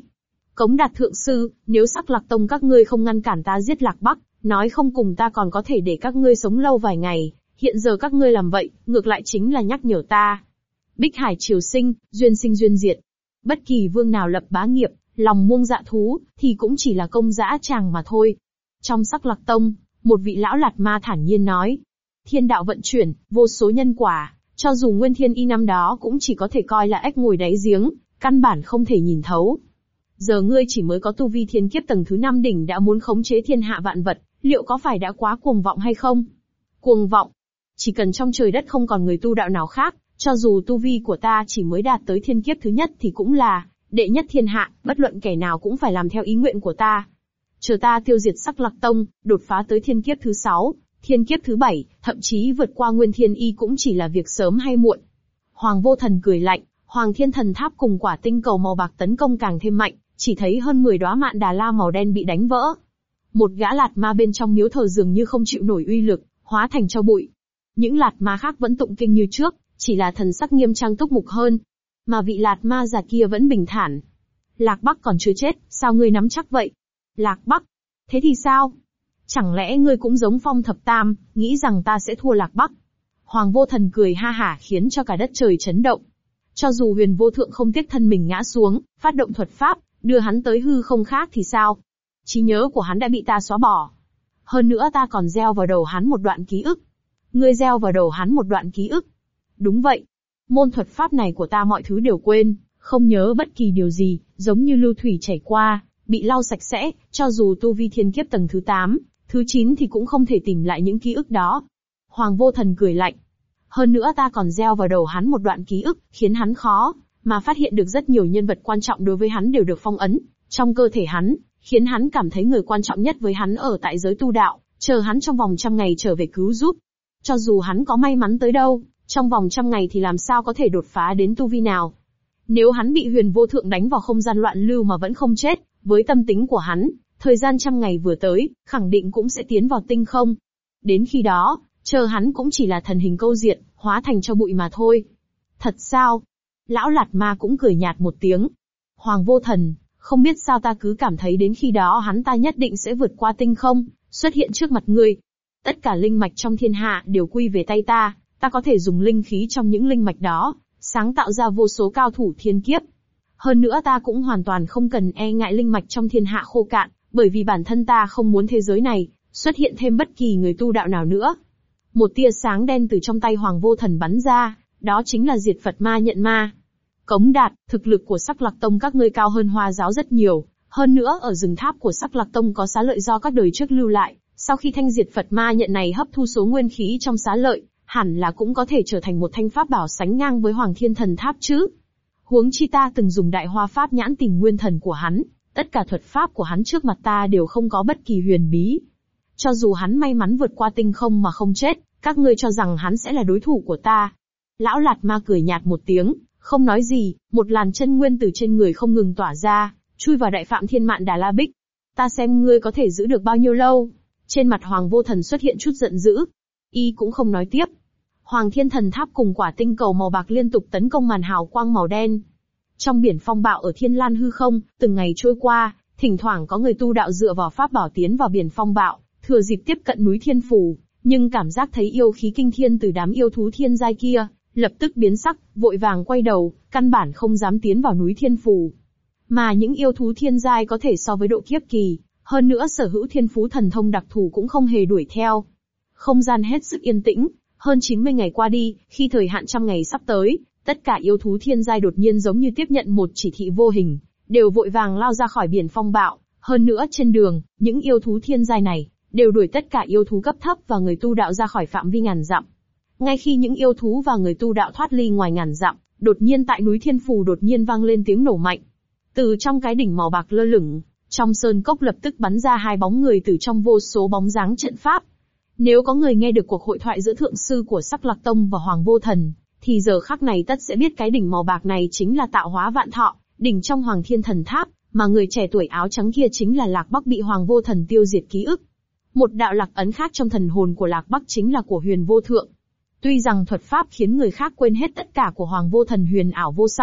[SPEAKER 1] Cống Đạt thượng sư, nếu Sắc Lạc Tông các ngươi không ngăn cản ta giết Lạc Bắc, nói không cùng ta còn có thể để các ngươi sống lâu vài ngày, hiện giờ các ngươi làm vậy, ngược lại chính là nhắc nhở ta. Bích Hải triều sinh duyên diệt. Bất kỳ vương nào lập bá nghiệp, lòng muông dạ thú, thì cũng chỉ là công dã tràng mà thôi. Trong Sắc Lạc Tông, một vị lão lạt ma thản nhiên nói. Thiên đạo vận chuyển, vô số nhân quả, cho dù Nguyên Thiên Y năm đó cũng chỉ có thể coi là ếch ngồi đáy giếng, căn bản không thể nhìn thấu. Giờ ngươi chỉ mới có tu vi thiên kiếp tầng thứ 5 đỉnh đã muốn khống chế thiên hạ vạn vật, liệu có phải đã quá cuồng vọng hay không? Cuồng vọng? Chỉ cần trong trời đất không còn người tu đạo nào khác, cho dù tu vi của ta chỉ mới đạt tới thiên kiếp thứ nhất thì cũng là đệ nhất thiên hạ, bất luận kẻ nào cũng phải làm theo ý nguyện của ta. Chờ ta tiêu diệt Sắc Lạc Tông, đột phá tới thiên kiếp thứ 6, thiên kiếp thứ 7, thậm chí vượt qua Nguyên Thiên Y cũng chỉ là việc sớm hay muộn. Hoàng Vô Thần cười lạnh, Hoàng Thiên Thần Tháp cùng quả tinh cầu màu bạc tấn công càng thêm mạnh, chỉ thấy hơn 10 đóa mạn đà la màu đen bị đánh vỡ. Một gã lạt ma bên trong miếu thờ dường như không chịu nổi uy lực, hóa thành tro bụi. Những lạt ma khác vẫn tụng kinh như trước, chỉ là thần sắc nghiêm trang túc mục hơn. Mà vị lạt ma già kia vẫn bình thản. Lạc Bắc còn chưa chết, sao ngươi nắm chắc vậy? Lạc Bắc? Thế thì sao? Chẳng lẽ ngươi cũng giống Phong Thập Tam, nghĩ rằng ta sẽ thua Lạc Bắc? Hoàng Vô Thần cười ha hả khiến cho cả đất trời chấn động. Cho dù Huyền Vô Thượng không tiếc thân mình ngã xuống, phát động thuật pháp, đưa hắn tới hư không khác thì sao? Trí nhớ của hắn đã bị ta xóa bỏ. Hơn nữa ta còn gieo vào đầu hắn một đoạn ký ức. Ngươi gieo vào đầu hắn một đoạn ký ức. Đúng vậy. Môn thuật pháp này của ta mọi thứ đều quên, không nhớ bất kỳ điều gì, giống như lưu thủy chảy qua, bị lau sạch sẽ, cho dù tu vi thiên kiếp tầng thứ 8, thứ 9 thì cũng không thể tìm lại những ký ức đó. Hoàng Vô Thần cười lạnh. Hơn nữa ta còn gieo vào đầu hắn một đoạn ký ức, khiến hắn khó mà phát hiện được rất nhiều nhân vật quan trọng đối với hắn đều được phong ấn trong cơ thể hắn, khiến hắn cảm thấy người quan trọng nhất với hắn ở tại giới tu đạo, chờ hắn trong vòng 100 ngày trở về cứu giúp. Cho dù hắn có may mắn tới đâu, trong vòng 100 ngày thì làm sao có thể đột phá đến tu vi nào? Nếu hắn bị Huyền Vô Thượng đánh vào không gian loạn lưu mà vẫn không chết, với tâm tính của hắn, thời gian 100 ngày vừa tới, khẳng định cũng sẽ tiến vào tinh không. Đến khi đó, chờ hắn cũng chỉ là thần hình câu diện, hóa thành cho bụi mà thôi. Thật sao? Lão lạt ma cũng cười nhạt một tiếng. Hoàng Vô Thần, không biết sao ta cứ cảm thấy đến khi đó hắn ta nhất định sẽ vượt qua tinh không, xuất hiện trước mặt ngươi. Tất cả linh mạch trong thiên hạ đều quy về tay ta, ta có thể dùng linh khí trong những linh mạch đó, sáng tạo ra vô số cao thủ thiên kiếp. Hơn nữa ta cũng hoàn toàn không cần e ngại linh mạch trong thiên hạ khô cạn, bởi vì bản thân ta không muốn thế giới này xuất hiện thêm bất kỳ người tu đạo nào nữa. Một tia sáng đen từ trong tay Hoàng Vô Thần bắn ra, đó chính là diệt Phật ma nhận ma. Cống Đạt, thực lực của Sắc Lạc Tông các ngươi cao hơn Hoa giáo rất nhiều, hơn nữa ở rừng tháp của Sắc Lạc Tông có xá lợi do các đời trước lưu lại, sau khi thanh diệt Phật ma nhận này hấp thu số nguyên khí trong xá lợi, hẳn là cũng có thể trở thành một thanh pháp bảo sánh ngang với Hoàng Thiên Thần Tháp chứ. Huống chi ta từng dùng Đại Hoa Pháp nhãn tìm nguyên thần của hắn, tất cả thuật pháp của hắn trước mặt ta đều không có bất kỳ huyền bí. Cho dù hắn may mắn vượt qua tinh không mà không chết, các ngươi cho rằng hắn sẽ là đối thủ của ta? Lão lạt ma cười nhạt một tiếng, không nói gì, một làn chân nguyên từ trên người không ngừng tỏa ra, chui vào Đại Phạm Thiên Mạn Đà La Bích. Ta xem ngươi có thể giữ được bao nhiêu lâu? Trên mặt Hoàng Vô Thần xuất hiện chút giận dữ. Y cũng không nói tiếp. Hoàng Thiên Thần Tháp cùng quả tinh cầu màu bạc liên tục tấn công màn hào quang màu đen. Trong biển phong bạo ở Thiên Lan hư không, từng ngày trôi qua, thỉnh thoảng có người tu đạo dựa vào pháp bảo tiến vào biển phong bạo, thừa dịp tiếp cận núi Thiên Phủ, nhưng cảm giác thấy yêu khí kinh thiên từ đám yêu thú thiên giai kia, lập tức biến sắc, vội vàng quay đầu, căn bản không dám tiến vào núi Thiên Phủ. Mà những yêu thú thiên giai có thể so với độ kiếp kỳ, hơn nữa sở hữu thiên phú thần thông đặc thù cũng không hề đuổi theo. Không gian hết sức yên tĩnh, hơn 90 ngày qua đi, khi thời hạn 100 ngày sắp tới, tất cả yêu thú thiên giai đột nhiên giống như tiếp nhận một chỉ thị vô hình, đều vội vàng lao ra khỏi biển phong bạo, hơn nữa trên đường, những yêu thú thiên giai này đều đuổi tất cả yêu thú cấp thấp và người tu đạo ra khỏi phạm vi ngàn dặm. Ngay khi những yêu thú và người tu đạo thoát ly ngoài ngàn dặm, đột nhiên tại núi Thiên Phù đột nhiên vang lên tiếng nổ mạnh. Từ trong cái đỉnh màu bạc lơ lửng, trong sơn cốc lập tức bắn ra 2 bóng người từ trong vô số bóng dáng trận pháp. Nếu có người nghe được cuộc hội thoại giữa thượng sư của Sắc Lạc Tông và Hoàng Vô Thần, thì giờ khắc này tất sẽ biết cái đỉnh màu bạc này chính là Tạo Hóa Vạn Thọ, đỉnh trong Hoàng Thiên Thần Tháp, mà người trẻ tuổi áo trắng kia chính là Lạc Bắc bị Hoàng Vô Thần tiêu diệt ký ức. Một đạo lạc ấn khác trong thần hồn của Lạc Bắc chính là của Huyền Vô Thượng. Tuy rằng thuật pháp khiến người khác quên hết tất cả của Hoàng Vô Thần huyền ảo vô song,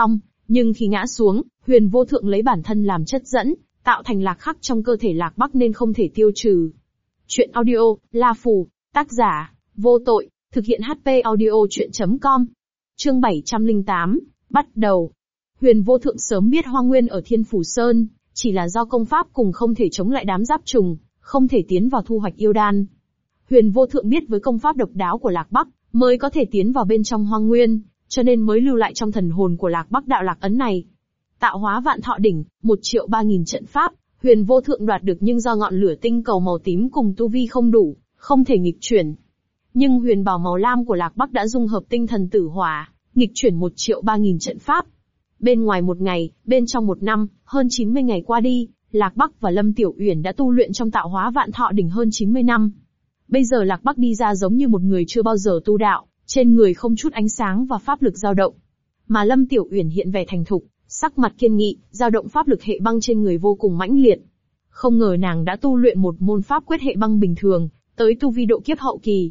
[SPEAKER 1] Nhưng khi ngã xuống, Huyền Vô Thượng lấy bản thân làm chất dẫn, tạo thành lạc khắc trong cơ thể Lạc Bắc nên không thể tiêu trừ. Chuyện audio, La Phù, tác giả, Vô Tội, thực hiện HP audio chuyện.com. Chương 708, bắt đầu. Huyền Vô Thượng sớm biết Hoang Nguyên ở Thiên Phủ Sơn, chỉ là do công pháp cùng không thể chống lại đám giáp trùng, không thể tiến vào thu hoạch yêu đan. Huyền Vô Thượng biết với công pháp độc đáo của Lạc Bắc, mới có thể tiến vào bên trong Hoang Nguyên, cho nên mới lưu lại trong thần hồn của Lạc Bắc đạo lạc ấn này. Tạo hóa vạn thọ đỉnh, 1.300.000 trận pháp, Huyền Vô Thượng đoạt được nhưng do ngọn lửa tinh cầu màu tím cùng tu vi không đủ, không thể nghịch chuyển. Nhưng huyền bào màu lam của Lạc Bắc đã dung hợp tinh thần tử hỏa, nghịch chuyển 1.300.000 trận pháp. Bên ngoài một ngày, bên trong một năm, hơn 90 ngày qua đi, Lạc Bắc và Lâm Tiểu Uyển đã tu luyện trong tạo hóa vạn thọ đỉnh hơn 90 năm. Bây giờ Lạc Bắc đi ra giống như một người chưa bao giờ tu đạo, trên người không chút ánh sáng và pháp lực dao động. Mà Lâm Tiểu Uyển hiện vẻ thành thục, sắc mặt kiên nghị, dao động pháp lực hệ băng trên người vô cùng mãnh liệt. Không ngờ nàng đã tu luyện một môn pháp quyết hệ băng bình thường, tới tu vi độ kiếp hậu kỳ.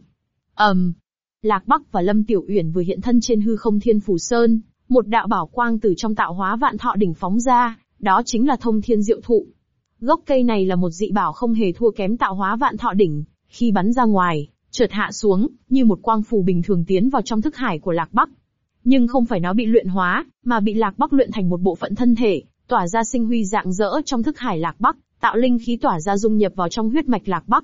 [SPEAKER 1] Lạc Bắc và Lâm Tiểu Uyển vừa hiện thân trên hư không Thiên Phủ Sơn, một đạo bảo quang từ trong tạo hóa vạn thọ đỉnh phóng ra, đó chính là Thông Thiên Diệu Thụ. Gốc cây này là một dị bảo không hề thua kém tạo hóa vạn thọ đỉnh, khi bắn ra ngoài, chợt hạ xuống, như một quang phù bình thường tiến vào trong thức hải của Lạc Bắc. Nhưng không phải nó bị luyện hóa, mà bị Lạc Bắc luyện thành một bộ phận thân thể, tỏa ra sinh huy rạng rỡ trong thức hải Lạc Bắc, tạo linh khí tỏa ra dung nhập vào trong huyết mạch Lạc Bắc.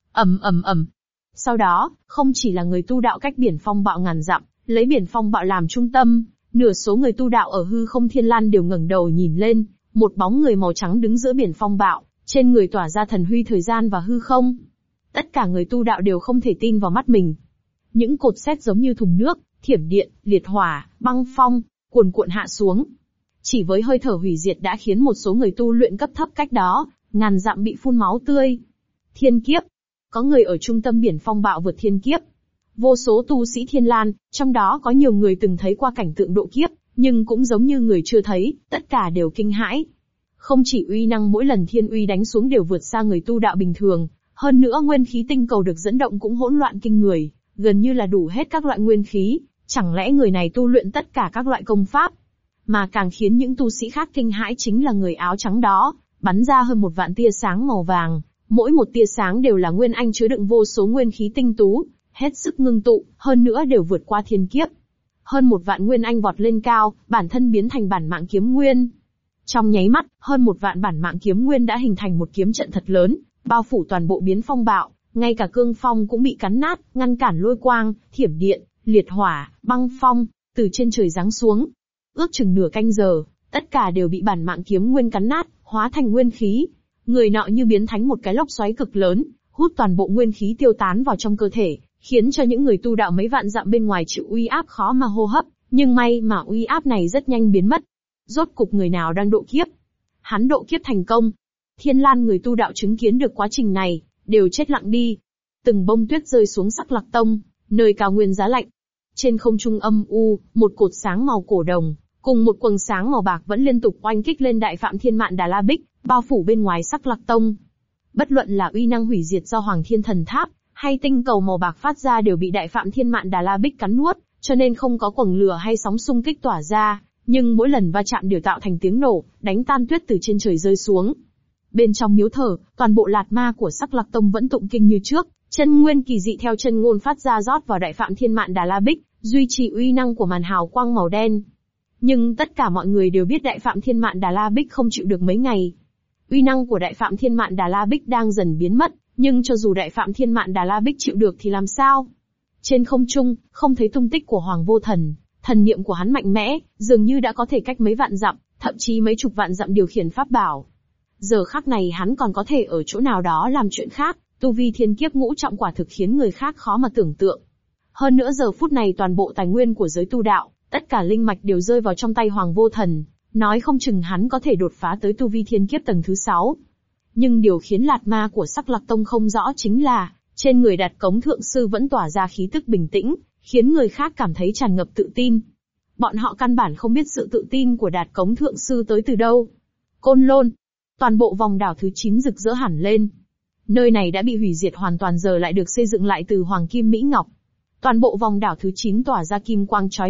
[SPEAKER 1] Sau đó, không chỉ là người tu đạo cách biển phong bạo ngàn dặm, lấy biển phong bạo làm trung tâm, nửa số người tu đạo ở hư không Thiên Lan đều ngẩng đầu nhìn lên, một bóng người màu trắng đứng giữa biển phong bạo, trên người tỏa ra thần huy thời gian và hư không. Tất cả người tu đạo đều không thể tin vào mắt mình. Những cột sét giống như thùng nước, thiểm điện, liệt hỏa, băng phong, cuồn cuộn hạ xuống. Chỉ với hơi thở hủy diệt đã khiến một số người tu luyện cấp thấp cách đó, ngàn dặm bị phun máu tươi. Thiên kiếp. Có người ở trung tâm biển phong bạo vượt thiên kiếp. Vô số tu sĩ Thiên Lan, trong đó có nhiều người từng thấy qua cảnh tượng độ kiếp, nhưng cũng giống như người chưa thấy, tất cả đều kinh hãi. Không chỉ uy năng mỗi lần thiên uy đánh xuống đều vượt xa người tu đạo bình thường, hơn nữa nguyên khí tinh cầu được dẫn động cũng hỗn loạn kinh người, gần như là đủ hết các loại nguyên khí, chẳng lẽ người này tu luyện tất cả các loại công pháp? Mà càng khiến những tu sĩ khác kinh hãi chính là người áo trắng đó, bắn ra hơn 1 vạn tia sáng màu vàng, mỗi một tia sáng đều là nguyên anh chứa đựng vô số nguyên khí tinh tú, hết sức ngưng tụ, hơn nữa đều vượt qua thiên kiếp. Hơn 1 vạn nguyên anh vọt lên cao, bản thân biến thành bản mạng kiếm nguyên. Trong nháy mắt, hơn 1 vạn bản mạng kiếm nguyên đã hình thành một kiếm trận thật lớn, bao phủ toàn bộ biến phong bạo, ngay cả cương phong cũng bị cắn nát, ngăn cản lôi quang, thiểm điện, liệt hỏa, băng phong, từ trên trời giáng xuống. Ước chừng nửa canh giờ, tất cả đều bị bản mạng kiếm nguyên cắn nát, hóa thành nguyên khí. Người nọ như biến thành một cái lốc xoáy cực lớn, hút toàn bộ nguyên khí tiêu tán vào trong cơ thể, khiến cho những người tu đạo mấy vạn dặm bên ngoài chịu uy áp khó mà hô hấp, nhưng may mà uy áp này rất nhanh biến mất. Rốt cục người nào đang độ kiếp? Hắn độ kiếp thành công. Thiên Lan người tu đạo chứng kiến được quá trình này, đều chết lặng đi. Từng bông tuyết rơi xuống Sắc Lạc Tông, nơi cao nguyên giá lạnh. Trên không trung âm u, một cột sáng màu cổ đồng, cùng một quầng sáng màu bạc vẫn liên tục oanh kích lên Đại Phạm Thiên Mạn Đà La Bích, bao phủ bên ngoài Sắc Lạc Tông. Bất luận là uy năng hủy diệt do Hoàng Thiên Thần Tháp, hay tinh cầu màu bạc phát ra đều bị Đại Phạm Thiên Mạn Đà La Bích cắn nuốt, cho nên không có quầng lửa hay sóng xung kích tỏa ra, nhưng mỗi lần va chạm đều tạo thành tiếng nổ, đánh tan tuyết từ trên trời rơi xuống. Bên trong miếu thờ, toàn bộ lạt ma của Sắc Lạc Tông vẫn tụng kinh như trước, chân nguyên kỳ dị theo chân ngôn phát ra rót vào Đại Phạm Thiên Mạn Đà La Bích, duy trì uy năng của màn hào quang màu đen. Nhưng tất cả mọi người đều biết Đại Phạm Thiên Mạn Đà La Bích không chịu được mấy ngày. Uy năng của Đại Phạm Thiên Mạn Đà La Bích đang dần biến mất, nhưng cho dù Đại Phạm Thiên Mạn Đà La Bích chịu được thì làm sao? Trên không trung, không thấy tung tích của Hoàng Vô Thần, thần niệm của hắn mạnh mẽ, dường như đã có thể cách mấy vạn dặm, thậm chí mấy chục vạn dặm điều khiển pháp bảo. Giờ khắc này hắn còn có thể ở chỗ nào đó làm chuyện khác, tu vi thiên kiếp ngũ trọng quả thực khiến người khác khó mà tưởng tượng. Hơn nữa giờ phút này toàn bộ tài nguyên của giới tu đạo, tất cả linh mạch đều rơi vào trong tay Hoàng Vô Thần, nói không chừng hắn có thể đột phá tới tu vi thiên kiếp tầng thứ 6. Nhưng điều khiến lạt ma của Sắc Lạc Tông không rõ chính là, trên người Đạt Cống Thượng Sư vẫn tỏa ra khí tức bình tĩnh, khiến người khác cảm thấy tràn ngập tự tin. Bọn họ căn bản không biết sự tự tin của Đạt Cống Thượng Sư tới từ đâu. Côn Lôn. Toàn bộ vòng đảo thứ 9 rực rỡ hẳn lên. Nơi này đã bị hủy diệt hoàn toàn giờ lại được xây dựng lại từ Hoàng Kim Mỹ Ngọc. Toàn bộ vòng đảo thứ 9 tỏa ra kim quang chói mắt,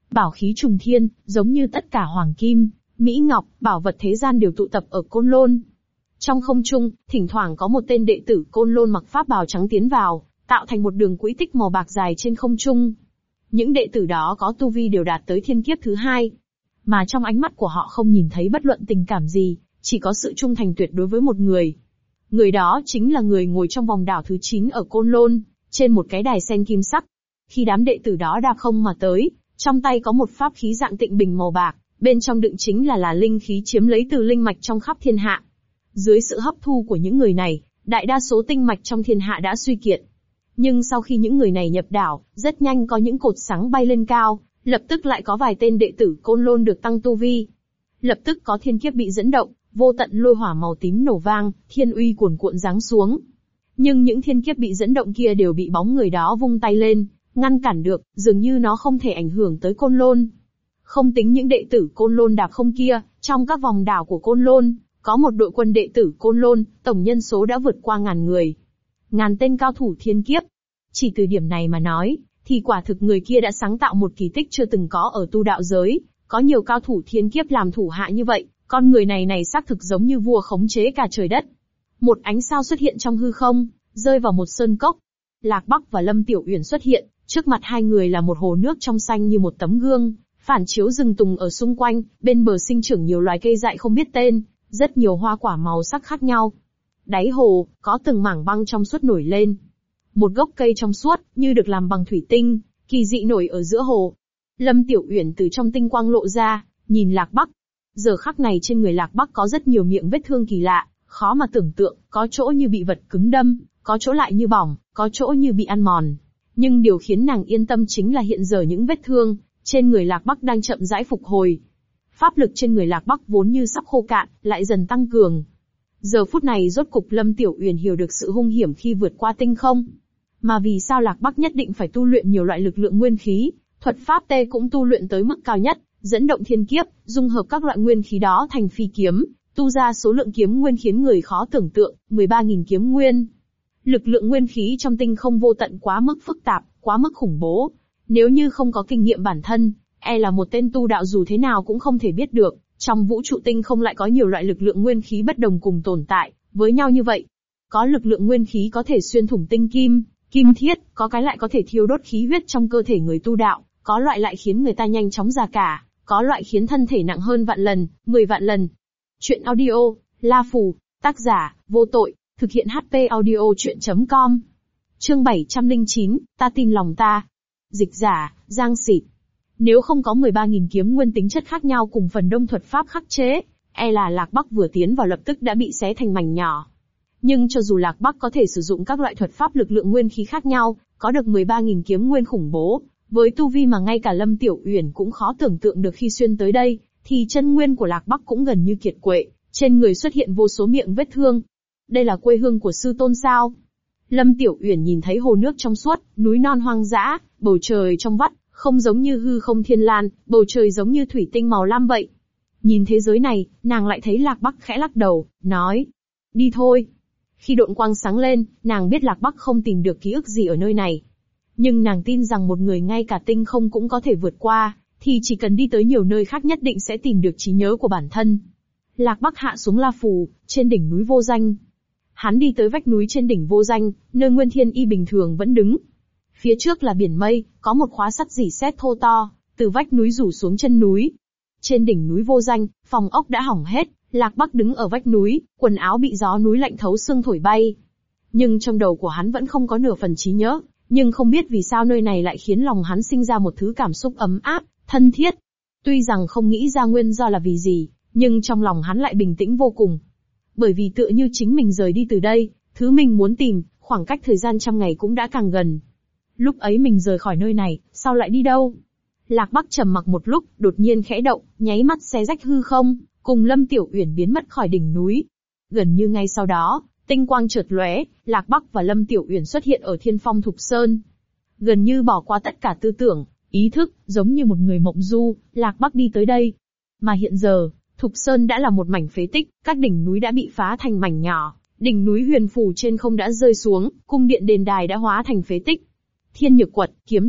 [SPEAKER 1] Bảo khí trùng thiên, giống như tất cả hoàng kim, mỹ ngọc, bảo vật thế gian đều tụ tập ở Côn Lôn. Trong không trung, thỉnh thoảng có một tên đệ tử Côn Lôn mặc pháp bào trắng tiến vào, tạo thành một đường quỹ tích màu bạc dài trên không trung. Những đệ tử đó có tu vi đều đạt tới thiên kiếp thứ 2. Mà trong ánh mắt của họ không nhìn thấy bất luận tình cảm gì, chỉ có sự trung thành tuyệt đối với một người. Người đó chính là người ngồi trong vòng đảo thứ 9 ở Côn Lôn, trên một cái đài sen kim sắc. Khi đám đệ tử đó đạp không mà tới, trong tay có một pháp khí dạng tịnh bình màu bạc, bên trong đựng chính là linh khí chiếm lấy từ linh mạch trong khắp thiên hạ. Dưới sự hấp thu của những người này, đại đa số tinh mạch trong thiên hạ đã suy kiệt. Nhưng sau khi những người này nhập đảo, rất nhanh có những cột sáng bay lên cao, lập tức lại có vài tên đệ tử Côn Lôn được tăng tu vi. Lập tức có thiên kiếp bị dẫn động, vô tận lôi hỏa màu tím nổ vang, thiên uy cuồn cuộn giáng xuống. Nhưng những thiên kiếp bị dẫn động kia đều bị bóng người đó vung tay lên, ngăn cản được, dường như nó không thể ảnh hưởng tới Côn Lôn. Không tính những đệ tử Côn Lôn đạp không kia, trong các vòng đảo của Côn Lôn, có một đội quân đệ tử Côn Lôn, tổng nhân số đã vượt qua 1000 người. 1000 tên cao thủ thiên kiếp. Chỉ từ điểm này mà nói, thì quả thực người kia đã sáng tạo một kỳ tích chưa từng có ở tu đạo giới, có nhiều cao thủ thiên kiếp làm thủ hạ như vậy, con người này xác thực giống như vua khống chế cả trời đất. Một ánh sao xuất hiện trong hư không, rơi vào một sơn cốc. Lạc Bắc và Lâm Tiểu Uyển xuất hiện, trước mặt hai người là một hồ nước trong xanh như một tấm gương, phản chiếu rừng tùng ở xung quanh, bên bờ sinh trưởng nhiều loài cây dại không biết tên, rất nhiều hoa quả màu sắc khác nhau. Đáy hồ, có từng mảng băng trong suốt nổi lên. Một gốc cây trong suốt, như được làm bằng thủy tinh, kỳ dị nổi ở giữa hồ. Lâm Tiểu Uyển từ trong tinh quang lộ ra, nhìn Lạc Bắc. Giờ khắc này trên người Lạc Bắc có rất nhiều miệng vết thương kỳ lạ, khó mà tưởng tượng, có chỗ như bị vật cứng đâm, có chỗ lại như bỏng, có chỗ như bị ăn mòn. Nhưng điều khiến nàng yên tâm chính là hiện giờ những vết thương trên người Lạc Bắc đang chậm rãi phục hồi. Pháp lực trên người Lạc Bắc vốn như sắp khô cạn, lại dần tăng cường. Giờ phút này rốt cục Lâm Tiểu Uyển hiểu được sự hung hiểm khi vượt qua tinh không. Mà vì sao Lạc Bắc nhất định phải tu luyện nhiều loại lực lượng nguyên khí, thuật pháp tê cũng tu luyện tới mức cao nhất, dẫn động thiên kiếp, dung hợp các loại nguyên khí đó thành phi kiếm, tu ra số lượng kiếm nguyên khiến người khó tưởng tượng, 13.000 kiếm nguyên. Lực lượng nguyên khí trong tinh không vô tận quá mức phức tạp, quá mức khủng bố. Nếu như không có kinh nghiệm bản thân, là một tên tu đạo dù thế nào cũng không thể biết được, trong vũ trụ tinh không lại có nhiều loại lực lượng nguyên khí bất đồng cùng tồn tại, với nhau như vậy. Có lực lượng nguyên khí có thể xuyên thủng tinh kim, kim thiết, có cái lại có thể thiêu đốt khí huyết trong cơ thể người tu đạo, có loại lại khiến người ta nhanh chóng già cả, có loại khiến thân thể nặng hơn vạn lần, 10 vạn lần. Chuyện audio, La Phù, tác giả, vô tội, thực hiện HP audio chuyện.com. Chương 709, ta tin lòng ta. Dịch giả, Giang Sịt. Nếu không có 13.000 kiếm nguyên tính chất khác nhau cùng phần đông thuật pháp khắc chế, là Lạc Bắc vừa tiến vào lập tức đã bị xé thành mảnh nhỏ. Nhưng cho dù Lạc Bắc có thể sử dụng các loại thuật pháp lực lượng nguyên khí khác nhau, có được 13.000 kiếm nguyên khủng bố, với tu vi mà ngay cả Lâm Tiểu Uyển cũng khó tưởng tượng được khi xuyên tới đây, thì chân nguyên của Lạc Bắc cũng gần như kiệt quệ, trên người xuất hiện vô số miệng vết thương. Đây là quê hương của sư tôn sao? Lâm Tiểu Uyển nhìn thấy hồ nước trong suốt, núi non hoang dã, bầu trời trong vắt, không giống như hư không thiên lan, bầu trời giống như thủy tinh màu lam vậy. Nhìn thế giới này, nàng lại thấy Lạc Bắc khẽ lắc đầu, nói, đi thôi. Khi độn quang sáng lên, nàng biết Lạc Bắc không tìm được ký ức gì ở nơi này. Nhưng nàng tin rằng một người ngay cả tinh không cũng có thể vượt qua, thì chỉ cần đi tới nhiều nơi khác nhất định sẽ tìm được trí nhớ của bản thân. Lạc Bắc hạ xuống La Phù, trên đỉnh núi vô danh. Hắn đi tới vách núi trên đỉnh vô danh, nơi Nguyên Thiên Y bình thường vẫn đứng. Phía trước là biển mây, có một khóa sắt rỉ sét thô to, từ vách núi rủ xuống chân núi. Trên đỉnh núi vô danh, phòng ốc đã hỏng hết, Lạc Bắc đứng ở vách núi, quần áo bị gió núi lạnh thấu xương thổi bay. Nhưng trong đầu của hắn vẫn không có nửa phần trí nhớ, nhưng không biết vì sao nơi này lại khiến lòng hắn sinh ra một thứ cảm xúc ấm áp, thân thiết. Tuy rằng không nghĩ ra nguyên do là vì gì, nhưng trong lòng hắn lại bình tĩnh vô cùng. Bởi vì tựa như chính mình rời đi từ đây, thứ mình muốn tìm, khoảng cách thời gian 100 ngày cũng đã càng gần. Lúc ấy mình rời khỏi nơi này, sao lại đi đâu? Lạc Bắc trầm mặc một lúc, đột nhiên khẽ động, nháy mắt xé rách hư không, cùng Lâm Tiểu Uyển biến mất khỏi đỉnh núi. Gần như ngay sau đó, tinh quang chợt lóe, Lạc Bắc và Lâm Tiểu Uyển xuất hiện ở Thiên Phong Thục Sơn. Gần như bỏ qua tất cả tư tưởng, ý thức, giống như một người mộng du, Lạc Bắc đi tới đây. Mà hiện giờ, Thục Sơn đã là một mảnh phế tích, các đỉnh núi đã bị phá thành mảnh nhỏ, đỉnh núi huyền phù trên không đã rơi xuống, cung điện đền đài đã hóa thành phế tích. Thiên Nhược Quật, kiếm tháp,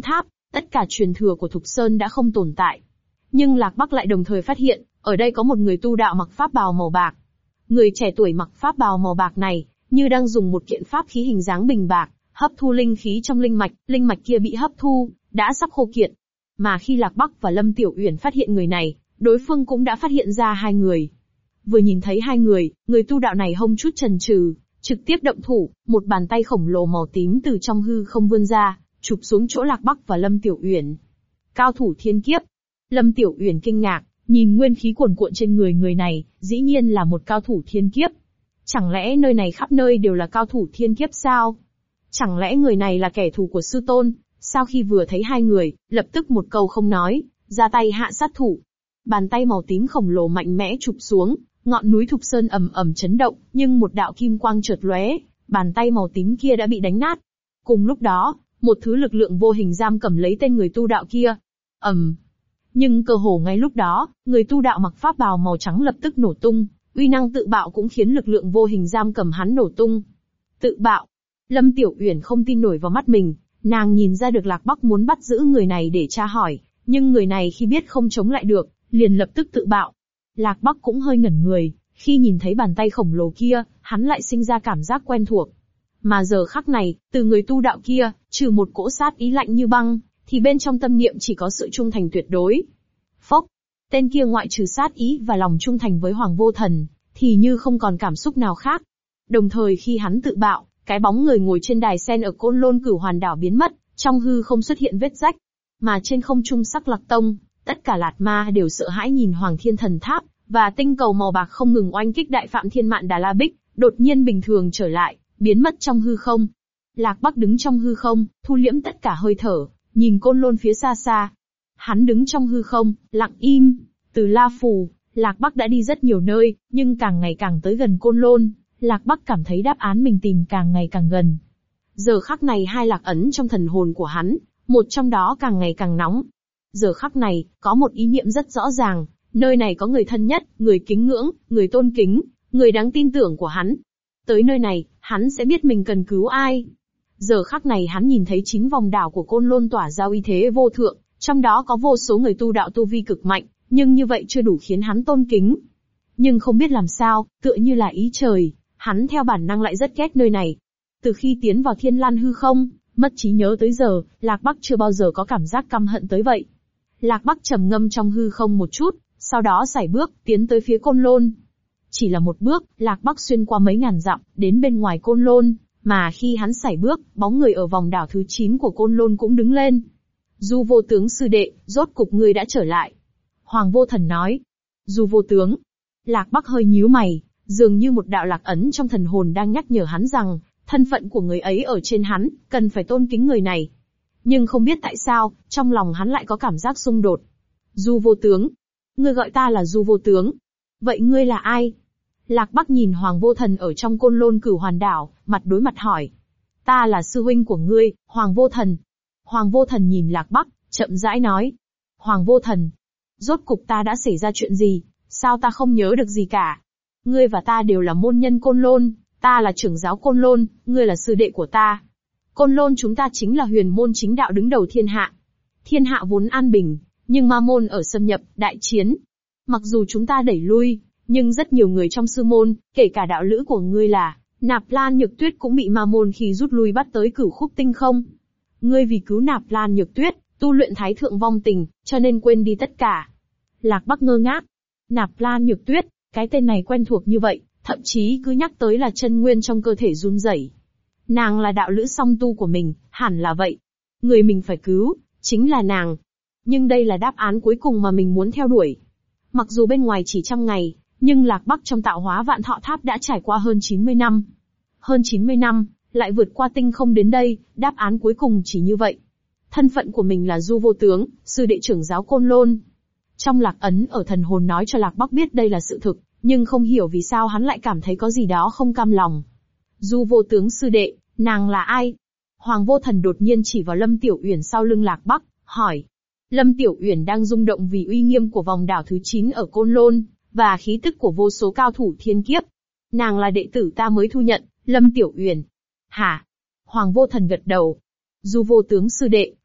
[SPEAKER 1] Tất cả truyền thừa của Thục Sơn đã không tồn tại. Nhưng Lạc Bắc lại đồng thời phát hiện, ở đây có một người tu đạo mặc pháp bào màu bạc. Người trẻ tuổi mặc pháp bào màu bạc này, như đang dùng một kiện pháp khí hình dáng bình bạc, hấp thu linh khí trong linh mạch kia bị hấp thu, đã sắp khô kiệt. Mà khi Lạc Bắc và Lâm Tiểu Uyển phát hiện người này, đối phương cũng đã phát hiện ra hai người. Vừa nhìn thấy hai người tu đạo này không chút chần chừ, trực tiếp động thủ, một bàn tay khổng lồ màu tím từ trong hư không vươn ra, chụp xuống chỗ Lạc Bắc và Lâm Tiểu Uyển. Cao thủ thiên kiếp. Lâm Tiểu Uyển kinh ngạc, nhìn nguyên khí cuồn cuộn trên người này, dĩ nhiên là một cao thủ thiên kiếp. Chẳng lẽ nơi này khắp nơi đều là cao thủ thiên kiếp sao? Chẳng lẽ người này là kẻ thù của sư tôn? Sau khi vừa thấy hai người, lập tức một câu không nói, ra tay hạ sát thủ. Bàn tay màu tím khổng lồ mạnh mẽ chụp xuống, ngọn núi Thục Sơn ầm ầm chấn động, nhưng một đạo kim quang chợt lóe, bàn tay màu tím kia đã bị đánh nát. Cùng lúc đó, một thứ lực lượng vô hình giam cầm lấy tên người tu đạo kia. Nhưng cơ hồ ngay lúc đó, người tu đạo mặc pháp bào màu trắng lập tức nổ tung, uy năng tự bạo cũng khiến lực lượng vô hình giam cầm hắn nổ tung. Tự bạo. Lâm Tiểu Uyển không tin nổi vào mắt mình, nàng nhìn ra được Lạc Bắc muốn bắt giữ người này để tra hỏi, nhưng người này khi biết không chống lại được, liền lập tức tự bạo. Lạc Bắc cũng hơi ngẩn người, khi nhìn thấy bàn tay khổng lồ kia, hắn lại sinh ra cảm giác quen thuộc. Mà giờ khắc này, từ người tu đạo kia, trừ một cỗ sát ý lạnh như băng, thì bên trong tâm niệm chỉ có sự trung thành tuyệt đối. Phốc, tên kia ngoại trừ sát ý và lòng trung thành với Hoàng Vô Thần, thì như không còn cảm xúc nào khác. Đồng thời khi hắn tự bạo, cái bóng người ngồi trên đài sen ở Côn Lôn Cửu Hoàn Đảo biến mất, trong hư không xuất hiện vết rách. Mà trên không trung Sắc Lạc Tông, tất cả Lạt Ma đều sợ hãi nhìn Hoàng Thiên Thần Tháp, và tinh cầu màu bạc không ngừng oanh kích Đại Phạm Thiên Mạn Đà La Bích, đột nhiên bình thường trở lại, biến mất trong hư không. Lạc Bắc đứng trong hư không, thu liễm tất cả hơi thở, nhìn Côn Lôn phía xa xa. Hắn đứng trong hư không, lặng im. Từ La Phù, Lạc Bắc đã đi rất nhiều nơi, nhưng càng ngày càng tới gần Côn Lôn, Lạc Bắc cảm thấy đáp án mình tìm càng ngày càng gần. Giờ khắc này hai lạc ấn trong thần hồn của hắn, một trong đó càng ngày càng nóng. Giờ khắc này, có một ý niệm rất rõ ràng, nơi này có người thân nhất, người kính ngưỡng, người tôn kính, người đáng tin tưởng của hắn. Tới nơi này, hắn sẽ biết mình cần cứu ai. Giờ khắc này hắn nhìn thấy 9 vòng đảo của Côn Lôn tỏa ra uy thế vô thượng, trong đó có vô số người tu đạo tu vi cực mạnh, nhưng như vậy chưa đủ khiến hắn tôn kính. Nhưng không biết làm sao, tựa như là ý trời, hắn theo bản năng lại rất ghét nơi này. Từ khi tiến vào Thiên Lan hư không, mất trí nhớ tới giờ, Lạc Bắc chưa bao giờ có cảm giác căm hận tới vậy. Lạc Bắc trầm ngâm trong hư không một chút, sau đó sải bước, tiến tới phía Côn Lôn. Chỉ là một bước, Lạc Bắc xuyên qua mấy ngàn dặm, đến bên ngoài Côn Lôn, mà khi hắn sải bước, bóng người ở vòng đảo thứ 9 của Côn Lôn cũng đứng lên. Du Vô Tướng sư đệ, rốt cục ngươi đã trở lại. Hoàng Vô Thần nói. Du Vô Tướng. Lạc Bắc hơi nhíu mày, dường như một đạo lạc ấn trong thần hồn đang nhắc nhở hắn rằng, thân phận của người ấy ở trên hắn, cần phải tôn kính người này. Nhưng không biết tại sao, trong lòng hắn lại có cảm giác xung đột. Du Vô Tướng. Ngươi gọi ta là Du Vô Tướng. Vậy ngươi là ai? Lạc Bắc nhìn Hoàng Vô Thần ở trong Côn Lôn Cửu Hoàn Đảo, mặt đối mặt hỏi. Ta là sư huynh của ngươi, Hoàng Vô Thần. Hoàng Vô Thần nhìn Lạc Bắc, chậm rãi nói. Hoàng Vô Thần. Rốt cục ta đã xảy ra chuyện gì, sao ta không nhớ được gì cả? Ngươi và ta đều là môn nhân Côn Lôn, ta là trưởng giáo Côn Lôn, ngươi là sư đệ của ta. Côn Lôn chúng ta chính là huyền môn chính đạo đứng đầu thiên hạ. Thiên hạ vốn an bình, nhưng ma môn ở xâm nhập, đại chiến. Mặc dù chúng ta đẩy lui, nhưng rất nhiều người trong sư môn, kể cả đạo lữ của ngươi là Nạp Lan Nhược Tuyết cũng bị ma môn khi rút lui bắt tới Cửu Khúc Tinh Không. Ngươi vì cứu Nạp Lan Nhược Tuyết, tu luyện Thái Thượng Vong Tình, cho nên quên đi tất cả. Lạc Bắc ngơ ngác. Nạp Lan Nhược Tuyết, cái tên này quen thuộc như vậy, thậm chí cứ nhắc tới là chân nguyên trong cơ thể run rẩy. Nàng là đạo lữ song tu của mình, hẳn là vậy. Người mình phải cứu, chính là nàng. Nhưng đây là đáp án cuối cùng mà mình muốn theo đuổi. Mặc dù bên ngoài chỉ 100 ngày, nhưng Lạc Bắc trong tạo hóa Vạn Thọ Tháp đã trải qua hơn 90 năm. Hơn 90 năm, lại vượt qua tinh không đến đây, đáp án cuối cùng chỉ như vậy. Thân phận của mình là Du Vô Tướng, sư đệ trưởng giáo Côn Lôn. Trong lạc ấn ở thần hồn nói cho Lạc Bắc biết đây là sự thực, nhưng không hiểu vì sao hắn lại cảm thấy có gì đó không cam lòng. Du Vô Tướng sư đệ, nàng là ai? Hoàng Vô Thần đột nhiên chỉ vào Lâm Tiểu Uyển sau lưng Lạc Bắc, hỏi. Lâm Tiểu Uyển đang rung động vì uy nghiêm của vòng đảo thứ 9 ở Côn Lôn, và khí tức của vô số cao thủ thiên kiếp. Nàng là đệ tử ta mới thu nhận, Lâm Tiểu Uyển. Hả? Hoàng Vô Thần gật đầu. Du Vô Tướng sư đệ,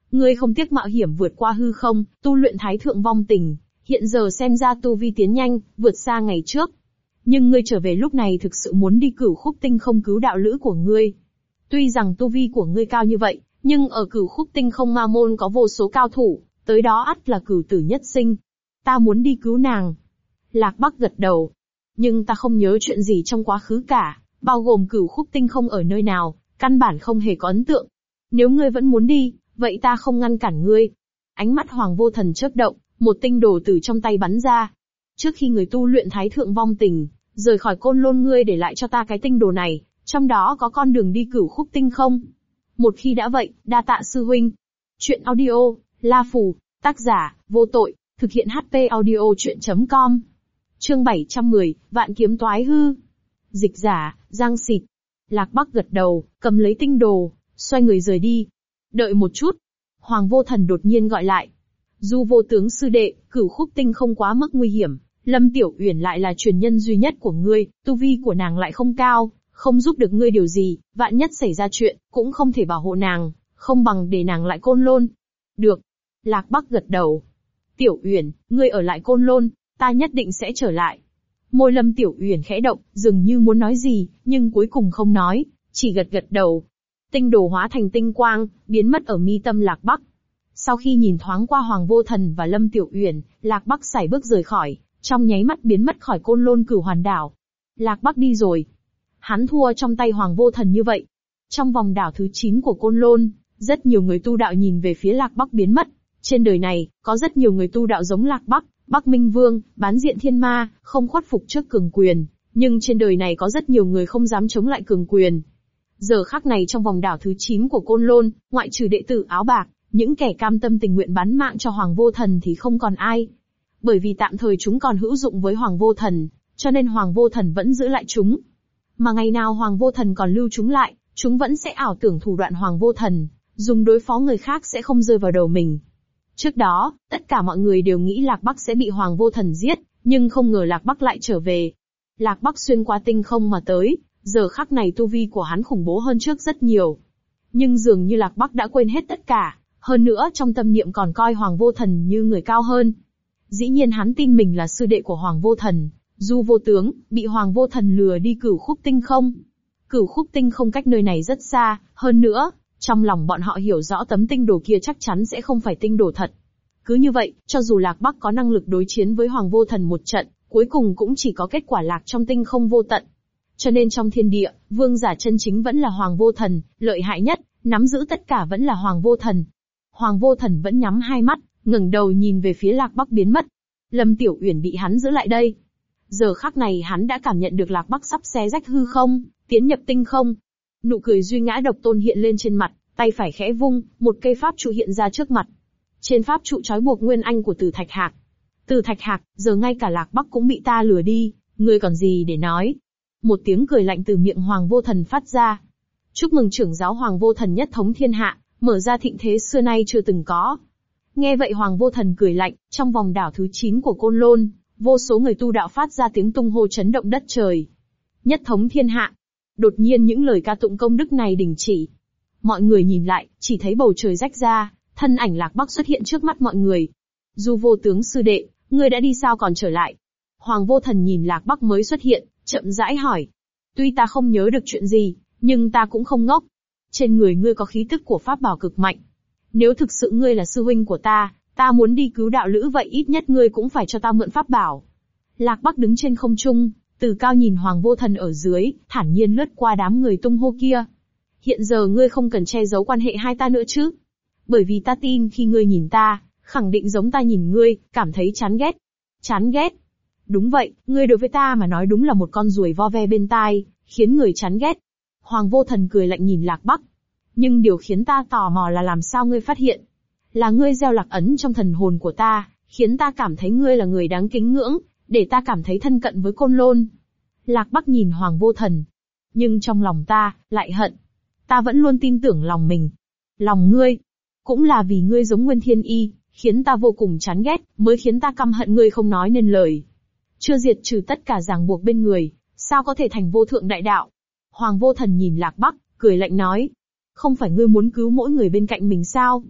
[SPEAKER 1] Ngươi không tiếc mạo hiểm vượt qua hư không, tu luyện thái thượng vong tình, hiện giờ xem ra tu vi tiến nhanh, vượt xa ngày trước. Nhưng ngươi trở về lúc này thực sự muốn đi Cửu Khúc Tinh không cứu đạo lữ của ngươi. Tuy rằng tu vi của ngươi cao như vậy, nhưng ở Cửu Khúc Tinh không ma môn có vô số cao thủ, tới đó ắt là cửu tử nhất sinh. Ta muốn đi cứu nàng. Lạc Bắc gật đầu. Nhưng ta không nhớ chuyện gì trong quá khứ cả, bao gồm Cửu Khúc Tinh không ở nơi nào, căn bản không hề có ấn tượng. Nếu ngươi vẫn muốn đi, vậy ta không ngăn cản ngươi. Ánh mắt Hoàng Vô Thần chớp động, một tinh đồ từ trong tay bắn ra. Trước khi người tu luyện thái thượng vong tình, rời khỏi Côn Lôn, ngươi để lại cho ta cái tinh đồ này, trong đó có con đường đi Cửu Khúc Tinh không. Một khi đã vậy, đa tạ sư huynh. Chuyện audio, La Phù, tác giả, vô tội, thực hiện HP audio chuyện.com. Chương 710, Vạn Kiếm Toái Hư. Dịch giả, Giang Xịt. Lạc Bắc gật đầu, cầm lấy tinh đồ, xoay người rời đi. Đợi một chút. Hoàng Vô Thần đột nhiên gọi lại. Du vô tướng sư đệ, Cửu Khúc Tinh không quá mức nguy hiểm. Lâm Tiểu Uyển lại là truyền nhân duy nhất của ngươi, tu vi của nàng lại không cao, không giúp được ngươi điều gì, vạn nhất xảy ra chuyện, cũng không thể bảo hộ nàng, không bằng để nàng lại Côn Lôn. Được. Lạc Bắc gật đầu. Tiểu Uyển, ngươi ở lại Côn Lôn, ta nhất định sẽ trở lại. Môi Lâm Tiểu Uyển khẽ động, dường như muốn nói gì, nhưng cuối cùng không nói, chỉ gật gật đầu. Tinh đồ hóa thành tinh quang, biến mất ở mi tâm Lạc Bắc. Sau khi nhìn thoáng qua Hoàng Vô Thần và Lâm Tiểu Uyển, Lạc Bắc sải bước rời khỏi, trong nháy mắt biến mất khỏi Côn Lôn Cửu Hoàn Đảo. Lạc Bắc đi rồi. Hắn thua trong tay Hoàng Vô Thần như vậy. Trong vòng đảo thứ 9 của Côn Lôn, rất nhiều người tu đạo nhìn về phía Lạc Bắc biến mất. Trên đời này, có rất nhiều người tu đạo giống Lạc Bắc, Bắc Minh Vương, Bán Diện Thiên Ma, không khuất phục trước cường quyền. Nhưng trên đời này có rất nhiều người không dám chống lại cường quyền. Giờ khắc này trong vòng đảo thứ 9 của Côn Lôn, ngoại trừ đệ tử áo bạc, những kẻ cam tâm tình nguyện bán mạng cho Hoàng Vô Thần thì không còn ai. Bởi vì tạm thời chúng còn hữu dụng với Hoàng Vô Thần, cho nên Hoàng Vô Thần vẫn giữ lại chúng. Mà ngày nào Hoàng Vô Thần còn lưu chúng lại, chúng vẫn sẽ ảo tưởng thủ đoạn Hoàng Vô Thần, dùng đối phó người khác sẽ không rơi vào đầu mình. Trước đó, tất cả mọi người đều nghĩ Lạc Bắc sẽ bị Hoàng Vô Thần giết, nhưng không ngờ Lạc Bắc lại trở về. Lạc Bắc xuyên qua tinh không mà tới, giờ khắc này tu vi của hắn khủng bố hơn trước rất nhiều. Nhưng dường như Lạc Bắc đã quên hết tất cả, hơn nữa trong tâm niệm còn coi Hoàng Vô Thần như người cao hơn. Dĩ nhiên hắn tin mình là sư đệ của Hoàng Vô Thần, Du vô tướng, bị Hoàng Vô Thần lừa đi Cửu Khúc Tinh không. Cửu Khúc Tinh không cách nơi này rất xa, hơn nữa, trong lòng bọn họ hiểu rõ tấm tinh đồ kia chắc chắn sẽ không phải tinh đồ thật. Cứ như vậy, cho dù Lạc Bắc có năng lực đối chiến với Hoàng Vô Thần một trận, cuối cùng cũng chỉ có kết quả lạc trong tinh không vô tận. Cho nên trong thiên địa, vương giả chân chính vẫn là Hoàng Vô Thần, lợi hại nhất, nắm giữ tất cả vẫn là Hoàng Vô Thần. Hoàng Vô Thần vẫn nhắm hai mắt, ngẩng đầu nhìn về phía Lạc Bắc biến mất. Lâm Tiểu Uyển bị hắn giữ lại đây. Giờ khắc này hắn đã cảm nhận được Lạc Bắc sắp xé rách hư không, tiến nhập tinh không. Nụ cười duy ngã độc tôn hiện lên trên mặt, tay phải khẽ vung, một cây pháp trụ hiện ra trước mặt. Trên pháp trụ trói buộc nguyên anh của Từ Thạch Hạc. Từ Thạch Hạc, giờ ngay cả Lạc Bắc cũng bị ta lừa đi, ngươi còn gì để nói? Một tiếng cười lạnh từ miệng Hoàng Vô Thần phát ra. Chúc mừng trưởng giáo Hoàng Vô Thần nhất thống thiên hạ, mở ra thịnh thế xưa nay chưa từng có. Nghe vậy Hoàng Vô Thần cười lạnh, trong vòng đảo thứ 9 của Côn Lôn, vô số người tu đạo phát ra tiếng tung hô chấn động đất trời. Nhất thống thiên hạ. Đột nhiên những lời ca tụng công đức này đình chỉ. Mọi người nhìn lại, chỉ thấy bầu trời rách ra, thân ảnh Lạc Bắc xuất hiện trước mắt mọi người. Du vô tướng sư đệ, ngươi đã đi sao còn trở lại? Hoàng Vô Thần nhìn Lạc Bắc mới xuất hiện, chậm rãi hỏi. Tuy ta không nhớ được chuyện gì, nhưng ta cũng không ngốc. Trên người ngươi có khí tức của pháp bảo cực mạnh. Nếu thực sự ngươi là sư huynh của ta muốn đi cứu đạo lữ vậy ít nhất ngươi cũng phải cho ta mượn pháp bảo. Lạc Bắc đứng trên không trung, từ cao nhìn Hoàng Vô Thần ở dưới, thản nhiên lướt qua đám người tung hô kia. Hiện giờ ngươi không cần che giấu quan hệ hai ta nữa chứ? Bởi vì ta tin khi ngươi nhìn ta, khẳng định giống ta nhìn ngươi, cảm thấy chán ghét. Chán ghét? Đúng vậy, ngươi đối với ta mà nói đúng là một con ruồi vo ve bên tai, khiến người chán ghét. Hoàng Vô Thần cười lạnh nhìn Lạc Bắc. Nhưng điều khiến ta tò mò là làm sao ngươi phát hiện? Là ngươi gieo lạc ấn trong thần hồn của ta, khiến ta cảm thấy ngươi là người đáng kính ngưỡng, để ta cảm thấy thân cận với Côn Lôn. Lạc Bắc nhìn Hoàng Vô Thần. Nhưng trong lòng ta, lại hận. Ta vẫn luôn tin tưởng lòng mình. Lòng ngươi. Cũng là vì ngươi giống Nguyên Thiên Y, khiến ta vô cùng chán ghét, mới khiến ta căm hận ngươi không nói nên lời. Chưa diệt trừ tất cả ràng buộc bên người, sao có thể thành vô thượng đại đạo? Hoàng Vô Thần nhìn Lạc Bắc, cười lạnh nói. Không phải ngươi muốn cứu mỗi người bên cạnh mình sao?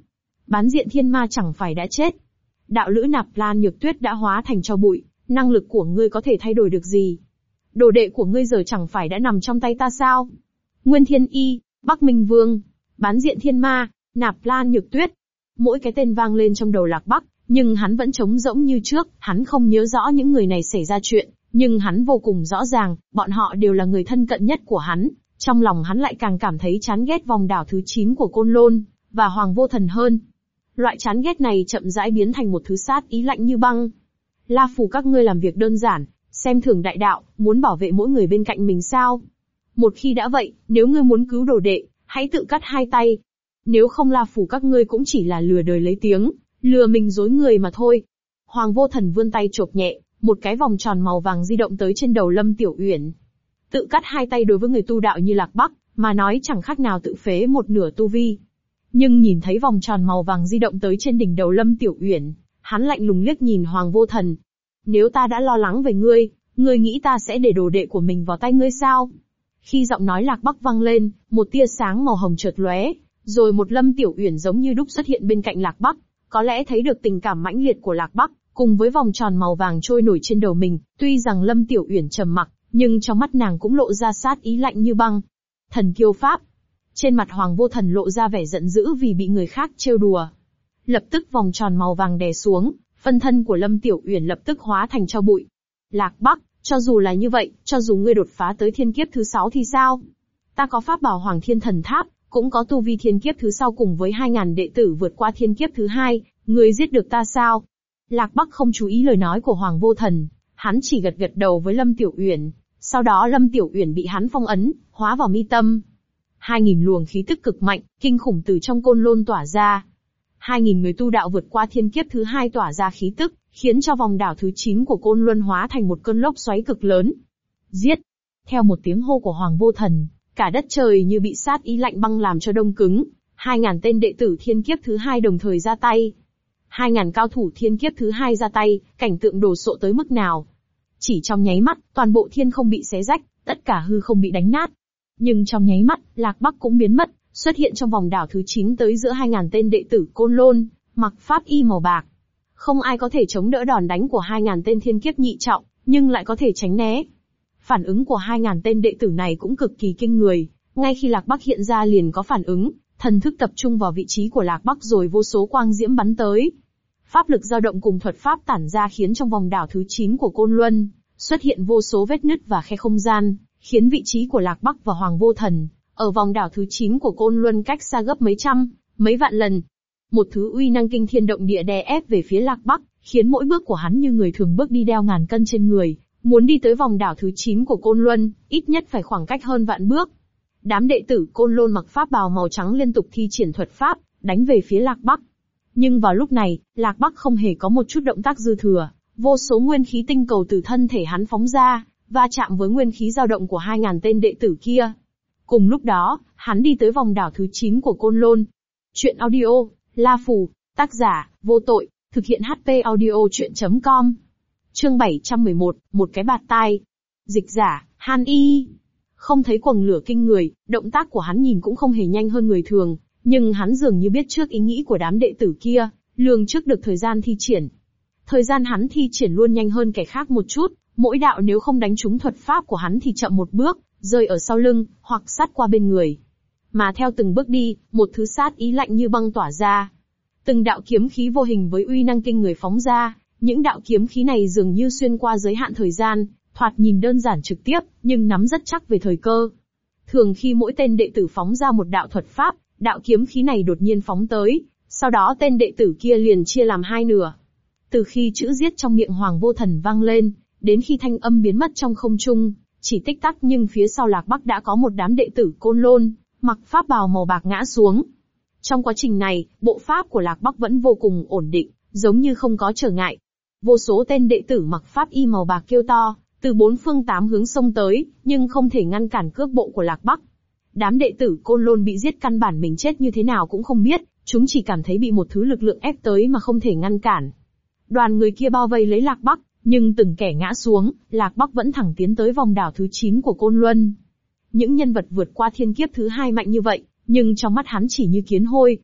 [SPEAKER 1] Bán diện thiên ma chẳng phải đã chết. Đạo lữ Nạp Lan Nhược Tuyết đã hóa thành tro bụi, năng lực của ngươi có thể thay đổi được gì? Đồ đệ của ngươi giờ chẳng phải đã nằm trong tay ta sao? Nguyên Thiên Y, Bắc Minh Vương, Bán diện thiên ma, Nạp Lan Nhược Tuyết. Mỗi cái tên vang lên trong đầu Lạc Bắc, nhưng hắn vẫn trống rỗng như trước, hắn không nhớ rõ những người này xảy ra chuyện, nhưng hắn vô cùng rõ ràng, bọn họ đều là người thân cận nhất của hắn. Trong lòng hắn lại càng cảm thấy chán ghét vòng đảo thứ 9 của Côn Lôn, và Hoàng Vô Thần hơn. Loại chán ghét này chậm rãi biến thành một thứ sát ý lạnh như băng. La Phù các ngươi làm việc đơn giản, xem thường đại đạo, muốn bảo vệ mỗi người bên cạnh mình sao? Một khi đã vậy, nếu ngươi muốn cứu đồ đệ, hãy tự cắt hai tay. Nếu không La Phù các ngươi cũng chỉ là lừa đời lấy tiếng, lừa mình dối người mà thôi. Hoàng Vô Thần vươn tay chộp nhẹ, một cái vòng tròn màu vàng di động tới trên đầu Lâm Tiểu Uyển. Tự cắt hai tay đối với người tu đạo như Lạc Bắc, mà nói chẳng khác nào tự phế một nửa tu vi. Nhưng nhìn thấy vòng tròn màu vàng di động tới trên đỉnh đầu Lâm Tiểu Uyển, hắn lạnh lùng liếc nhìn Hoàng Vô Thần. Nếu ta đã lo lắng về ngươi, ngươi nghĩ ta sẽ để đồ đệ của mình vào tay ngươi sao? Khi giọng nói Lạc Bắc vang lên, một tia sáng màu hồng chợt lóe, rồi một Lâm Tiểu Uyển giống như đúc xuất hiện bên cạnh Lạc Bắc, có lẽ thấy được tình cảm mãnh liệt của Lạc Bắc, cùng với vòng tròn màu vàng trôi nổi trên đầu mình, tuy rằng Lâm Tiểu Uyển trầm mặc, nhưng trong mắt nàng cũng lộ ra sát ý lạnh như băng. Thần kiêu pháp. Trên mặt Hoàng Vô Thần lộ ra vẻ giận dữ vì bị người khác trêu đùa. Lập tức vòng tròn màu vàng đè xuống, phân thân của Lâm Tiểu Uyển lập tức hóa thành tro bụi. Lạc Bắc, cho dù là như vậy, cho dù ngươi đột phá tới thiên kiếp thứ 6 thì sao? Ta có pháp bảo Hoàng Thiên Thần Tháp, cũng có tu vi thiên kiếp thứ sau cùng với 2000 đệ tử vượt qua thiên kiếp thứ 2, ngươi giết được ta sao? Lạc Bắc không chú ý lời nói của Hoàng Vô Thần, hắn chỉ gật gật đầu với Lâm Tiểu Uyển. Sau đó Lâm Tiểu Uyển bị hắn phong ấn, hóa vào mi tâm. 2000 luồng khí tức cực mạnh, kinh khủng từ trong Côn Lôn tỏa ra. 2000 người tu đạo vượt qua thiên kiếp thứ 2 tỏa ra khí tức, khiến cho vòng đảo thứ 9 của Côn Luân hóa thành một cơn lốc xoáy cực lớn. Giết! Theo một tiếng hô của Hoàng Vô Thần, cả đất trời như bị sát ý lạnh băng làm cho đông cứng. 2000 tên đệ tử thiên kiếp thứ 2 đồng thời ra tay. 2000 cao thủ thiên kiếp thứ 2 ra tay, cảnh tượng đồ sộ tới mức nào? Chỉ trong nháy mắt, toàn bộ thiên không bị xé rách, tất cả hư không bị đánh nát. Nhưng trong nháy mắt, Lạc Bắc cũng biến mất, xuất hiện trong vòng đảo thứ 9 tới giữa 2000 tên đệ tử Côn Lôn, mặc pháp y màu bạc. Không ai có thể chống đỡ đòn đánh của 2000 tên thiên kiếp nhị trọng, nhưng lại có thể tránh né. Phản ứng của 2000 tên đệ tử này cũng cực kỳ kinh người, ngay khi Lạc Bắc hiện ra liền có phản ứng, thần thức tập trung vào vị trí của Lạc Bắc rồi vô số quang diễm bắn tới. Pháp lực dao động cùng thuật pháp tản ra khiến trong vòng đảo thứ 9 của Côn Luân xuất hiện vô số vết nứt và khe không gian, khiến vị trí của Lạc Bắc và Hoàng Vô Thần ở vòng đảo thứ 9 của Côn Luân cách xa gấp mấy trăm, mấy vạn lần. Một thứ uy năng kinh thiên động địa đè ép về phía Lạc Bắc, khiến mỗi bước của hắn như người thường bước đi đeo ngàn cân trên người, muốn đi tới vòng đảo thứ 9 của Côn Luân, ít nhất phải khoảng cách hơn vạn bước. Đám đệ tử Côn Lôn mặc pháp bào màu trắng liên tục thi triển thuật pháp, đánh về phía Lạc Bắc. Nhưng vào lúc này, Lạc Bắc không hề có một chút động tác dư thừa, vô số nguyên khí tinh cầu từ thân thể hắn phóng ra, va chạm với nguyên khí dao động của 2000 tên đệ tử kia. Cùng lúc đó, hắn đi tới vòng đảo thứ 9 của Côn Lôn. Chuyện audio, La Phù, tác giả, Vô Tội, thực hiện HP audio chuyện.com. Chương 711, một cái bạt tai. Dịch giả, Han Y. Không thấy quầng lửa kinh người, động tác của hắn nhìn cũng không hề nhanh hơn người thường, nhưng hắn dường như biết trước ý nghĩ của đám đệ tử kia, lường trước được thời gian thi triển. Thời gian hắn thi triển luôn nhanh hơn kẻ khác một chút, mỗi đạo nếu không đánh trúng thuật pháp của hắn thì chậm một bước, rơi ở sau lưng, hoặc sát qua bên người. Mà theo từng bước đi, một thứ sát ý lạnh như băng tỏa ra. Từng đạo kiếm khí vô hình với uy năng kinh người phóng ra, những đạo kiếm khí này dường như xuyên qua giới hạn thời gian, thoạt nhìn đơn giản trực tiếp, nhưng nắm rất chắc về thời cơ. Thường khi mỗi tên đệ tử phóng ra một đạo thuật pháp, đạo kiếm khí này đột nhiên phóng tới, sau đó tên đệ tử kia liền chia làm hai nửa. Từ khi chữ giết trong miệng Hoàng Vô Thần vang lên, đến khi thanh âm biến mất trong không trung, chỉ tích tắc nhưng phía sau Lạc Bắc đã có một đám đệ tử Côn Lôn, mặc pháp bào màu bạc ngã xuống. Trong quá trình này, bộ pháp của Lạc Bắc vẫn vô cùng ổn định, giống như không có trở ngại. Vô số tên đệ tử mặc pháp y màu bạc kêu to, từ bốn phương tám hướng xông tới, nhưng không thể ngăn cản cước bộ của Lạc Bắc. Đám đệ tử Côn Lôn bị giết căn bản mình chết như thế nào cũng không biết, chúng chỉ cảm thấy bị một thứ lực lượng ép tới mà không thể ngăn cản. Đoàn người kia bao vây lấy Lạc Bắc, nhưng từng kẻ ngã xuống, Lạc Bắc vẫn thẳng tiến tới vòng đảo thứ 9 của Côn Luân. Những nhân vật vượt qua thiên kiếp thứ 2 mạnh như vậy, nhưng trong mắt hắn chỉ như kiến hôi.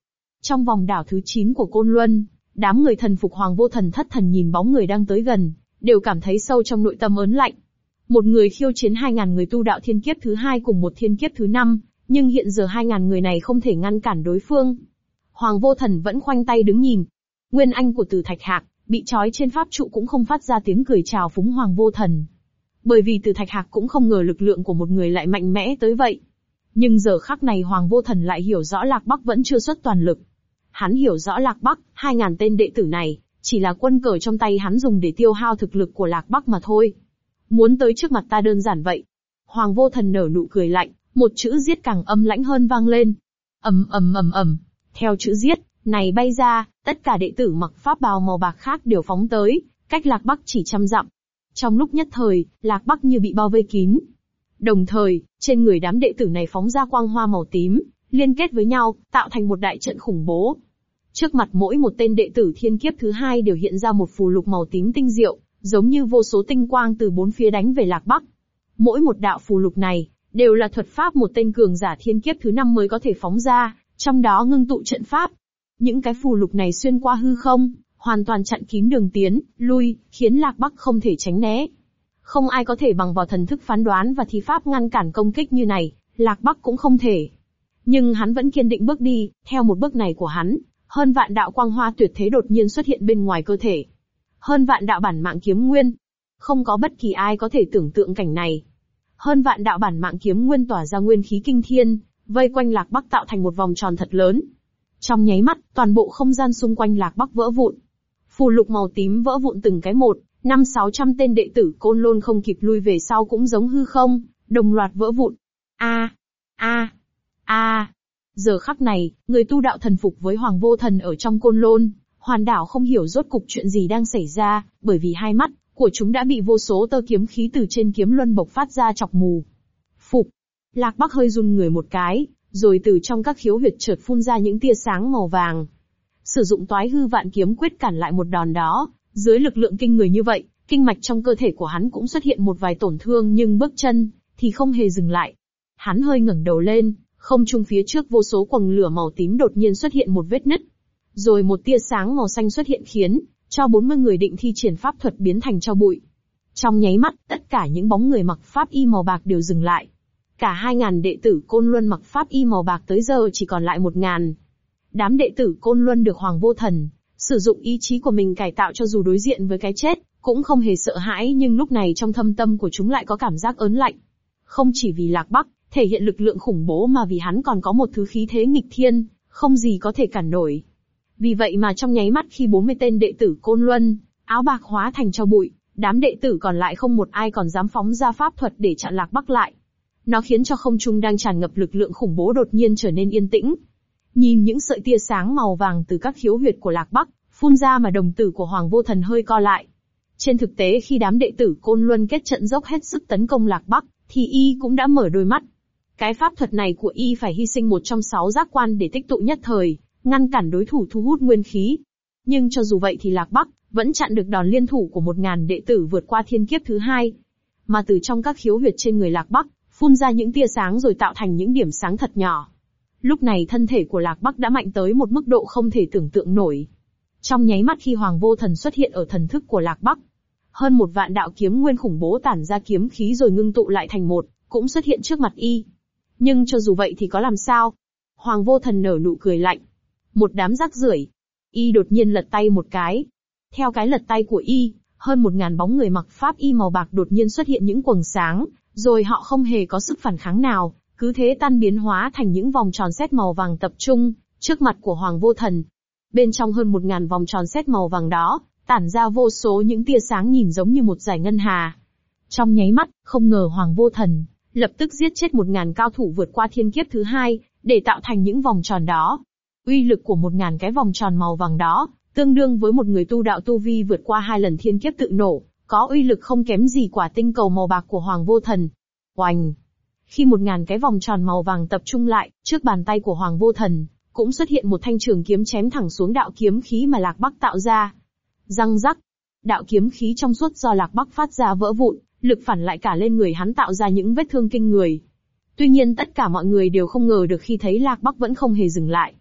[SPEAKER 1] Trong vòng đảo thứ 9 của Côn Luân, đám người thần phục Hoàng Vô Thần thất thần nhìn bóng người đang tới gần, đều cảm thấy sâu trong nội tâm ớn lạnh. Một người khiêu chiến 2.000 người tu đạo thiên kiếp thứ 2 cùng một thiên kiếp thứ 5, nhưng hiện giờ 2.000 người này không thể ngăn cản đối phương. Hoàng Vô Thần vẫn khoanh tay đứng nhìn. Nguyên anh của Từ Thạch Hạc, bị trói trên pháp trụ cũng không phát ra tiếng cười chào phúng Hoàng Vô Thần. Bởi vì Từ Thạch Hạc cũng không ngờ lực lượng của một người lại mạnh mẽ tới vậy. Nhưng giờ khắc này Hoàng Vô Thần lại hiểu rõ Lạc Bắc vẫn chưa xuất toàn lực. Hắn hiểu rõ Lạc Bắc, 2.000 tên đệ tử này, chỉ là quân cờ trong tay hắn dùng để tiêu hao thực lực của Lạc Bắc mà thôi. Muốn tới trước mặt ta đơn giản vậy. Hoàng Vô Thần nở nụ cười lạnh, một chữ giết càng âm lãnh hơn vang lên. Ầm ầm ầm ầm. Theo chữ giết này bay ra, tất cả đệ tử mặc pháp bào màu bạc khác đều phóng tới, cách Lạc Bắc chỉ 100 dặm. Trong lúc nhất thời, Lạc Bắc như bị bao vây kín. Đồng thời, trên người đám đệ tử này phóng ra quang hoa màu tím, liên kết với nhau, tạo thành một đại trận khủng bố. Trước mặt mỗi một tên đệ tử thiên kiếp thứ 2 đều hiện ra một phù lục màu tím tinh diệu, giống như vô số tinh quang từ bốn phía đánh về Lạc Bắc. Mỗi một đạo phù lục này, đều là thuật pháp một tên cường giả thiên kiếp thứ 5 mới có thể phóng ra, trong đó ngưng tụ trận pháp. Những cái phù lục này xuyên qua hư không, hoàn toàn chặn kín đường tiến, lui, khiến Lạc Bắc không thể tránh né. Không ai có thể bằng vào thần thức phán đoán và thi pháp ngăn cản công kích như này, Lạc Bắc cũng không thể. Nhưng hắn vẫn kiên định bước đi, theo một bước này của hắn, hơn vạn đạo quang hoa tuyệt thế đột nhiên xuất hiện bên ngoài cơ thể. Hơn vạn đạo bản mạng kiếm nguyên. Không có bất kỳ ai có thể tưởng tượng cảnh này. Hơn vạn đạo bản mạng kiếm nguyên tỏa ra nguyên khí kinh thiên, vây quanh Lạc Bắc tạo thành một vòng tròn thật lớn. Trong nháy mắt, toàn bộ không gian xung quanh Lạc Bắc vỡ vụn. Phù lục màu tím vỡ vụn từng cái một, 500-600 tên đệ tử Côn Lôn không kịp lui về sau cũng giống hư không, đồng loạt vỡ vụn. Giờ khắc này, người tu đạo thần phục với Hoàng Vô Thần ở trong Côn Lôn, hoàn đảo không hiểu rốt cục chuyện gì đang xảy ra, bởi vì hai mắt của chúng đã bị vô số tơ kiếm khí từ trên kiếm luân bộc phát ra chọc mù. Phục. Lạc Bắc hơi run người một cái, rồi từ trong các khiếu huyệt chợt phun ra những tia sáng màu vàng. Sử dụng Toái Hư Vạn Kiếm quyết cản lại một đòn đó, dưới lực lượng kinh người như vậy, kinh mạch trong cơ thể của hắn cũng xuất hiện một vài tổn thương, nhưng bước chân thì không hề dừng lại. Hắn hơi ngẩng đầu lên, không trung phía trước vô số quầng lửa màu tím đột nhiên xuất hiện một vết nứt. Rồi một tia sáng màu xanh xuất hiện khiến cho 40 người định thi triển pháp thuật biến thành tro bụi. Trong nháy mắt, tất cả những bóng người mặc pháp y màu bạc đều dừng lại. Cả 2.000 đệ tử Côn Luân mặc pháp y màu bạc tới giờ chỉ còn lại 1.000. Đám đệ tử Côn Luân được Hoàng Vô Thần sử dụng ý chí của mình cải tạo, cho dù đối diện với cái chết, cũng không hề sợ hãi, nhưng lúc này trong thâm tâm của chúng lại có cảm giác ớn lạnh. Không chỉ vì Lạc Bắc thể hiện lực lượng khủng bố mà vì hắn còn có một thứ khí thế nghịch thiên, không gì có thể cản nổi. Vì vậy mà trong nháy mắt khi 40 tên đệ tử Côn Luân, áo bạc hóa thành tro bụi, đám đệ tử còn lại không một ai còn dám phóng ra pháp thuật để chặn Lạc Bắc lại. Nó khiến cho không trung đang tràn ngập lực lượng khủng bố đột nhiên trở nên yên tĩnh. Nhìn những sợi tia sáng màu vàng từ các khiếu huyệt của Lạc Bắc phun ra mà đồng tử của Hoàng Vô Thần hơi co lại. Trên thực tế khi đám đệ tử Côn Luân kết trận dốc hết sức tấn công Lạc Bắc, thì y cũng đã mở đôi mắt. Cái pháp thuật này của y phải hy sinh một trong 6 giác quan để tích tụ nhất thời, ngăn cản đối thủ thu hút nguyên khí. Nhưng cho dù vậy thì Lạc Bắc vẫn chặn được đòn liên thủ của 1.000 đệ tử vượt qua thiên kiếp thứ 2. Mà từ trong các khiếu huyệt trên người Lạc Bắc, phun ra những tia sáng rồi tạo thành những điểm sáng thật nhỏ. Lúc này thân thể của Lạc Bắc đã mạnh tới một mức độ không thể tưởng tượng nổi. Trong nháy mắt khi Hoàng Vô Thần xuất hiện ở thần thức của Lạc Bắc, hơn 1 vạn đạo kiếm nguyên khủng bố tản ra kiếm khí rồi ngưng tụ lại thành một, cũng xuất hiện trước mặt y. Nhưng cho dù vậy thì có làm sao? Hoàng Vô Thần nở nụ cười lạnh. Một đám rác rưởi. Y đột nhiên lật tay một cái. Theo cái lật tay của y, hơn 1.000 bóng người mặc pháp y màu bạc đột nhiên xuất hiện những quầng sáng, rồi họ không hề có sức phản kháng nào, cứ thế tan biến hóa thành những vòng tròn sét màu vàng tập trung trước mặt của Hoàng Vô Thần. Bên trong hơn 1.000 vòng tròn sét màu vàng đó, tản ra vô số những tia sáng nhìn giống như một dải ngân hà. Trong nháy mắt, không ngờ Hoàng Vô Thần lập tức giết chết 1.000 cao thủ vượt qua thiên kiếp thứ 2, để tạo thành những vòng tròn đó. Uy lực của 1.000 cái vòng tròn màu vàng đó, tương đương với một người tu đạo tu vi vượt qua 2 lần thiên kiếp tự nổ, có uy lực không kém gì quả tinh cầu màu bạc của Hoàng Vô Thần. Oành! Khi 1.000 cái vòng tròn màu vàng tập trung lại, trước bàn tay của Hoàng Vô Thần, cũng xuất hiện một thanh trường kiếm chém thẳng xuống đạo kiếm khí mà Lạc Bắc tạo ra. Răng rắc! Đạo kiếm khí trong suốt do Lạc Bắc phát ra vỡ vụn, lực phản lại cả lên người hắn tạo ra những vết thương kinh người. Tuy nhiên tất cả mọi người đều không ngờ được khi thấy Lạc Bắc vẫn không hề dừng lại.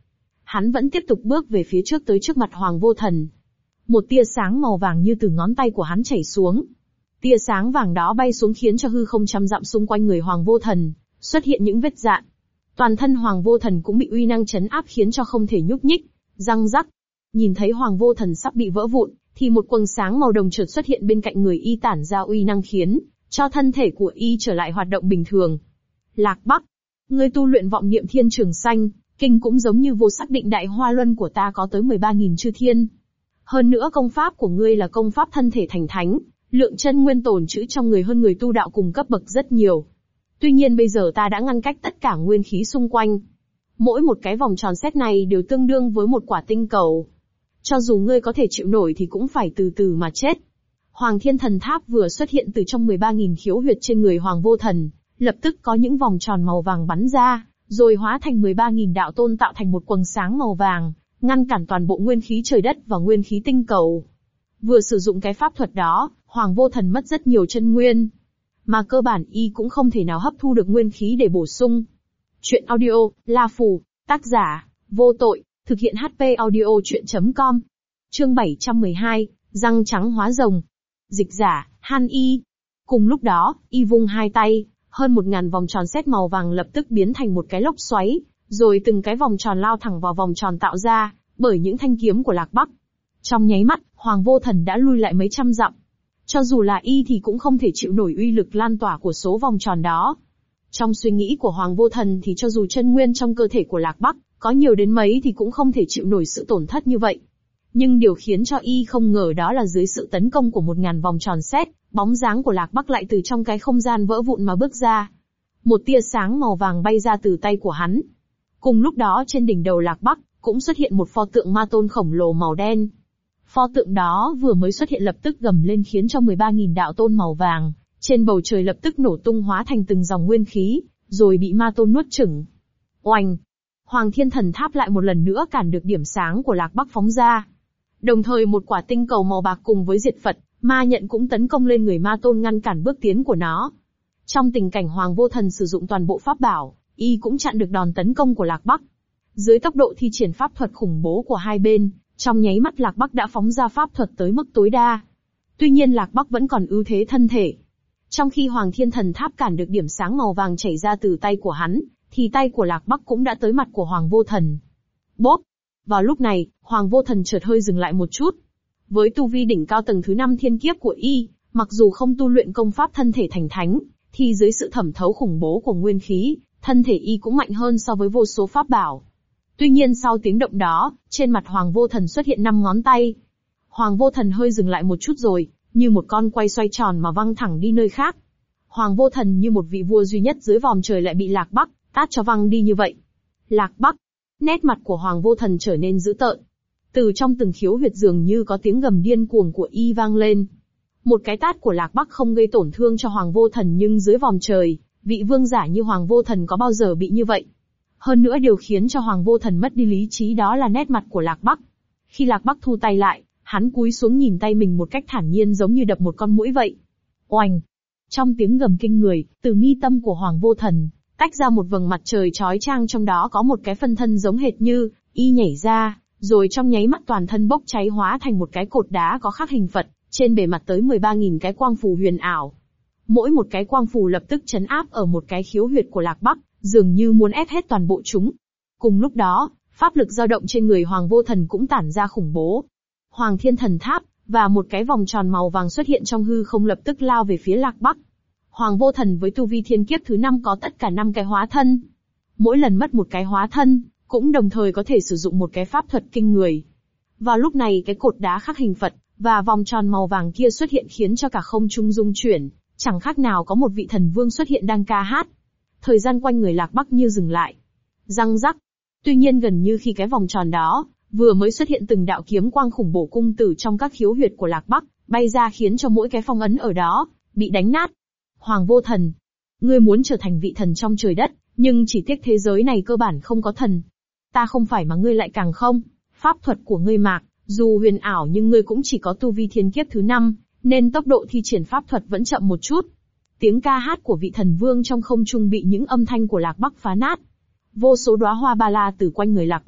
[SPEAKER 1] hắn vẫn tiếp tục bước về phía trước tới trước mặt Hoàng Vô Thần. Một tia sáng màu vàng như từ ngón tay của hắn chảy xuống. Tia sáng vàng đó bay xuống khiến cho hư không trăm dặm xung quanh người Hoàng Vô Thần xuất hiện những vết rạn. Toàn thân Hoàng Vô Thần cũng bị uy năng chấn áp khiến cho không thể nhúc nhích. Răng rắc. Nhìn thấy Hoàng Vô Thần sắp bị vỡ vụn, thì một quầng sáng màu đồng chợt xuất hiện bên cạnh người y tản ra uy năng khiến cho thân thể của y trở lại hoạt động bình thường. Lạc Bắc, ngươi tu luyện vọng niệm thiên trường xanh, kinh cũng giống như vô sắc định đại hoa luân của ta có tới 13.000 chư thiên. Hơn nữa công pháp của ngươi là công pháp thân thể thành thánh, lượng chân nguyên tồn trữ trong người hơn người tu đạo cùng cấp bậc rất nhiều. Tuy nhiên bây giờ ta đã ngăn cách tất cả nguyên khí xung quanh. Mỗi một cái vòng tròn xét này đều tương đương với một quả tinh cầu. Cho dù ngươi có thể chịu nổi thì cũng phải từ từ mà chết. Hoàng Thiên Thần Tháp vừa xuất hiện từ trong 13.000 khiếu huyệt trên người Hoàng Vô Thần, lập tức có những vòng tròn màu vàng bắn ra, rồi hóa thành 13.000 đạo tôn tạo thành một quầng sáng màu vàng, ngăn cản toàn bộ nguyên khí trời đất và nguyên khí tinh cầu. Vừa sử dụng cái pháp thuật đó, Hoàng Vô Thần mất rất nhiều chân nguyên, mà cơ bản y cũng không thể nào hấp thu được nguyên khí để bổ sung. Chuyện audio, La Phù, tác giả, Vô Tội, thực hiện HP audio chuyện.com. Chương 712, răng trắng hóa rồng. Dịch giả, Han Y. Cùng lúc đó, y vung hai tay, hơn 1.000 vòng tròn sét màu vàng lập tức biến thành một cái lốc xoáy, rồi từng cái vòng tròn lao thẳng vào vòng tròn tạo ra bởi những thanh kiếm của Lạc Bắc. Trong nháy mắt, Hoàng Vô Thần đã lui lại mấy trăm dặm. Cho dù là y thì cũng không thể chịu nổi uy lực lan tỏa của số vòng tròn đó. Trong suy nghĩ của Hoàng Vô Thần thì cho dù chân nguyên trong cơ thể của Lạc Bắc có nhiều đến mấy thì cũng không thể chịu nổi sự tổn thất như vậy. Nhưng điều khiến cho y không ngờ đó là dưới sự tấn công của 1.000 vòng tròn sét, bóng dáng của Lạc Bắc lại từ trong cái không gian vỡ vụn mà bước ra. Một tia sáng màu vàng bay ra từ tay của hắn. Cùng lúc đó trên đỉnh đầu Lạc Bắc cũng xuất hiện một pho tượng ma tôn khổng lồ màu đen. Pho tượng đó vừa mới xuất hiện lập tức gầm lên khiến cho 13.000 đạo tôn màu vàng trên bầu trời lập tức nổ tung hóa thành từng dòng nguyên khí, rồi bị ma tôn nuốt chửng. Oanh! Hoàng Thiên Thần Tháp lại một lần nữa cản được điểm sáng của Lạc Bắc phóng ra. Đồng thời một quả tinh cầu màu bạc cùng với diệt Phật, ma nhận cũng tấn công lên người ma tôn ngăn cản bước tiến của nó. Trong tình cảnh Hoàng Vô Thần sử dụng toàn bộ pháp bảo, y cũng chặn được đòn tấn công của Lạc Bắc. Dưới tốc độ thi triển pháp thuật khủng bố của hai bên, trong nháy mắt Lạc Bắc đã phóng ra pháp thuật tới mức tối đa. Tuy nhiên Lạc Bắc vẫn còn ưu thế thân thể. Trong khi Hoàng Thiên Thần Tháp cản được điểm sáng màu vàng chảy ra từ tay của hắn, thì tay của Lạc Bắc cũng đã tới mặt của Hoàng Vô Thần. Bốp! Vào lúc này, Hoàng Vô Thần chợt hơi dừng lại một chút. Với tu vi đỉnh cao tầng thứ 5 thiên kiếp của y, mặc dù không tu luyện công pháp thân thể thành thánh, thì dưới sự thẩm thấu khủng bố của nguyên khí, thân thể y cũng mạnh hơn so với vô số pháp bảo. Tuy nhiên sau tiếng động đó, trên mặt Hoàng Vô Thần xuất hiện 5 ngón tay. Hoàng Vô Thần hơi dừng lại một chút rồi, như một con quay xoay tròn mà văng thẳng đi nơi khác. Hoàng Vô Thần như một vị vua duy nhất dưới vòm trời lại bị Lạc Bắc tát cho văng đi như vậy. Lạc Bắc! Nét mặt của Hoàng Vô Thần trở nên dữ tợn. Từ trong từng khiếu huyệt dường như có tiếng gầm điên cuồng của y vang lên. Một cái tát của Lạc Bắc không gây tổn thương cho Hoàng Vô Thần nhưng dưới vòm trời, vị vương giả như Hoàng Vô Thần có bao giờ bị như vậy. Hơn nữa điều khiến cho Hoàng Vô Thần mất đi lý trí đó là nét mặt của Lạc Bắc. Khi Lạc Bắc thu tay lại, hắn cúi xuống nhìn tay mình một cách thản nhiên giống như đập một con muỗi vậy. Oanh! Trong tiếng gầm kinh người, từ mi tâm của Hoàng Vô Thần, tách ra một vầng mặt trời chói chang trong đó có một cái phân thân giống hệt như y nhảy ra, rồi trong nháy mắt toàn thân bốc cháy hóa thành một cái cột đá có khắc hình Phật, trên bề mặt tới 13.000 cái quang phù huyền ảo. Mỗi một cái quang phù lập tức chấn áp ở một cái khiếu huyệt của Lạc Bắc, dường như muốn ép hết toàn bộ chúng. Cùng lúc đó, pháp lực dao động trên người Hoàng Vô Thần cũng tản ra khủng bố. Hoàng Thiên Thần Tháp và một cái vòng tròn màu vàng xuất hiện trong hư không lập tức lao về phía Lạc Bắc. Hoàng Vô Thần với tu vi thiên kiếp thứ 5 có tất cả 5 cái hóa thân. Mỗi lần mất một cái hóa thân, cũng đồng thời có thể sử dụng một cái pháp thuật kinh người. Vào lúc này cái cột đá khắc hình Phật và vòng tròn màu vàng kia xuất hiện khiến cho cả không trung rung chuyển, chẳng khác nào có một vị thần vương xuất hiện đang ca hát. Thời gian quanh người Lạc Bắc như dừng lại. Răng rắc. Tuy nhiên gần như khi cái vòng tròn đó vừa mới xuất hiện từng đạo kiếm quang khủng bố cung tử trong các khiếu huyệt của Lạc Bắc bay ra khiến cho mỗi cái phong ấn ở đó bị đánh nát. Hoàng Vô Thần, ngươi muốn trở thành vị thần trong trời đất, nhưng chỉ tiếc thế giới này cơ bản không có thần. Ta không phải mà ngươi lại càng không. Pháp thuật của ngươi mạc, dù huyền ảo nhưng ngươi cũng chỉ có tu vi thiên kiếp thứ 5, nên tốc độ thi triển pháp thuật vẫn chậm một chút. Tiếng ca hát của vị thần vương trong không trung bị những âm thanh của Lạc Bắc phá nát. Vô số đóa hoa ba la từ quanh người Lạc Bắc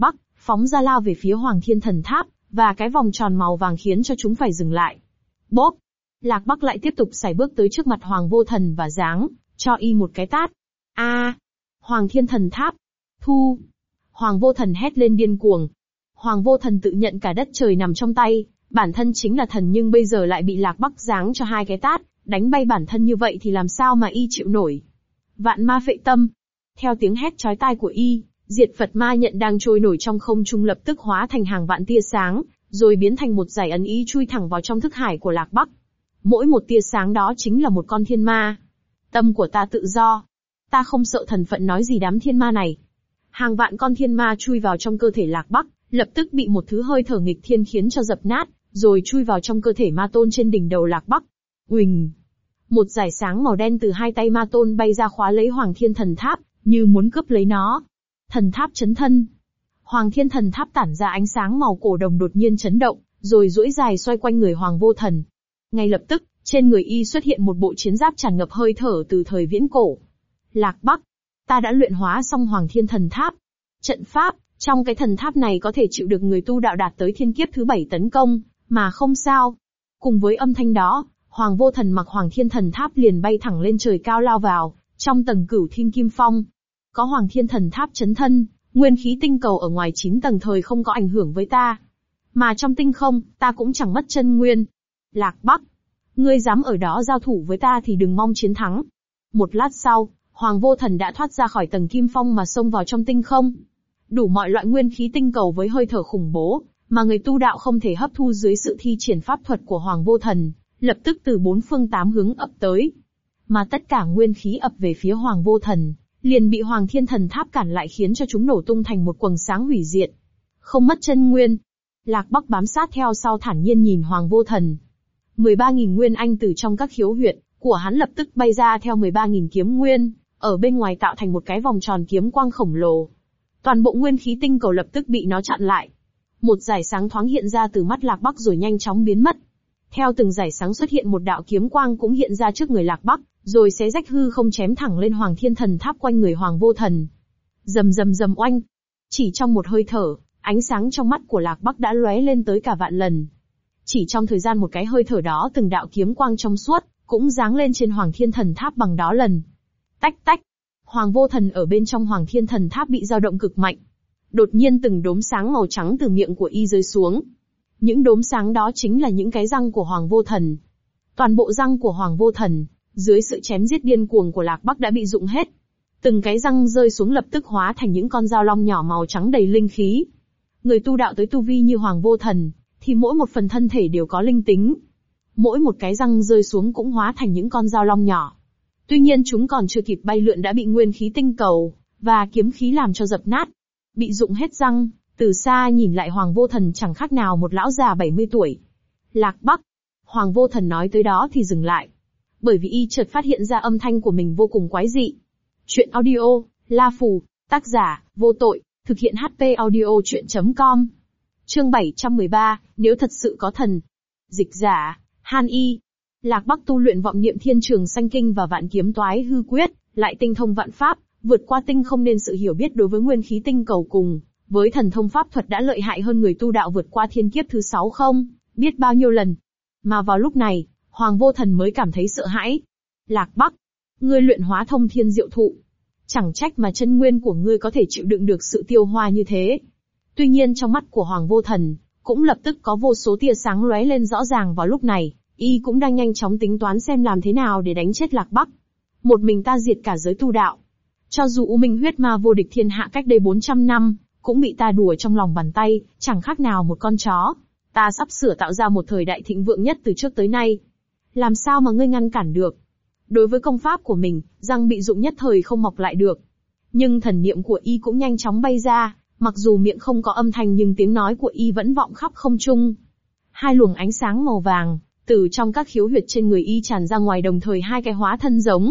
[SPEAKER 1] phóng ra lao về phía Hoàng Thiên Thần Tháp, và cái vòng tròn màu vàng khiến cho chúng phải dừng lại. Bốp! Lạc Bắc lại tiếp tục sải bước tới trước mặt Hoàng Vô Thần và giáng cho y một cái tát. A! Hoàng Thiên Thần Tháp! Thu! Hoàng Vô Thần hét lên điên cuồng. Hoàng Vô Thần tự nhận cả đất trời nằm trong tay, bản thân chính là thần nhưng bây giờ lại bị Lạc Bắc giáng cho 2 cái tát, đánh bay bản thân như vậy thì làm sao mà y chịu nổi. Vạn ma phệ tâm! Theo tiếng hét chói tai của y, diệt Phật ma nhận đang trôi nổi trong không trung lập tức hóa thành hàng vạn tia sáng, rồi biến thành một dải ấn ý chui thẳng vào trong thức hải của Lạc Bắc. Mỗi một tia sáng đó chính là một con thiên ma. Tâm của ta tự do. Ta không sợ thần phận nói gì đám thiên ma này. Hàng vạn con thiên ma chui vào trong cơ thể Lạc Bắc, lập tức bị một thứ hơi thở nghịch thiên khiến cho dập nát, rồi chui vào trong cơ thể ma tôn trên đỉnh đầu Lạc Bắc. Uỳnh! Một dải sáng màu đen từ 2 tay ma tôn bay ra khóa lấy Hoàng Thiên Thần Tháp, như muốn cướp lấy nó. Thần tháp chấn thân. Hoàng Thiên Thần Tháp tản ra ánh sáng màu cổ đồng đột nhiên chấn động, rồi duỗi dài xoay quanh người Hoàng Vô Thần. Ngay lập tức, trên người y xuất hiện một bộ chiến giáp tràn ngập hơi thở từ thời viễn cổ. Lạc Bắc, ta đã luyện hóa xong Hoàng Thiên Thần Tháp. Trận pháp, trong cái thần tháp này có thể chịu được người tu đạo đạt tới thiên kiếp thứ 7 tấn công, mà không sao. Cùng với âm thanh đó, Hoàng Vô Thần mặc Hoàng Thiên Thần Tháp liền bay thẳng lên trời cao lao vào, trong tầng Cửu Thiên Kim Phong. Có Hoàng Thiên Thần Tháp chấn thân, nguyên khí tinh cầu ở ngoài 9 tầng thời không có ảnh hưởng với ta. Mà trong tinh không, ta cũng chẳng mất chân nguyên. Lạc Bắc, ngươi dám ở đó giao thủ với ta thì đừng mong chiến thắng. Một lát sau, Hoàng Vô Thần đã thoát ra khỏi tầng Kim Phong mà xông vào trong tinh không. Đủ mọi loại nguyên khí tinh cầu với hơi thở khủng bố, mà người tu đạo không thể hấp thu dưới sự thi triển pháp thuật của Hoàng Vô Thần, lập tức từ 4 phương 8 hướng ập tới. Mà tất cả nguyên khí ập về phía Hoàng Vô Thần, liền bị Hoàng Thiên Thần Tháp cản lại khiến cho chúng nổ tung thành một quầng sáng hủy diệt. Không mất chân nguyên. Lạc Bắc bám sát theo sau thản nhiên nhìn Hoàng Vô Thần. 13.000 nguyên anh từ trong các khiếu huyệt của hắn lập tức bay ra theo 13.000 kiếm nguyên, ở bên ngoài tạo thành một cái vòng tròn kiếm quang khổng lồ. Toàn bộ nguyên khí tinh cầu lập tức bị nó chặn lại. Một dải sáng thoáng hiện ra từ mắt Lạc Bắc rồi nhanh chóng biến mất. Theo từng dải sáng xuất hiện một đạo kiếm quang cũng hiện ra trước người Lạc Bắc, rồi xé rách hư không chém thẳng lên Hoàng Thiên Thần Tháp quanh người Hoàng Vô Thần. Rầm rầm rầm oanh. Chỉ trong một hơi thở, ánh sáng trong mắt của Lạc Bắc đã lóe lên tới cả vạn lần. Chỉ trong thời gian một cái hơi thở đó từng đạo kiếm quang trong suốt, cũng giáng lên trên Hoàng Thiên Thần Tháp bằng đó lần. Tách tách. Hoàng Vô Thần ở bên trong Hoàng Thiên Thần Tháp bị dao động cực mạnh. Đột nhiên từng đốm sáng màu trắng từ miệng của y rơi xuống. Những đốm sáng đó chính là những cái răng của Hoàng Vô Thần. Toàn bộ răng của Hoàng Vô Thần, dưới sự chém giết điên cuồng của Lạc Bắc đã bị rụng hết. Từng cái răng rơi xuống lập tức hóa thành những con dao long nhỏ màu trắng đầy linh khí. Người tu đạo tới tu vi như Hoàng Vô Thần, thì mỗi một phần thân thể đều có linh tính. Mỗi một cái răng rơi xuống cũng hóa thành những con dao long nhỏ. Tuy nhiên chúng còn chưa kịp bay lượn đã bị nguyên khí tinh cầu và kiếm khí làm cho dập nát. Bị rụng hết răng, từ xa nhìn lại Hoàng Vô Thần chẳng khác nào một lão già 70 tuổi. Lạc Bắc. Hoàng Vô Thần nói tới đó thì dừng lại. Bởi vì y chợt phát hiện ra âm thanh của mình vô cùng quái dị. Chuyện audio, La Phù, tác giả, Vô Tội, thực hiện HP audio chuyện.com. Chương 713, nếu thật sự có thần. Dịch giả, Han Y. Lạc Bắc tu luyện vọng niệm thiên trường sanh kinh và vạn kiếm toái hư quyết, lại tinh thông vạn pháp, vượt qua tinh không nên sự hiểu biết đối với nguyên khí tinh cầu cùng với thần thông pháp thuật đã lợi hại hơn người tu đạo vượt qua thiên kiếp thứ 6 không biết bao nhiêu lần. Mà vào lúc này, Hoàng Vô Thần mới cảm thấy sợ hãi. Lạc Bắc, ngươi luyện hóa thông thiên diệu thụ. Chẳng trách mà chân nguyên của ngươi có thể chịu đựng được sự tiêu hoa như thế. Tuy nhiên trong mắt của Hoàng Vô Thần, cũng lập tức có vô số tia sáng lóe lên rõ ràng vào lúc này, y cũng đang nhanh chóng tính toán xem làm thế nào để đánh chết Lạc Bắc. Một mình ta diệt cả giới tu đạo. Cho dù U Minh huyết ma vô địch thiên hạ cách đây 400 năm, cũng bị ta đùa trong lòng bàn tay, chẳng khác nào một con chó. Ta sắp sửa tạo ra một thời đại thịnh vượng nhất từ trước tới nay. Làm sao mà ngươi ngăn cản được? Đối với công pháp của mình, răng bị rụng nhất thời không mọc lại được. Nhưng thần niệm của y cũng nhanh chóng bay ra, mặc dù miệng không có âm thanh nhưng tiếng nói của y vẫn vọng khắp không trung. 2 luồng ánh sáng màu vàng, từ trong các khiếu huyệt trên người y tràn ra ngoài đồng thời 2 cái hóa thân giống,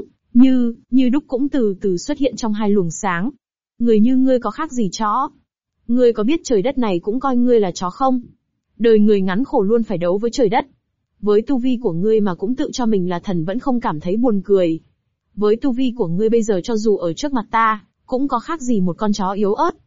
[SPEAKER 1] như đúc cũng từ từ xuất hiện trong 2 luồng sáng. Người như ngươi có khác gì chó? Ngươi có biết trời đất này cũng coi ngươi là chó không? Đời người ngắn khổ luôn phải đấu với trời đất. Với tu vi của ngươi mà cũng tự cho mình là thần vẫn không cảm thấy buồn cười. Với tu vi của ngươi bây giờ cho dù ở trước mặt ta, cũng có khác gì một con chó yếu ớt.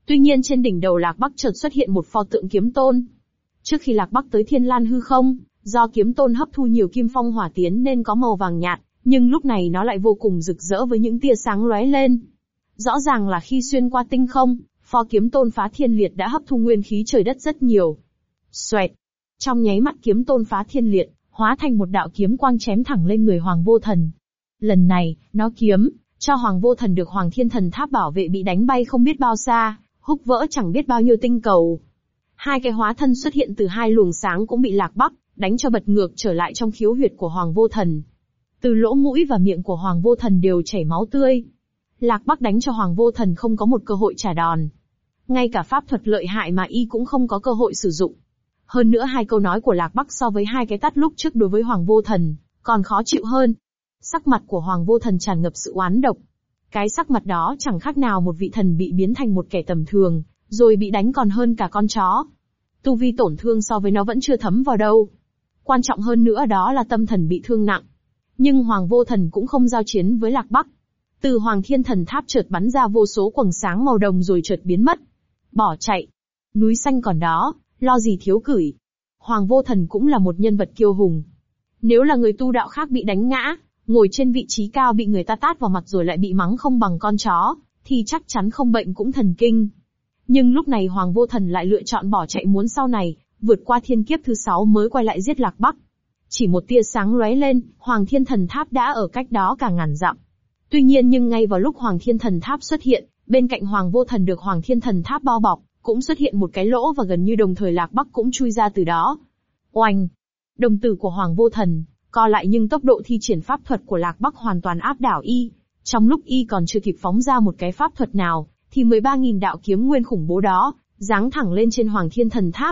[SPEAKER 1] Tuy nhiên trên đỉnh đầu Lạc Bắc chợt xuất hiện một pho tượng kiếm tôn. Trước khi Lạc Bắc tới Thiên Lan hư không, do kiếm tôn hấp thu nhiều kim phong hỏa tiến nên có màu vàng nhạt, nhưng lúc này nó lại vô cùng rực rỡ với những tia sáng lóe lên. Rõ ràng là khi xuyên qua tinh không, pho kiếm tôn phá thiên liệt đã hấp thu nguyên khí trời đất rất nhiều. Xoẹt! Trong nháy mắt kiếm tôn phá thiên liệt, hóa thành một đạo kiếm quang chém thẳng lên người Hoàng Vô Thần. Lần này, nó kiếm, cho Hoàng Vô Thần được Hoàng Thiên Thần Tháp bảo vệ bị đánh bay không biết bao xa, húc vỡ chẳng biết bao nhiêu tinh cầu. Hai cái hóa thân xuất hiện từ hai luồng sáng cũng bị Lạc Bắc đánh cho bật ngược trở lại trong khiếu huyệt của Hoàng Vô Thần. Từ lỗ mũi và miệng của Hoàng Vô Thần đều chảy máu tươi. Lạc Bắc đánh cho Hoàng Vô Thần không có một cơ hội trả đòn. Ngay cả pháp thuật lợi hại mà y cũng không có cơ hội sử dụng. Hơn nữa hai câu nói của Lạc Bắc so với hai cái tát lúc trước đối với Hoàng Vô Thần, còn khó chịu hơn. Sắc mặt của Hoàng Vô Thần tràn ngập sự oán độc. Cái sắc mặt đó chẳng khác nào một vị thần bị biến thành một kẻ tầm thường, rồi bị đánh còn hơn cả con chó. Tu vi tổn thương so với nó vẫn chưa thấm vào đâu. Quan trọng hơn nữa đó là tâm thần bị thương nặng. Nhưng Hoàng Vô Thần cũng không giao chiến với Lạc Bắc. Từ Hoàng Thiên Thần Tháp chợt bắn ra vô số quầng sáng màu đồng rồi chợt biến mất. Bỏ chạy. Núi xanh còn đó, lo gì thiếu cửi. Hoàng Vô Thần cũng là một nhân vật kiêu hùng. Nếu là người tu đạo khác bị đánh ngã, ngồi trên vị trí cao bị người ta tát vào mặt rồi lại bị mắng không bằng con chó, thì chắc chắn không bệnh cũng thần kinh. Nhưng lúc này Hoàng Vô Thần lại lựa chọn bỏ chạy, muốn sau này, vượt qua thiên kiếp thứ 6 mới quay lại giết Lạc Bắc. Chỉ một tia sáng lóe lên, Hoàng Thiên Thần Tháp đã ở cách đó cả ngàn dặm. Tuy nhiên nhưng ngay vào lúc Hoàng Thiên Thần Tháp xuất hiện, bên cạnh Hoàng Vô Thần được Hoàng Thiên Thần Tháp bao bọc, cũng xuất hiện một cái lỗ và gần như đồng thời Lạc Bắc cũng chui ra từ đó. Oanh! Đồng tử của Hoàng Vô Thần co lại nhưng tốc độ thi triển pháp thuật của Lạc Bắc hoàn toàn áp đảo y. Trong lúc y còn chưa kịp phóng ra một cái pháp thuật nào, thì 13.000 đạo kiếm nguyên khủng bố đó giáng thẳng lên trên Hoàng Thiên Thần Tháp.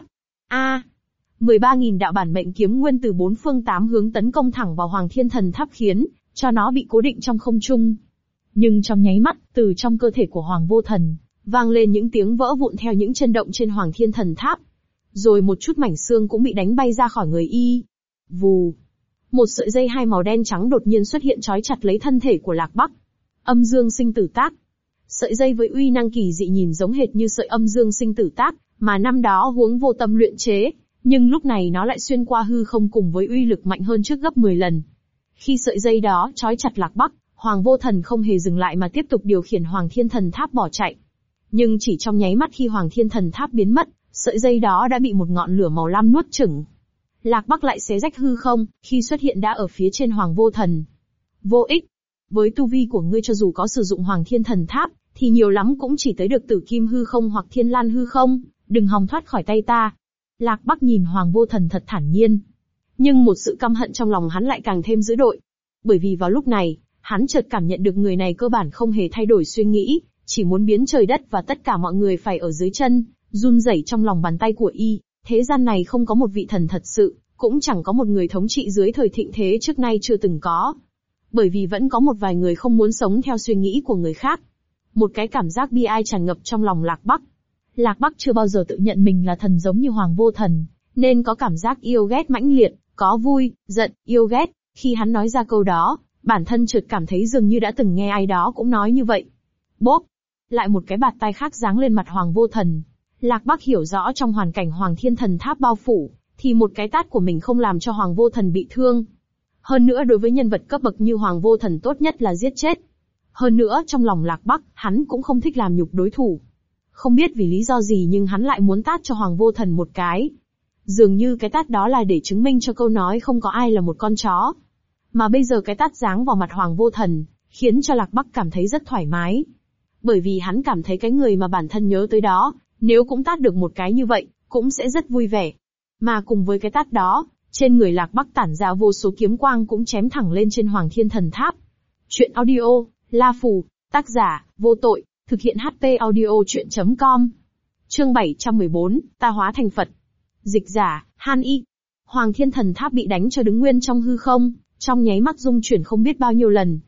[SPEAKER 1] 13.000 đạo bản mệnh kiếm nguyên từ 4 phương 8 hướng tấn công thẳng vào Hoàng Thiên Thần Tháp khiến cho nó bị cố định trong không trung. Nhưng trong nháy mắt, từ trong cơ thể của Hoàng Vô Thần vang lên những tiếng vỡ vụn theo những chân động trên Hoàng Thiên Thần Tháp. Rồi một chút mảnh xương cũng bị đánh bay ra khỏi người y. Vù! Một sợi dây hai màu đen trắng đột nhiên xuất hiện trói chặt lấy thân thể của Lạc Bắc. Âm dương sinh tử tác. Sợi dây với uy năng kỳ dị nhìn giống hệt như sợi âm dương sinh tử tác mà năm đó Huống Vô Tâm luyện chế, nhưng lúc này nó lại xuyên qua hư không cùng với uy lực mạnh hơn trước gấp 10 lần. Khi sợi dây đó trói chặt Lạc Bắc, Hoàng Vô Thần không hề dừng lại mà tiếp tục điều khiển Hoàng Thiên Thần Tháp bỏ chạy. Nhưng chỉ trong nháy mắt khi Hoàng Thiên Thần Tháp biến mất, sợi dây đó đã bị một ngọn lửa màu lam nuốt chửng. Lạc Bắc lại xé rách hư không, khi xuất hiện đã ở phía trên Hoàng Vô Thần. Vô ích. Với tu vi của ngươi cho dù có sử dụng Hoàng Thiên Thần Tháp, thì nhiều lắm cũng chỉ tới được Tử Kim hư không hoặc Thiên Lan hư không, đừng hòng thoát khỏi tay ta. Lạc Bắc nhìn Hoàng Vô Thần thật thản nhiên. Nhưng một sự căm hận trong lòng hắn lại càng thêm dữ dội. Bởi vì vào lúc này, hắn chợt cảm nhận được người này cơ bản không hề thay đổi suy nghĩ, chỉ muốn biến trời đất và tất cả mọi người phải ở dưới chân, run rẩy trong lòng bàn tay của y. Thế gian này không có một vị thần thật sự, cũng chẳng có một người thống trị dưới thời thịnh thế trước nay chưa từng có. Bởi vì vẫn có một vài người không muốn sống theo suy nghĩ của người khác. Một cái cảm giác bi ai tràn ngập trong lòng Lạc Bắc. Lạc Bắc chưa bao giờ tự nhận mình là thần giống như Hoàng Vô Thần, nên có cảm giác yêu ghét mãnh liệt, có vui, giận, yêu ghét. Khi hắn nói ra câu đó, bản thân chợt cảm thấy dường như đã từng nghe ai đó cũng nói như vậy. Bốp! Lại một cái bạt tay khác giáng lên mặt Hoàng Vô Thần. Lạc Bắc hiểu rõ trong hoàn cảnh Hoàng Thiên Thần Tháp bao phủ, thì một cái tát của mình không làm cho Hoàng Vô Thần bị thương. Hơn nữa đối với nhân vật cấp bậc như Hoàng Vô Thần tốt nhất là giết chết. Hơn nữa trong lòng Lạc Bắc, hắn cũng không thích làm nhục đối thủ. Không biết vì lý do gì nhưng hắn lại muốn tát cho Hoàng Vô Thần một cái. Dường như cái tát đó là để chứng minh cho câu nói không có ai là một con chó. Mà bây giờ cái tát giáng vào mặt Hoàng Vô Thần, khiến cho Lạc Bắc cảm thấy rất thoải mái. Bởi vì hắn cảm thấy cái người mà bản thân nhớ tới đó, nếu cũng tát được một cái như vậy, cũng sẽ rất vui vẻ. Mà cùng với cái tát đó, trên người Lạc Bắc tản ra vô số kiếm quang cũng chém thẳng lên trên Hoàng Thiên Thần Tháp. Chuyện audio, La Phù, tác giả, Vô Tội, thực hiện HP audio chuyện.com. Chương 714, ta hóa thành Phật. Dịch giả, Han Y. Hoàng Thiên Thần Tháp bị đánh cho đứng nguyên trong hư không, trong nháy mắt rung chuyển không biết bao nhiêu lần.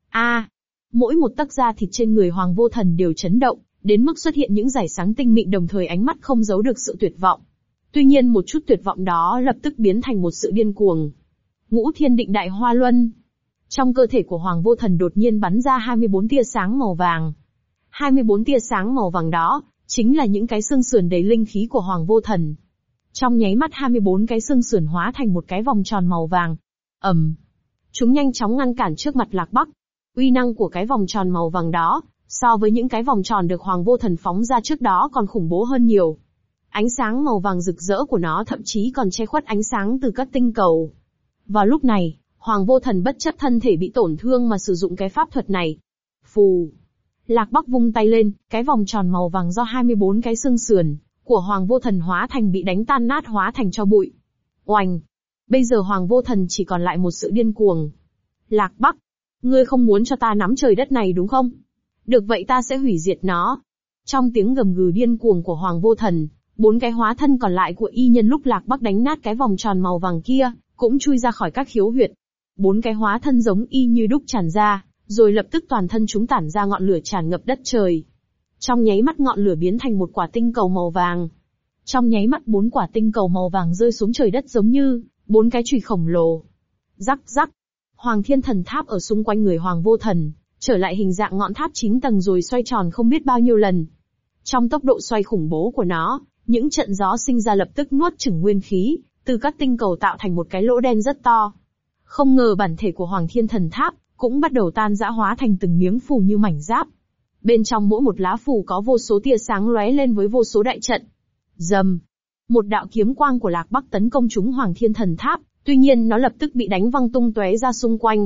[SPEAKER 1] Mỗi một tấc da thịt trên người Hoàng Vô Thần đều chấn động, đến mức xuất hiện những dải sáng tinh mịn đồng thời ánh mắt không giấu được sự tuyệt vọng. Tuy nhiên một chút tuyệt vọng đó lập tức biến thành một sự điên cuồng. Ngũ Thiên Định Đại Hoa Luân. Trong cơ thể của Hoàng Vô Thần đột nhiên bắn ra 24 tia sáng màu vàng. 24 tia sáng màu vàng đó, chính là những cái xương sườn đầy linh khí của Hoàng Vô Thần. Trong nháy mắt 24 cái xương sườn hóa thành một cái vòng tròn màu vàng. Chúng nhanh chóng ngăn cản trước mặt Lạc Bắc. Uy năng của cái vòng tròn màu vàng đó, so với những cái vòng tròn được Hoàng Vô Thần phóng ra trước đó còn khủng bố hơn nhiều. Ánh sáng màu vàng rực rỡ của nó thậm chí còn che khuất ánh sáng từ các tinh cầu. Vào lúc này, Hoàng Vô Thần bất chấp thân thể bị tổn thương mà sử dụng cái pháp thuật này. Phù! Lạc Bắc vung tay lên, cái vòng tròn màu vàng do 24 cái xương sườn của Hoàng Vô Thần hóa thành bị đánh tan nát hóa thành tro bụi. Oành! Bây giờ Hoàng Vô Thần chỉ còn lại một sự điên cuồng. Lạc Bắc! Ngươi không muốn cho ta nắm trời đất này đúng không? Được vậy ta sẽ hủy diệt nó. Trong tiếng gầm gừ điên cuồng của Hoàng Vô Thần, 4 cái hóa thân còn lại của y nhân lúc Lạc Bắc đánh nát cái vòng tròn màu vàng kia, cũng chui ra khỏi các khiếu huyệt. 4 cái hóa thân giống y như đúc tràn ra, rồi lập tức toàn thân chúng tản ra ngọn lửa tràn ngập đất trời. Trong nháy mắt ngọn lửa biến thành một quả tinh cầu màu vàng. Trong nháy mắt 4 quả tinh cầu màu vàng rơi xuống trời đất giống như 4 cái chùy khổng lồ. Rắc rắc. Hoàng Thiên Thần Tháp ở xung quanh người Hoàng Vô Thần, trở lại hình dạng ngọn tháp 9 tầng rồi xoay tròn không biết bao nhiêu lần. Trong tốc độ xoay khủng bố của nó, những trận gió sinh ra lập tức nuốt chửng nguyên khí, từ các tinh cầu tạo thành một cái lỗ đen rất to. Không ngờ bản thể của Hoàng Thiên Thần Tháp cũng bắt đầu tan rã hóa thành từng miếng phù như mảnh giáp. Bên trong mỗi một lá phù có vô số tia sáng lóe lên với vô số đại trận. Rầm. Một đạo kiếm quang của Lạc Bắc tấn công trúng Hoàng Thiên Thần Tháp, tuy nhiên nó lập tức bị đánh văng tung tóe ra xung quanh.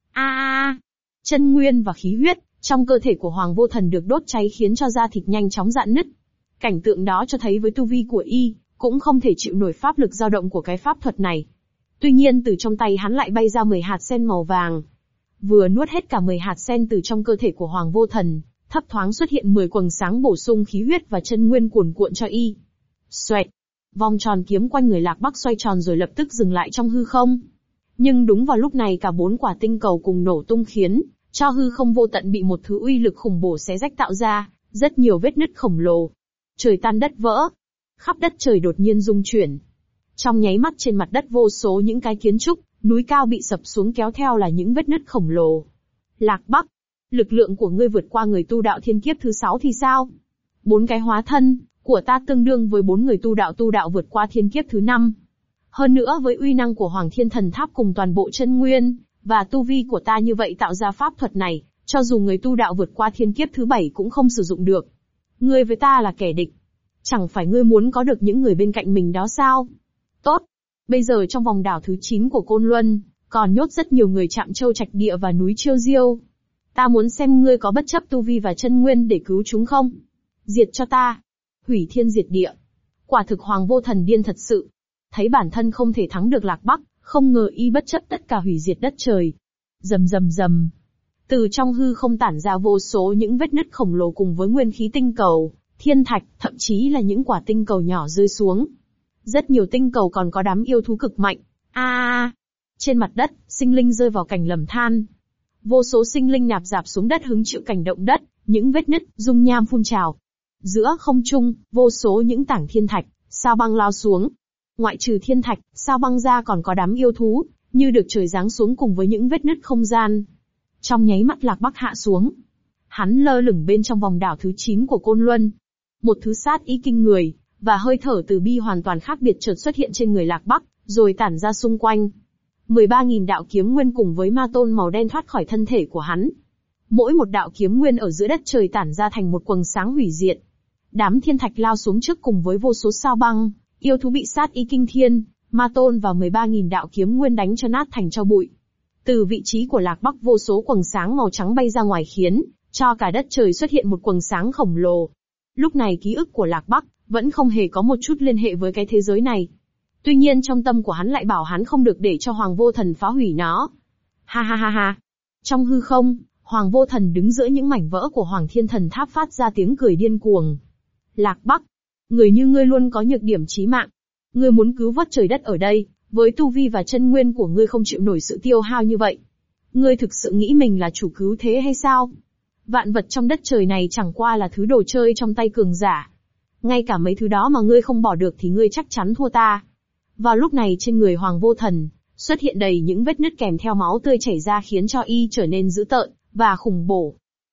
[SPEAKER 1] Chân nguyên và khí huyết trong cơ thể của Hoàng Vô Thần được đốt cháy khiến cho da thịt nhanh chóng rạn nứt. Cảnh tượng đó cho thấy với tu vi của y, cũng không thể chịu nổi pháp lực dao động của cái pháp thuật này. Tuy nhiên từ trong tay hắn lại bay ra 10 hạt sen màu vàng. Vừa nuốt hết cả 10 hạt sen từ trong cơ thể của Hoàng Vô Thần, thấp thoáng xuất hiện 10 quầng sáng bổ sung khí huyết và chân nguyên cuồn cuộn cho y. Xoẹt! Vòng tròn kiếm quanh người Lạc Bắc xoay tròn rồi lập tức dừng lại trong hư không. Nhưng đúng vào lúc này cả 4 quả tinh cầu cùng nổ tung khiến cho hư không vô tận bị một thứ uy lực khủng bố xé rách tạo ra, rất nhiều vết nứt khổng lồ. Trời tan đất vỡ. Khắp đất trời đột nhiên rung chuyển. Trong nháy mắt trên mặt đất vô số những cái kiến trúc, núi cao bị sập xuống kéo theo là những vết nứt khổng lồ. Lạc Bắc, lực lượng của ngươi vượt qua người tu đạo thiên kiếp thứ 6 thì sao? 4 cái hóa thân của ta tương đương với 4 người tu đạo vượt qua thiên kiếp thứ 5. Hơn nữa với uy năng của Hoàng Thiên Thần Tháp cùng toàn bộ chân nguyên và tu vi của ta như vậy tạo ra pháp thuật này, cho dù người tu đạo vượt qua thiên kiếp thứ 7 cũng không sử dụng được. Ngươi với ta là kẻ địch. Chẳng phải ngươi muốn có được những người bên cạnh mình đó sao? Tốt. Bây giờ trong vòng đảo thứ 9 của Côn Luân, còn nhốt rất nhiều người Trạm Châu Trạch Địa và núi Chiêu Diêu. Ta muốn xem ngươi có bất chấp tu vi và chân nguyên để cứu chúng không? Diệt cho ta. Hủy thiên diệt địa. Quả thực Hoàng Vô Thần điên thật sự. Thấy bản thân không thể thắng được Lạc Bắc, không ngờ y bất chấp tất cả hủy diệt đất trời. Rầm rầm rầm. Từ trong hư không tản ra vô số những vết nứt khổng lồ cùng với nguyên khí tinh cầu, thiên thạch, thậm chí là những quả tinh cầu nhỏ rơi xuống. Rất nhiều tinh cầu còn có đám yêu thú cực mạnh. Trên mặt đất, sinh linh rơi vào cảnh lầm than. Vô số sinh linh nạp rạp xuống đất hứng chịu cảnh động đất, những vết nứt, dung nham phun trào. Giữa không trung, vô số những tảng thiên thạch, sao băng lao xuống. Ngoại trừ thiên thạch, sao băng ra còn có đám yêu thú, như được trời giáng xuống cùng với những vết nứt không gian. Trong nháy mắt Lạc Bắc hạ xuống. Hắn lơ lửng bên trong vòng đảo thứ 9 của Côn Luân. Một thứ sát ý kinh người, và hơi thở từ bi hoàn toàn khác biệt chợt xuất hiện trên người Lạc Bắc, rồi tản ra xung quanh. 13.000 đạo kiếm nguyên cùng với ma tôn màu đen thoát khỏi thân thể của hắn. Mỗi một đạo kiếm nguyên ở giữa đất trời tản ra thành một quầng sáng hủy diệt. Đám thiên thạch lao xuống trước cùng với vô số sao băng, yêu thú bị sát ý kinh thiên, ma tôn và 13.000 đạo kiếm nguyên đánh cho nát thành tro bụi. Từ vị trí của Lạc Bắc vô số quầng sáng màu trắng bay ra ngoài khiến cho cả đất trời xuất hiện một quầng sáng khổng lồ. Lúc này ký ức của Lạc Bắc vẫn không hề có một chút liên hệ với cái thế giới này. Tuy nhiên trong tâm của hắn lại bảo hắn không được để cho Hoàng Vô Thần phá hủy nó. Ha ha ha ha. Trong hư không, Hoàng Vô Thần đứng giữa những mảnh vỡ của Hoàng Thiên Thần Tháp phát ra tiếng cười điên cuồng. Lạc Bắc, người như ngươi luôn có nhược điểm chí mạng. Ngươi muốn cứu vớt trời đất ở đây, với tu vi và chân nguyên của ngươi không chịu nổi sự tiêu hao như vậy. Ngươi thực sự nghĩ mình là chủ cứu thế hay sao? Vạn vật trong đất trời này chẳng qua là thứ đồ chơi trong tay cường giả. Ngay cả mấy thứ đó mà ngươi không bỏ được thì ngươi chắc chắn thua ta. Vào lúc này trên người Hoàng Vô Thần, xuất hiện đầy những vết nứt kèm theo máu tươi chảy ra khiến cho y trở nên dữ tợn, và khủng bổ.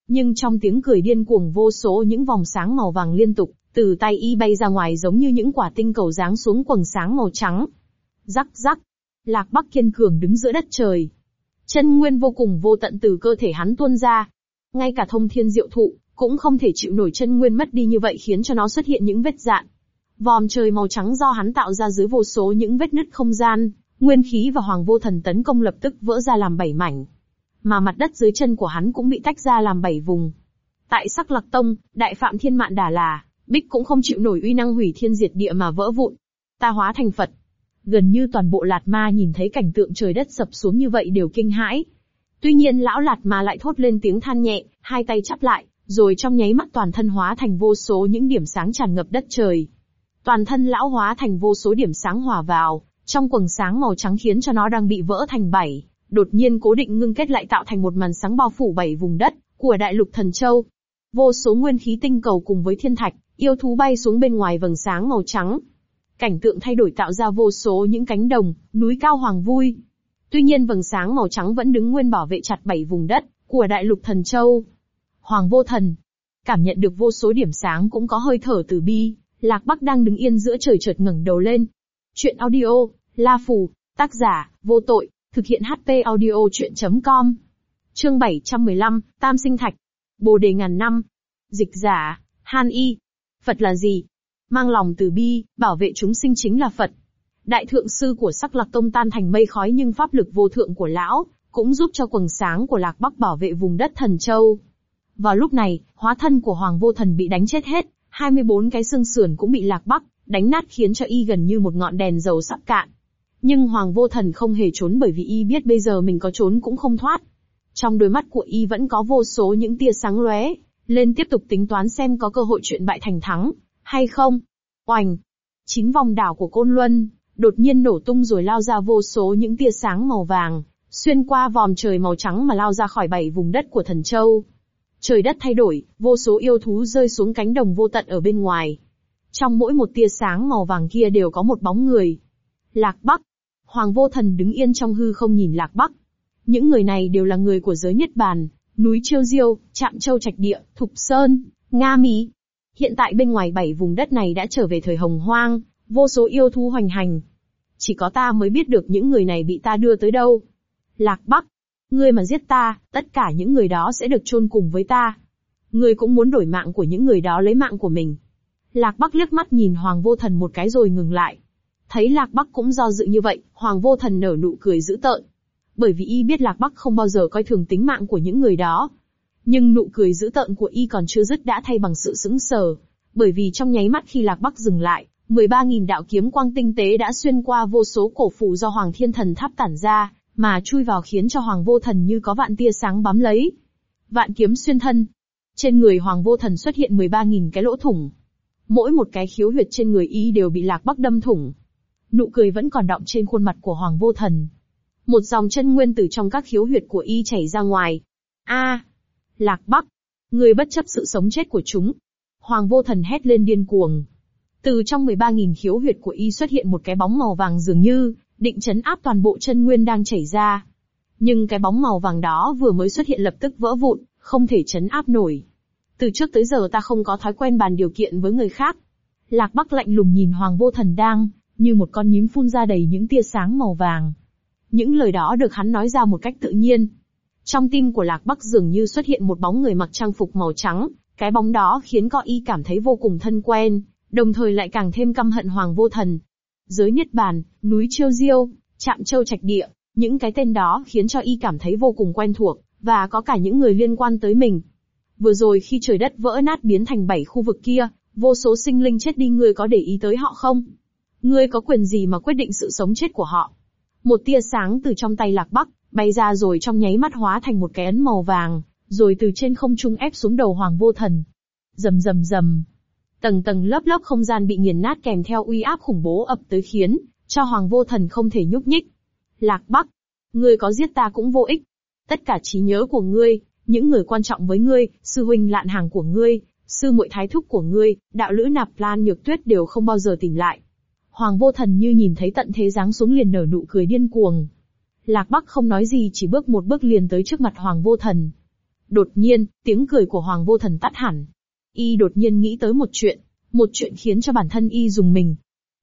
[SPEAKER 1] Nhưng trong tiếng cười điên cuồng vô số những vòng sáng màu vàng liên tục, từ tay y bay ra ngoài giống như những quả tinh cầu giáng xuống quầng sáng màu trắng. Rắc rắc. Lạc Bắc kiên cường đứng giữa đất trời. Chân nguyên vô cùng vô tận từ cơ thể hắn tuôn ra. Ngay cả thông thiên diệu thụ, cũng không thể chịu nổi chân nguyên mất đi như vậy khiến cho nó xuất hiện những vết dạn. Vòm trời màu trắng do hắn tạo ra dưới vô số những vết nứt không gian, nguyên khí và Hoàng Vô Thần tấn công lập tức vỡ ra làm 7 mảnh. Mà mặt đất dưới chân của hắn cũng bị tách ra làm 7 vùng. Tại Sắc Lạc Tông, Đại Phạm Thiên Mạn Đà là, Bích cũng không chịu nổi uy năng hủy thiên diệt địa mà vỡ vụn. Ta hóa thành Phật. Gần như toàn bộ Lạt Ma nhìn thấy cảnh tượng trời đất sập xuống như vậy đều kinh hãi. Tuy nhiên lão Lạt Ma lại thốt lên tiếng than nhẹ, hai tay chắp lại, rồi trong nháy mắt toàn thân hóa thành vô số những điểm sáng tràn ngập đất trời. Toàn thân lão hóa thành vô số điểm sáng hòa vào, trong quầng sáng màu trắng khiến cho nó đang bị vỡ thành 7, đột nhiên cố định ngưng kết lại tạo thành một màn sáng bao phủ 7 vùng đất của Đại Lục Thần Châu. Vô số nguyên khí tinh cầu cùng với thiên thạch, yêu thú bay xuống bên ngoài vầng sáng màu trắng. Cảnh tượng thay đổi tạo ra vô số những cánh đồng, núi cao hoàng vui. Tuy nhiên vầng sáng màu trắng vẫn đứng nguyên bảo vệ chặt 7 vùng đất của Đại Lục Thần Châu. Hoàng Vô Thần cảm nhận được vô số điểm sáng cũng có hơi thở từ bi. Lạc Bắc đang đứng yên giữa trời chợt ngẩng đầu lên. Chuyện audio, La Phù, tác giả, Vô Tội, thực hiện HP audio chuyện.com. Chương 715, Tam Sinh Thạch. Bồ đề ngàn năm. Dịch giả, Han Y. Phật là gì? Mang lòng từ bi, bảo vệ chúng sinh chính là Phật. Đại thượng sư của Sắc Lạc Tông tan thành mây khói nhưng pháp lực vô thượng của lão, cũng giúp cho quầng sáng của Lạc Bắc bảo vệ vùng đất Thần Châu. Vào lúc này, hóa thân của Hoàng Vô Thần bị đánh chết hết, 24 cái xương sườn cũng bị Lạc Bắc đánh nát khiến cho y gần như một ngọn đèn dầu sắp cạn. Nhưng Hoàng Vô Thần không hề trốn bởi vì y biết bây giờ mình có trốn cũng không thoát. Trong đôi mắt của y vẫn có vô số những tia sáng lóe, lên tiếp tục tính toán xem có cơ hội chuyện bại thành thắng, hay không. Oành! 9 vòng đảo của Côn Luân, đột nhiên nổ tung rồi lao ra vô số những tia sáng màu vàng, xuyên qua vòm trời màu trắng mà lao ra khỏi 7 vùng đất của Thần Châu. Trời đất thay đổi, vô số yêu thú rơi xuống cánh đồng vô tận ở bên ngoài. Trong mỗi một tia sáng màu vàng kia đều có một bóng người. Lạc Bắc. Hoàng Vô Thần đứng yên trong hư không nhìn Lạc Bắc. Những người này đều là người của giới Niết Bàn, núi Chiêu Diêu, Trạm Châu Trạch Địa, Thục Sơn, Nga Mi. Hiện tại bên ngoài 7 vùng đất này đã trở về thời Hồng Hoang, vô số yêu thú hoành hành. Chỉ có ta mới biết được những người này bị ta đưa tới đâu. Lạc Bắc. Ngươi mà giết ta, tất cả những người đó sẽ được chôn cùng với ta. Ngươi cũng muốn đổi mạng của những người đó lấy mạng của mình. Lạc Bắc liếc mắt nhìn Hoàng Vô Thần một cái rồi ngừng lại. Thấy Lạc Bắc cũng do dự như vậy, Hoàng Vô Thần nở nụ cười dữ tợn. Bởi vì y biết Lạc Bắc không bao giờ coi thường tính mạng của những người đó. Nhưng nụ cười dữ tợn của y còn chưa dứt đã thay bằng sự sững sờ. Bởi vì trong nháy mắt khi Lạc Bắc dừng lại, 13.000 đạo kiếm quang tinh tế đã xuyên qua vô số cổ phù do Hoàng Thiên Thần Tháp tản ra, mà chui vào khiến cho Hoàng Vô Thần như có vạn tia sáng bám lấy. Vạn kiếm xuyên thân. Trên người Hoàng Vô Thần xuất hiện 13.000 cái lỗ thủng. Mỗi một cái khiếu huyệt trên người y đều bị Lạc Bắc đâm thủng. Nụ cười vẫn còn đọng trên khuôn mặt của Hoàng Vô Thần. Một dòng chân nguyên từ trong các khiếu huyệt của y chảy ra ngoài. Lạc Bắc, ngươi bất chấp sự sống chết của chúng. Hoàng Vô Thần hét lên điên cuồng. Từ trong 13.000 khiếu huyệt của y xuất hiện một cái bóng màu vàng dường như định trấn áp toàn bộ chân nguyên đang chảy ra. Nhưng cái bóng màu vàng đó vừa mới xuất hiện lập tức vỡ vụn, không thể trấn áp nổi. Từ trước tới giờ ta không có thói quen bàn điều kiện với người khác. Lạc Bắc lạnh lùng nhìn Hoàng Vô Thần đang, như một con nhím phun ra đầy những tia sáng màu vàng. Những lời đó được hắn nói ra một cách tự nhiên. Trong tim của Lạc Bắc dường như xuất hiện một bóng người mặc trang phục màu trắng, cái bóng đó khiến co y cảm thấy vô cùng thân quen, đồng thời lại càng thêm căm hận Hoàng Vô Thần. Giới Niết Bàn, núi Chiêu Diêu, Trạm Châu Trạch Địa, những cái tên đó khiến cho y cảm thấy vô cùng quen thuộc, và có cả những người liên quan tới mình. Vừa rồi khi trời đất vỡ nát biến thành 7 khu vực kia, vô số sinh linh chết đi, ngươi có để ý tới họ không? Ngươi có quyền gì mà quyết định sự sống chết của họ? Một tia sáng từ trong tay Lạc Bắc bay ra rồi trong nháy mắt hóa thành một cái ấn màu vàng, rồi từ trên không trung ép xuống đầu Hoàng Vô Thần. Rầm rầm rầm. Tầng tầng lớp lớp không gian bị nghiền nát kèm theo uy áp khủng bố ập tới khiến cho Hoàng Vô Thần không thể nhúc nhích. Lạc Bắc, ngươi có giết ta cũng vô ích. Tất cả trí nhớ của ngươi, những người quan trọng với ngươi, sư huynh Lạn Hàng của ngươi, sư muội Thái Thúc của ngươi, đạo lữ Nạp Lan Nhược Tuyết đều không bao giờ tỉnh lại. Hoàng Vô Thần như nhìn thấy tận thế giáng xuống liền nở nụ cười điên cuồng. Lạc Bắc không nói gì chỉ bước một bước liền tới trước mặt Hoàng Vô Thần. Đột nhiên, tiếng cười của Hoàng Vô Thần tắt hẳn. Y đột nhiên nghĩ tới một chuyện khiến cho bản thân y rùng mình.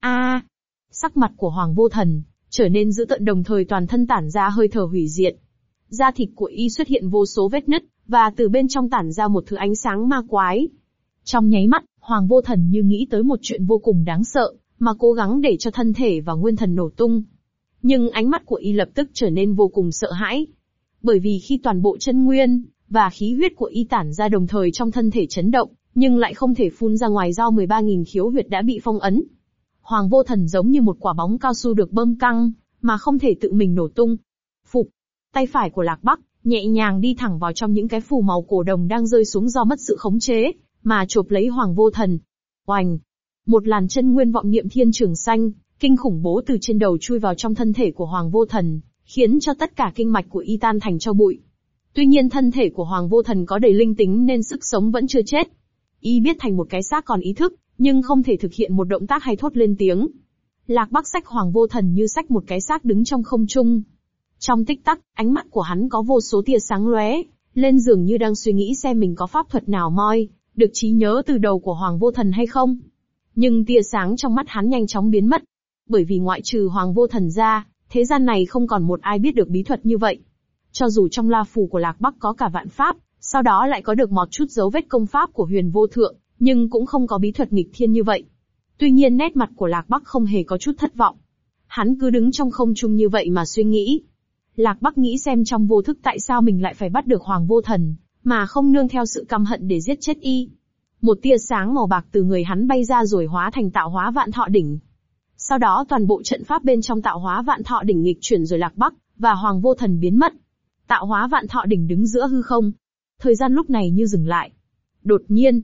[SPEAKER 1] Sắc mặt của Hoàng Vô Thần trở nên dữ tợn, đồng thời toàn thân tản ra hơi thở hủy diệt. Da thịt của y xuất hiện vô số vết nứt, và từ bên trong tản ra một thứ ánh sáng ma quái. Trong nháy mắt, Hoàng Vô Thần như nghĩ tới một chuyện vô cùng đáng sợ, mà cố gắng để cho thân thể và nguyên thần nổ tung. Nhưng ánh mắt của y lập tức trở nên vô cùng sợ hãi. Bởi vì khi toàn bộ chân nguyên và khí huyết của y tản ra đồng thời trong thân thể chấn động, nhưng lại không thể phun ra ngoài do 13.000 khiếu huyệt đã bị phong ấn. Hoàng Vô Thần giống như một quả bóng cao su được bơm căng, mà không thể tự mình nổ tung. Phục, tay phải của Lạc Bắc nhẹ nhàng đi thẳng vào trong những cái phù màu cổ đồng đang rơi xuống do mất sự khống chế, mà chộp lấy Hoàng Vô Thần. Oành! Một làn chân nguyên vọng niệm thiên trường xanh, kinh khủng bố từ trên đầu chui vào trong thân thể của Hoàng Vô Thần, khiến cho tất cả kinh mạch của y tan thành tro bụi. Tuy nhiên thân thể của Hoàng Vô Thần có đầy linh tính nên sức sống vẫn chưa chết. Y biết thành một cái xác còn ý thức, nhưng không thể thực hiện một động tác hay thốt lên tiếng. Lạc Bắc xách Hoàng Vô Thần như xách một cái xác đứng trong không trung. Trong tích tắc, ánh mắt của hắn có vô số tia sáng lóe lên, dường như đang suy nghĩ xem mình có pháp thuật nào moi được trí nhớ từ đầu của Hoàng Vô Thần hay không. Nhưng tia sáng trong mắt hắn nhanh chóng biến mất, bởi vì ngoại trừ Hoàng Vô Thần ra, thế gian này không còn một ai biết được bí thuật như vậy. Cho dù trong la phù của Lạc Bắc có cả vạn pháp, sau đó lại có được một chút dấu vết công pháp của Huyền Vô Thượng, nhưng cũng không có bí thuật nghịch thiên như vậy. Tuy nhiên nét mặt của Lạc Bắc không hề có chút thất vọng. Hắn cứ đứng trong không trung như vậy mà suy nghĩ. Lạc Bắc nghĩ xem trong vô thức tại sao mình lại phải bắt được Hoàng Vô Thần, mà không nương theo sự căm hận để giết chết y. Một tia sáng màu bạc từ người hắn bay ra rồi hóa thành tạo hóa vạn thọ đỉnh. Sau đó toàn bộ trận pháp bên trong tạo hóa vạn thọ đỉnh nghịch chuyển rồi Lạc Bắc và Hoàng Vô Thần biến mất. Tạo hóa vạn thọ đỉnh đứng giữa hư không. Thời gian lúc này như dừng lại. Đột nhiên,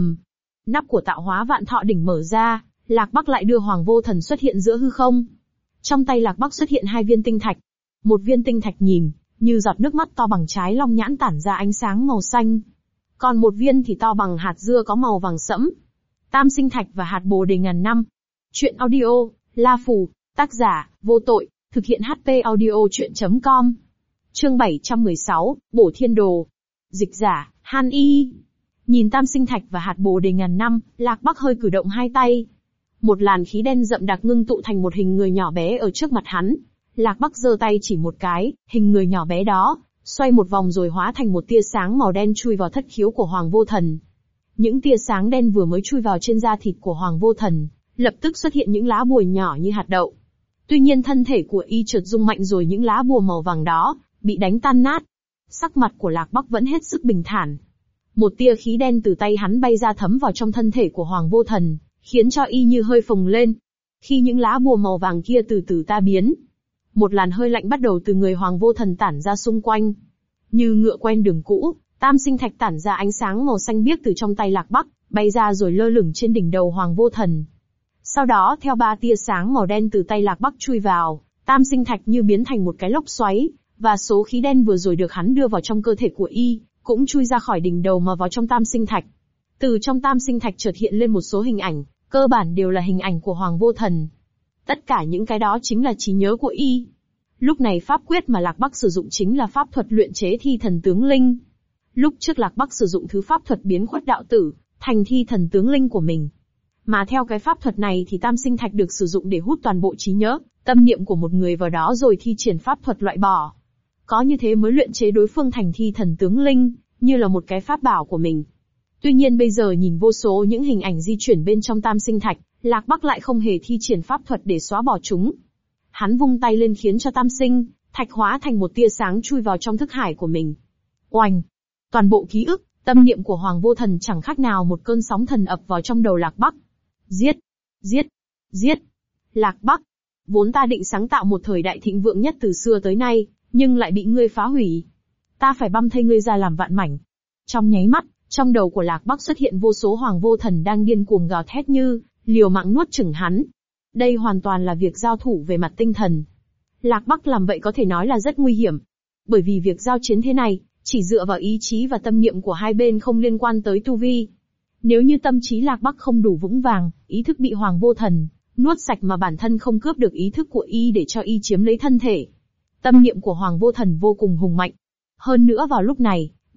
[SPEAKER 1] nắp của tạo hóa vạn thọ đỉnh mở ra, Lạc Bắc lại đưa Hoàng Vô Thần xuất hiện giữa hư không. Trong tay Lạc Bắc xuất hiện 2 viên tinh thạch. Một viên tinh thạch nhìn như giọt nước mắt to bằng trái long nhãn tản ra ánh sáng màu xanh. Còn một viên thì to bằng hạt dưa có màu vàng sẫm. Tam sinh thạch và hạt bồ đề ngàn năm. Chuyện audio, La Phù, tác giả, Vô Tội, thực hiện HP audio chuyện.com. Chương 716, Bổ Thiên Đồ. Dịch giả, Han Y. Nhìn tam sinh thạch và hạt bồ đề ngàn năm, Lạc Bắc hơi cử động 2 tay. Một làn khí đen rậm đặc ngưng tụ thành một hình người nhỏ bé ở trước mặt hắn. Lạc Bắc giơ tay chỉ một cái, hình người nhỏ bé đó xoay một vòng rồi hóa thành một tia sáng màu đen chui vào thất khiếu của Hoàng Vô Thần. Những tia sáng đen vừa mới chui vào trên da thịt của Hoàng Vô Thần, lập tức xuất hiện những lá bùa nhỏ như hạt đậu. Tuy nhiên thân thể của y chợt rung mạnh rồi những lá bùa màu vàng đó bị đánh tan nát. Sắc mặt của Lạc Bắc vẫn hết sức bình thản. Một tia khí đen từ tay hắn bay ra thấm vào trong thân thể của Hoàng Vô Thần, khiến cho y như hơi phồng lên. Khi những lá bùa màu vàng kia từ từ tan biến, một làn hơi lạnh bắt đầu từ người Hoàng Vô Thần tản ra xung quanh. Như ngựa quen đường cũ, tam sinh thạch tản ra ánh sáng màu xanh biếc từ trong tay Lạc Bắc, bay ra rồi lơ lửng trên đỉnh đầu Hoàng Vô Thần. Sau đó theo 3 tia sáng màu đen từ tay Lạc Bắc chui vào, tam sinh thạch như biến thành một cái lốc xoáy, và số khí đen vừa rồi được hắn đưa vào trong cơ thể của y, cũng chui ra khỏi đỉnh đầu mà vào trong tam sinh thạch. Từ trong tam sinh thạch chợt hiện lên một số hình ảnh, cơ bản đều là hình ảnh của Hoàng Vô Thần. Tất cả những cái đó chính là trí nhớ của y. Lúc này pháp quyết mà Lạc Bắc sử dụng chính là pháp thuật luyện chế thi thần tướng linh. Lúc trước Lạc Bắc sử dụng thứ pháp thuật biến khuất đạo tử thành thi thần tướng linh của mình. Mà theo cái pháp thuật này thì tam sinh thạch được sử dụng để hút toàn bộ trí nhớ, tâm niệm của một người vào đó rồi thi triển pháp thuật loại bỏ. Có như thế mới luyện chế đối phương thành thi thần tướng linh, như là một cái pháp bảo của mình. Tuy nhiên bây giờ nhìn vô số những hình ảnh di chuyển bên trong tam sinh thạch, Lạc Bắc lại không hề thi triển pháp thuật để xóa bỏ chúng. Hắn vung tay lên khiến cho tam sinh thạch hóa thành một tia sáng chui vào trong thức hải của mình. Oành! Toàn bộ ký ức, tâm niệm của Hoàng Vô Thần chẳng khác nào một cơn sóng thần ập vào trong đầu Lạc Bắc. Giết! Giết! Giết! Lạc Bắc! Vốn ta định sáng tạo một thời đại thịnh vượng nhất từ xưa tới nay, nhưng lại bị ngươi phá hủy. Ta phải băm thây ngươi ra làm vạn mảnh. Trong nháy mắt, trong đầu của Lạc Bắc xuất hiện vô số Hoàng Vô Thần đang điên cuồng gào thét như liều mạng nuốt chửng hắn. Đây hoàn toàn là việc giao thủ về mặt tinh thần. Lạc Bắc làm vậy có thể nói là rất nguy hiểm. Bởi vì việc giao chiến thế này, chỉ dựa vào ý chí và tâm niệm của hai bên không liên quan tới tu vi. Nếu như tâm trí Lạc Bắc không đủ vững vàng, ý thức bị Hoàng Vô Thần nuốt sạch mà bản thân không cướp được ý thức của y để cho y chiếm lấy thân thể. Tâm niệm của Hoàng Vô Thần vô cùng hùng mạnh. Hơn nữa vào lúc này,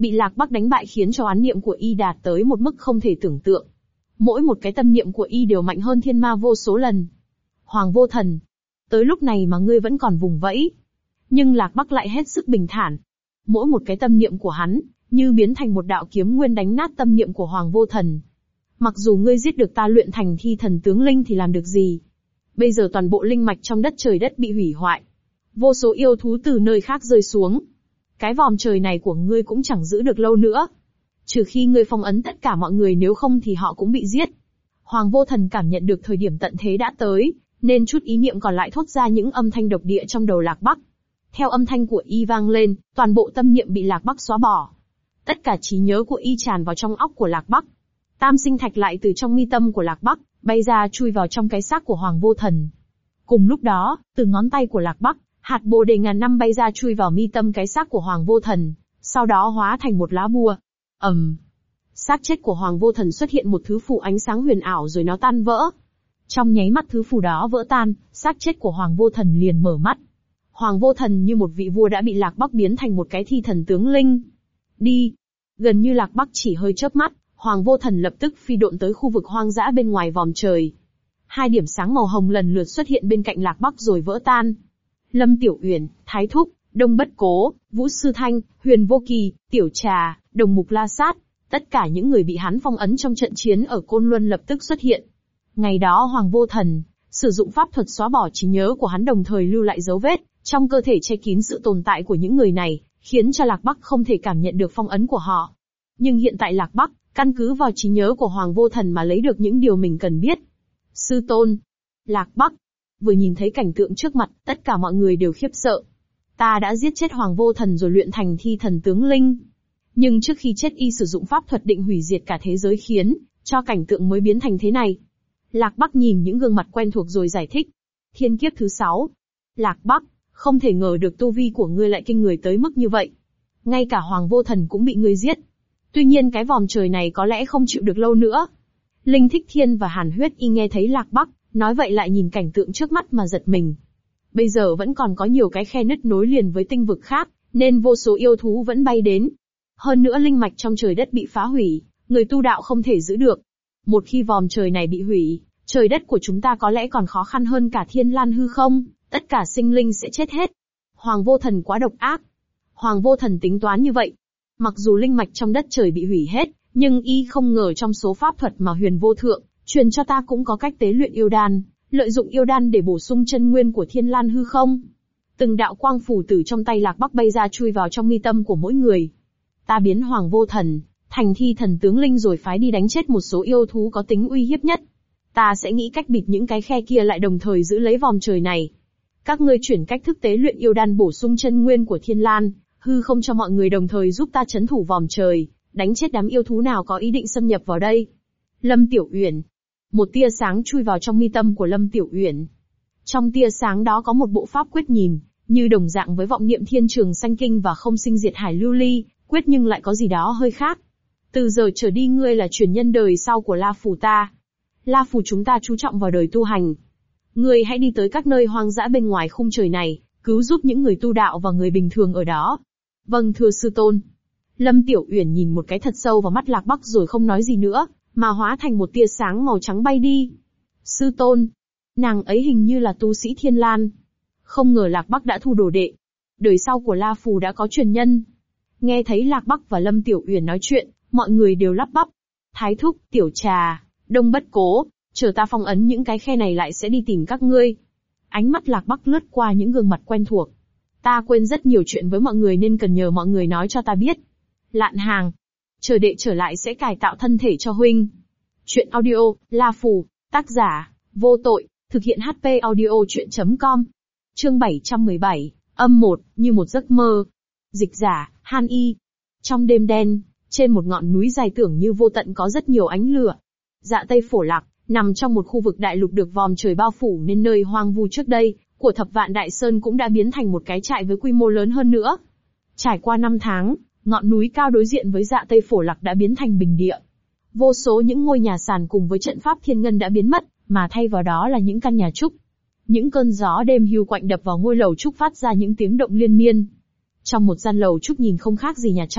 [SPEAKER 1] bị Lạc Bắc đánh bại khiến cho oán niệm của y đạt tới một mức không thể tưởng tượng. Mỗi một cái tâm niệm của y đều mạnh hơn thiên ma vô số lần. Hoàng Vô Thần, tới lúc này mà ngươi vẫn còn vùng vẫy. Nhưng Lạc Bắc lại hết sức bình thản. Mỗi một cái tâm niệm của hắn, như biến thành một đạo kiếm nguyên đánh nát tâm niệm của Hoàng Vô Thần. Mặc dù ngươi giết được ta luyện thành thi thần tướng linh thì làm được gì? Bây giờ toàn bộ linh mạch trong đất trời đất bị hủy hoại. Vô số yêu thú từ nơi khác rơi xuống. Cái vòm trời này của ngươi cũng chẳng giữ được lâu nữa. Trừ khi ngươi phong ấn tất cả mọi người, nếu không thì họ cũng bị giết. Hoàng Vô Thần cảm nhận được thời điểm tận thế đã tới, nên chút ý niệm còn lại thốt ra những âm thanh độc địa trong đầu Lạc Bắc. Theo âm thanh của y vang lên, toàn bộ tâm niệm bị Lạc Bắc xóa bỏ. Tất cả trí nhớ của y tràn vào trong óc của Lạc Bắc. Tam sinh thạch lại từ trong mi tâm của Lạc Bắc, bay ra chui vào trong cái xác của Hoàng Vô Thần. Cùng lúc đó, từ ngón tay của Lạc Bắc, hạt bồ đề ngàn năm bay ra chui vào mi tâm cái xác của Hoàng Vô Thần, sau đó hóa thành một lá bùa. Xác chết của Hoàng Vô Thần xuất hiện một thứ phù ánh sáng huyền ảo rồi nó tan vỡ. Trong nháy mắt thứ phù đó vỡ tan, xác chết của Hoàng Vô Thần liền mở mắt. Hoàng Vô Thần như một vị vua đã bị Lạc Bắc biến thành một cái thi thần tướng linh. Đi! Gần như Lạc Bắc chỉ hơi chớp mắt, Hoàng Vô Thần lập tức phi độn tới khu vực hoang dã bên ngoài vòm trời. Hai điểm sáng màu hồng lần lượt xuất hiện bên cạnh Lạc Bắc rồi vỡ tan. Lâm Tiểu Uyển, Thái Thúc, Đông Bất Cố, Vũ Sư Thanh, Huyền Vô Kỳ, Tiểu Trà, Đồng Mục La Sát, tất cả những người bị hắn phong ấn trong trận chiến ở Côn Luân lập tức xuất hiện. Ngày đó Hoàng Vô Thần sử dụng pháp thuật xóa bỏ trí nhớ của hắn, đồng thời lưu lại dấu vết trong cơ thể che kín sự tồn tại của những người này, khiến cho Lạc Bắc không thể cảm nhận được phong ấn của họ. Nhưng hiện tại Lạc Bắc, căn cứ vào trí nhớ của Hoàng Vô Thần mà lấy được những điều mình cần biết. Sư tôn! Lạc Bắc vừa nhìn thấy cảnh tượng trước mặt, tất cả mọi người đều khiếp sợ. Ta đã giết chết Hoàng Vô Thần rồi luyện thành thi thần tướng linh. Nhưng trước khi chết y sử dụng pháp thuật định hủy diệt cả thế giới, khiến cho cảnh tượng mới biến thành thế này. Lạc Bắc nhìn những gương mặt quen thuộc rồi giải thích. Thiên kiếp thứ 6. Lạc Bắc, không thể ngờ được tu vi của ngươi lại kinh người tới mức như vậy. Ngay cả Hoàng Vô Thần cũng bị ngươi giết. Tuy nhiên cái vòm trời này có lẽ không chịu được lâu nữa. Linh Thích Thiên và Hàn Huyết Y nghe thấy Lạc Bắc nói vậy lại nhìn cảnh tượng trước mắt mà giật mình. Bây giờ vẫn còn có nhiều cái khe nứt nối liền với tinh vực khác, nên vô số yêu thú vẫn bay đến. Hơn nữa linh mạch trong trời đất bị phá hủy, người tu đạo không thể giữ được. Một khi vòm trời này bị hủy, trời đất của chúng ta có lẽ còn khó khăn hơn cả Thiên Lan hư không, tất cả sinh linh sẽ chết hết. Hoàng Vô Thần quá độc ác. Hoàng Vô Thần tính toán như vậy. Mặc dù linh mạch trong đất trời bị hủy hết, nhưng y không ngờ trong số pháp thuật mà Huyền Vô Thượng truyền cho ta cũng có cách tế luyện yêu đan, lợi dụng yêu đan để bổ sung chân nguyên của Thiên Lan hư không. Từng đạo quang phủ từ trong tay Lạc Bắc bay ra chui vào trong mi tâm của mỗi người. Ta biến Hoàng Vô Thần thành thi thần tướng linh rồi phái đi đánh chết một số yêu thú có tính uy hiếp nhất. Ta sẽ nghĩ cách bịt những cái khe kia lại, đồng thời giữ lấy vòm trời này. Các ngươi chuyển cách thức tế luyện yêu đan bổ sung chân nguyên của Thiên Lan hư không cho mọi người, đồng thời giúp ta trấn thủ vòm trời, đánh chết đám yêu thú nào có ý định xâm nhập vào đây. Lâm Tiểu Uyển. Một tia sáng chui vào trong mi tâm của Lâm Tiểu Uyển. Trong tia sáng đó có một bộ pháp quyết nhìn như đồng dạng với vọng niệm Thiên Trường Sanh Kinh và Không Sinh Diệt Hải Lưu Ly quyết, nhưng lại có gì đó hơi khác. Từ giờ trở đi ngươi là truyền nhân đời sau của La Phủ ta. La Phủ chúng ta chú trọng vào đời tu hành. Ngươi hãy đi tới các nơi hoang dã bên ngoài khung trời này, cứu giúp những người tu đạo và người bình thường ở đó. Vâng thưa sư tôn. Lâm Tiểu Uyển nhìn một cái thật sâu vào mắt Lạc Bắc rồi không nói gì nữa, mà hóa thành một tia sáng màu trắng bay đi. Sư tôn. Nàng ấy hình như là tu sĩ Thiên Lan. Không ngờ Lạc Bắc đã thu đồ đệ. Đời sau của La Phù đã có truyền nhân. Nghe thấy Lạc Bắc và Lâm Tiểu Uyển nói chuyện, mọi người đều lắp bắp. Thái Thúc, Tiểu Trà, Đông Bất Cố, chờ ta phong ấn những cái khe này lại sẽ đi tìm các ngươi. Ánh mắt Lạc Bắc lướt qua những gương mặt quen thuộc. Ta quên rất nhiều chuyện với mọi người nên cần nhờ mọi người nói cho ta biết. Lạn Hàng. Chờ đệ trở lại sẽ cải tạo thân thể cho huynh. Chuyện audio, La Phù, tác giả, Vô Tội, thực hiện HP audio chuyện.com. Chương 717, âm 1, như một giấc mơ. Dịch giả, Han Y. Trong đêm đen, trên một ngọn núi dài tưởng như vô tận có rất nhiều ánh lửa. Dạ Tây Phổ Lạc, nằm trong một khu vực đại lục được vòm trời bao phủ nên nơi hoang vu trước đây của Thập Vạn Đại Sơn cũng đã biến thành một cái trại với quy mô lớn hơn nữa. Trải qua 5 tháng, ngọn núi cao đối diện với Dạ Tây Phổ Lạc đã biến thành bình địa. Vô số những ngôi nhà sàn cùng với trận pháp thiên ngân đã biến mất, mà thay vào đó là những căn nhà trúc. Những cơn gió đêm hiu quạnh đập vào ngôi lầu trúc phát ra những tiếng động liên miên. Trong một gian lầu trúc nhìn không khác gì nhà trọ,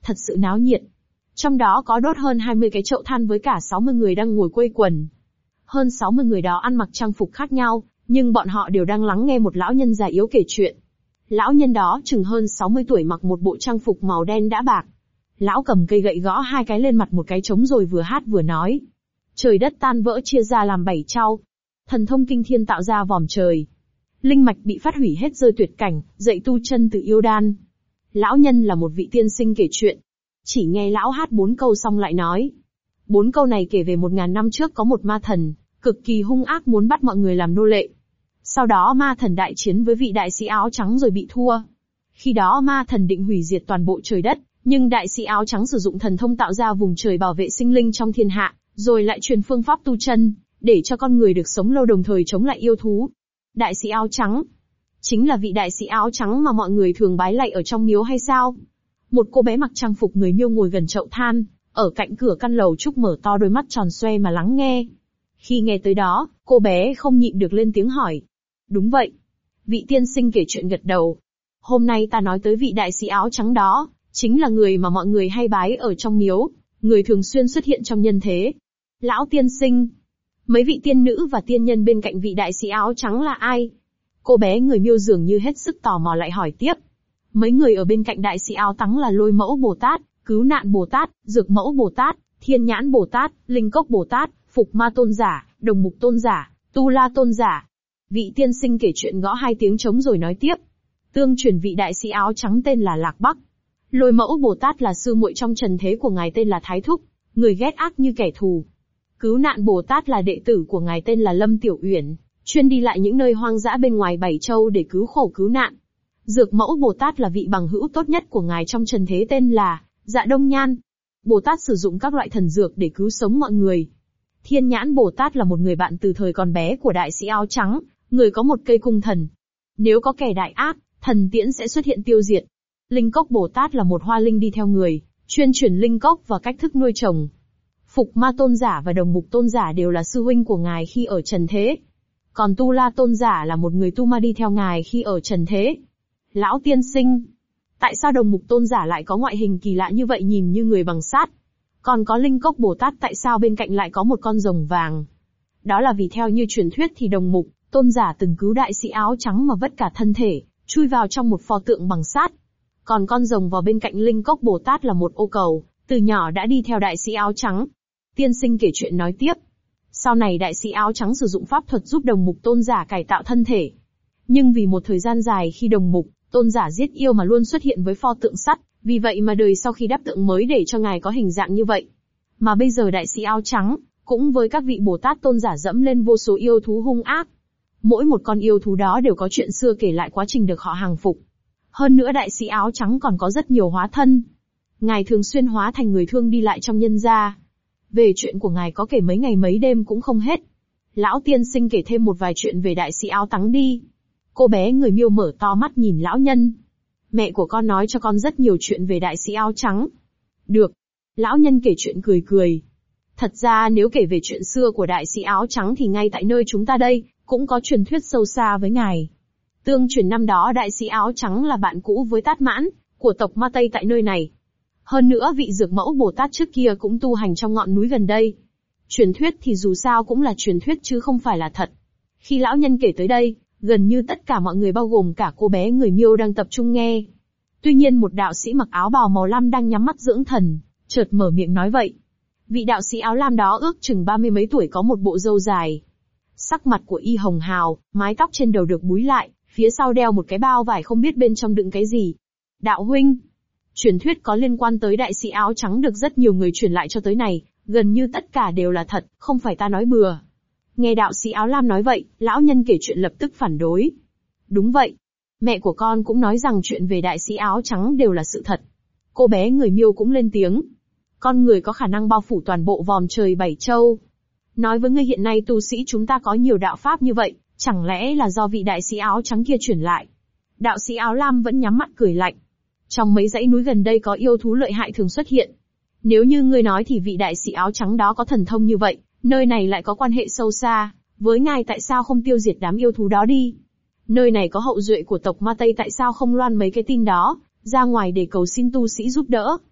[SPEAKER 1] thật sự náo nhiệt. Trong đó có đốt hơn 20 cái chậu than với cả 60 người đang ngồi quây quần. Hơn 60 người đó ăn mặc trang phục khác nhau, nhưng bọn họ đều đang lắng nghe một lão nhân già yếu kể chuyện. Lão nhân đó chừng hơn 60 tuổi, mặc một bộ trang phục màu đen đã bạc. Lão cầm cây gậy gõ 2 cái lên mặt một cái trống rồi vừa hát vừa nói. Trời đất tan vỡ chia ra làm 7 trao. Thần thông kinh thiên tạo ra vòm trời. Linh mạch bị phát hủy hết rơi tuyệt cảnh, dậy tu chân từ yêu đan. Lão nhân là một vị tiên sinh kể chuyện. Chỉ nghe lão hát 4 câu xong lại nói. 4 câu này kể về 1000 năm trước có một ma thần, cực kỳ hung ác muốn bắt mọi người làm nô lệ. Sau đó ma thần đại chiến với vị đại sĩ áo trắng rồi bị thua. Khi đó ma thần định hủy diệt toàn bộ trời đất, nhưng đại sĩ áo trắng sử dụng thần thông tạo ra vùng trời bảo vệ sinh linh trong thiên hạ, rồi lại truyền phương pháp tu chân, để cho con người được sống lâu đồng thời chống lại yêu thú. Đại sĩ áo trắng chính là vị đại sĩ áo trắng mà mọi người thường bái lạy ở trong miếu hay sao? Một cô bé mặc trang phục người Miêu ngồi gần chậu than, ở cạnh cửa căn lầu trúc mở to đôi mắt tròn xoe mà lắng nghe. Khi nghe tới đó, cô bé không nhịn được lên tiếng hỏi. Đúng vậy. Vị tiên sinh kể chuyện gật đầu. Hôm nay ta nói tới vị đại sĩ áo trắng đó, chính là người mà mọi người hay bái ở trong miếu, người thường xuyên xuất hiện trong nhân thế. Lão tiên sinh. Mấy vị tiên nữ và tiên nhân bên cạnh vị đại sĩ áo trắng là ai? Cô bé người Miêu dường như hết sức tò mò lại hỏi tiếp. Mấy người ở bên cạnh đại sĩ áo trắng là Lôi Mẫu Bồ Tát, Cứu Nạn Bồ Tát, Dược Mẫu Bồ Tát, Thiên Nhãn Bồ Tát, Linh Cốc Bồ Tát, Phục Ma Tôn Giả, Đồng Mục Tôn Giả, Tu La Tôn Giả. Vị tiên sinh kể chuyện gõ 2 tiếng trống rồi nói tiếp. Tương truyền vị đại sĩ áo trắng tên là Lạc Bắc. Lôi Mẫu Bồ Tát là sư muội trong trần thế của ngài tên là Thái Thúc, người ghét ác như kẻ thù. Cứu Nạn Bồ Tát là đệ tử của ngài tên là Lâm Tiểu Uyển, chuyên đi lại những nơi hoang dã bên ngoài 7 châu để cứu khổ cứu nạn. Dược Mẫu Bồ Tát là vị bằng hữu tốt nhất của ngài trong trần thế tên là Dạ Đông Nhan. Bồ Tát sử dụng các loại thần dược để cứu sống mọi người. Thiên Nhãn Bồ Tát là một người bạn từ thời còn bé của đại sĩ áo trắng, người có một cây cung thần. Nếu có kẻ đại ác, thần tiễn sẽ xuất hiện tiêu diệt. Linh Cốc Bồ Tát là một hoa linh đi theo người, chuyên truyền linh cốc và cách thức nuôi trồng. Phục Ma Tôn Giả và Đồng Mục Tôn Giả đều là sư huynh của ngài khi ở trần thế. Còn Tu La Tôn Giả là một người tu ma đi theo ngài khi ở trần thế. Lão tiên sinh, tại sao Đồng Mục Tôn Giả lại có ngoại hình kỳ lạ như vậy, nhìn như người bằng sắt? Còn có Linh Cốc Bồ Tát tại sao bên cạnh lại có một con rồng vàng? Đó là vì theo như truyền thuyết thì Đồng Mục Tôn Giả từng cứu đại sĩ áo trắng mà vất cả thân thể, chui vào trong một pho tượng bằng sắt. Còn con rồng vào bên cạnh Linh Cốc Bồ Tát là một ô cầu, từ nhỏ đã đi theo đại sĩ áo trắng. Tiên sinh kể chuyện nói tiếp. Sau này đại sĩ áo trắng sử dụng pháp thuật giúp Đồng Mục Tôn Giả cải tạo thân thể. Nhưng vì một thời gian dài khi Đồng Mục Tôn Giả giết yêu mà luôn xuất hiện với pho tượng sắt, vì vậy mà đời sau khi đắp tượng mới để cho ngài có hình dạng như vậy. Mà bây giờ đại sĩ áo trắng, cũng với các vị Bồ Tát Tôn Giả dẫm lên vô số yêu thú hung ác. Mỗi một con yêu thú đó đều có chuyện xưa kể lại quá trình được họ hàng phục. Hơn nữa đại sĩ áo trắng còn có rất nhiều hóa thân. Ngài thường xuyên hóa thành người thương đi lại trong nhân gia. Về chuyện của ngài có kể mấy ngày mấy đêm cũng không hết. Lão tiên sinh kể thêm một vài chuyện về đại sĩ áo trắng đi. Cô bé người Miêu mở to mắt nhìn lão nhân. Mẹ của con nói cho con rất nhiều chuyện về đại sĩ áo trắng. Được. Lão nhân kể chuyện cười cười. Thật ra nếu kể về chuyện xưa của đại sĩ áo trắng thì ngay tại nơi chúng ta đây, cũng có truyền thuyết sâu xa với ngài. Tương truyền năm đó đại sĩ áo trắng là bạn cũ với Tát Mãn, của tộc Ma Tây tại nơi này. Hơn nữa vị Dược Mẫu Bồ Tát trước kia cũng tu hành trong ngọn núi gần đây. Truyền thuyết thì dù sao cũng là truyền thuyết chứ không phải là thật. Khi lão nhân kể tới đây, gần như tất cả mọi người bao gồm cả cô bé người Miêu đang tập trung nghe. Tuy nhiên một đạo sĩ mặc áo bào màu lam đang nhắm mắt dưỡng thần, chợt mở miệng nói vậy. Vị đạo sĩ áo lam đó ước chừng 30 mấy tuổi, có một bộ râu dài. Sắc mặt của y hồng hào, mái tóc trên đầu được búi lại, phía sau đeo một cái bao vải không biết bên trong đựng cái gì. Đạo huynh, truyền thuyết có liên quan tới đại sĩ áo trắng được rất nhiều người truyền lại cho tới này, gần như tất cả đều là thật, không phải ta nói bừa. Nghe đạo sĩ áo lam nói vậy, lão nhân kể chuyện lập tức phản đối. Đúng vậy. Mẹ của con cũng nói rằng chuyện về đại sĩ áo trắng đều là sự thật. Cô bé người Miêu cũng lên tiếng. Con người có khả năng bao phủ toàn bộ vòm trời 7 châu. Nói với ngươi hiện nay tu sĩ chúng ta có nhiều đạo pháp như vậy, chẳng lẽ là do vị đại sĩ áo trắng kia truyền lại? Đạo sĩ áo lam vẫn nhắm mắt cười lạnh. Trong mấy dãy núi gần đây có yêu thú lợi hại thường xuất hiện. Nếu như ngươi nói thì vị đại sĩ áo trắng đó có thần thông như vậy, nơi này lại có quan hệ sâu xa, với ngài tại sao không tiêu diệt đám yêu thú đó đi? Nơi này có hậu duệ của tộc Ma Tây tại sao không loan mấy cái tin đó ra ngoài để cầu xin tu sĩ giúp đỡ?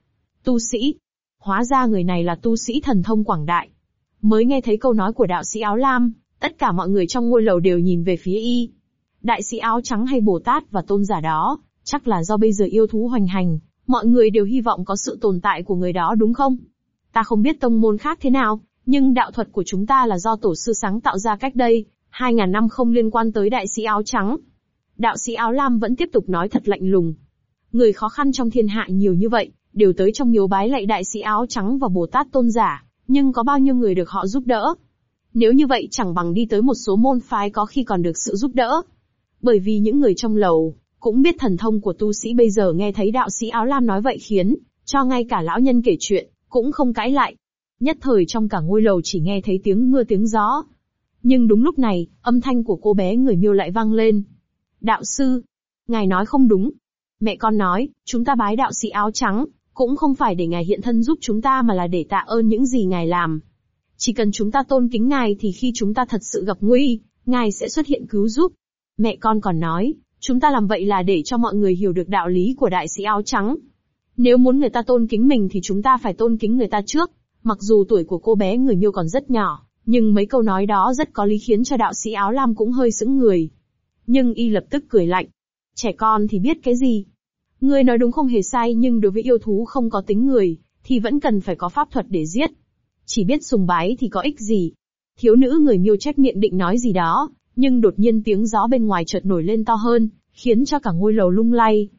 [SPEAKER 1] Tu sĩ. Hóa ra người này là tu sĩ thần thông quảng đại. Mới nghe thấy câu nói của đạo sĩ áo lam, tất cả mọi người trong ngôi lầu đều nhìn về phía y. Đại sĩ áo trắng hay Bồ Tát và tôn giả đó, chắc là do bây giờ yêu thú hoành hành, mọi người đều hy vọng có sự tồn tại của người đó đúng không? Ta không biết tông môn khác thế nào, nhưng đạo thuật của chúng ta là do tổ sư sáng tạo ra cách đây 2.000 năm, không liên quan tới đại sĩ áo trắng. Đạo sĩ áo lam vẫn tiếp tục nói thật lạnh lùng. Người khó khăn trong thiên hạ nhiều như vậy, đều tới trong miếu bái lạy đại sĩ áo trắng và Bồ Tát tôn giả, nhưng có bao nhiêu người được họ giúp đỡ? Nếu như vậy chẳng bằng đi tới một số môn phái có khi còn được sự giúp đỡ. Bởi vì những người trong lầu cũng biết thần thông của tu sĩ, bây giờ nghe thấy đạo sĩ áo lam nói vậy khiến cho ngay cả lão nhân kể chuyện cũng không cãi lại. Nhất thời trong cả ngôi lầu chỉ nghe thấy tiếng mưa tiếng gió. Nhưng đúng lúc này, âm thanh của cô bé người Miêu lại vang lên. Đạo sư, ngài nói không đúng. Mẹ con nói, chúng ta bái đạo sĩ áo trắng, cũng không phải để ngài hiện thân giúp chúng ta mà là để tạ ơn những gì ngài làm. Chỉ cần chúng ta tôn kính ngài thì khi chúng ta thật sự gặp nguy, ngài sẽ xuất hiện cứu giúp. Mẹ con còn nói, chúng ta làm vậy là để cho mọi người hiểu được đạo lý của đại sĩ áo trắng. Nếu muốn người ta tôn kính mình thì chúng ta phải tôn kính người ta trước. Mặc dù tuổi của cô bé người Miêu còn rất nhỏ, nhưng mấy câu nói đó rất có lý khiến cho đạo sĩ áo lam cũng hơi sững người. Nhưng y lập tức cười lạnh. Trẻ con thì biết cái gì? Ngươi nói đúng không hề sai, nhưng đối với yêu thú không có tính người, thì vẫn cần phải có pháp thuật để giết. Chỉ biết sùng bái thì có ích gì? Thiếu nữ người Miêu chép miệng định nói gì đó, nhưng đột nhiên tiếng gió bên ngoài chợt nổi lên to hơn, khiến cho cả ngôi lầu lung lay.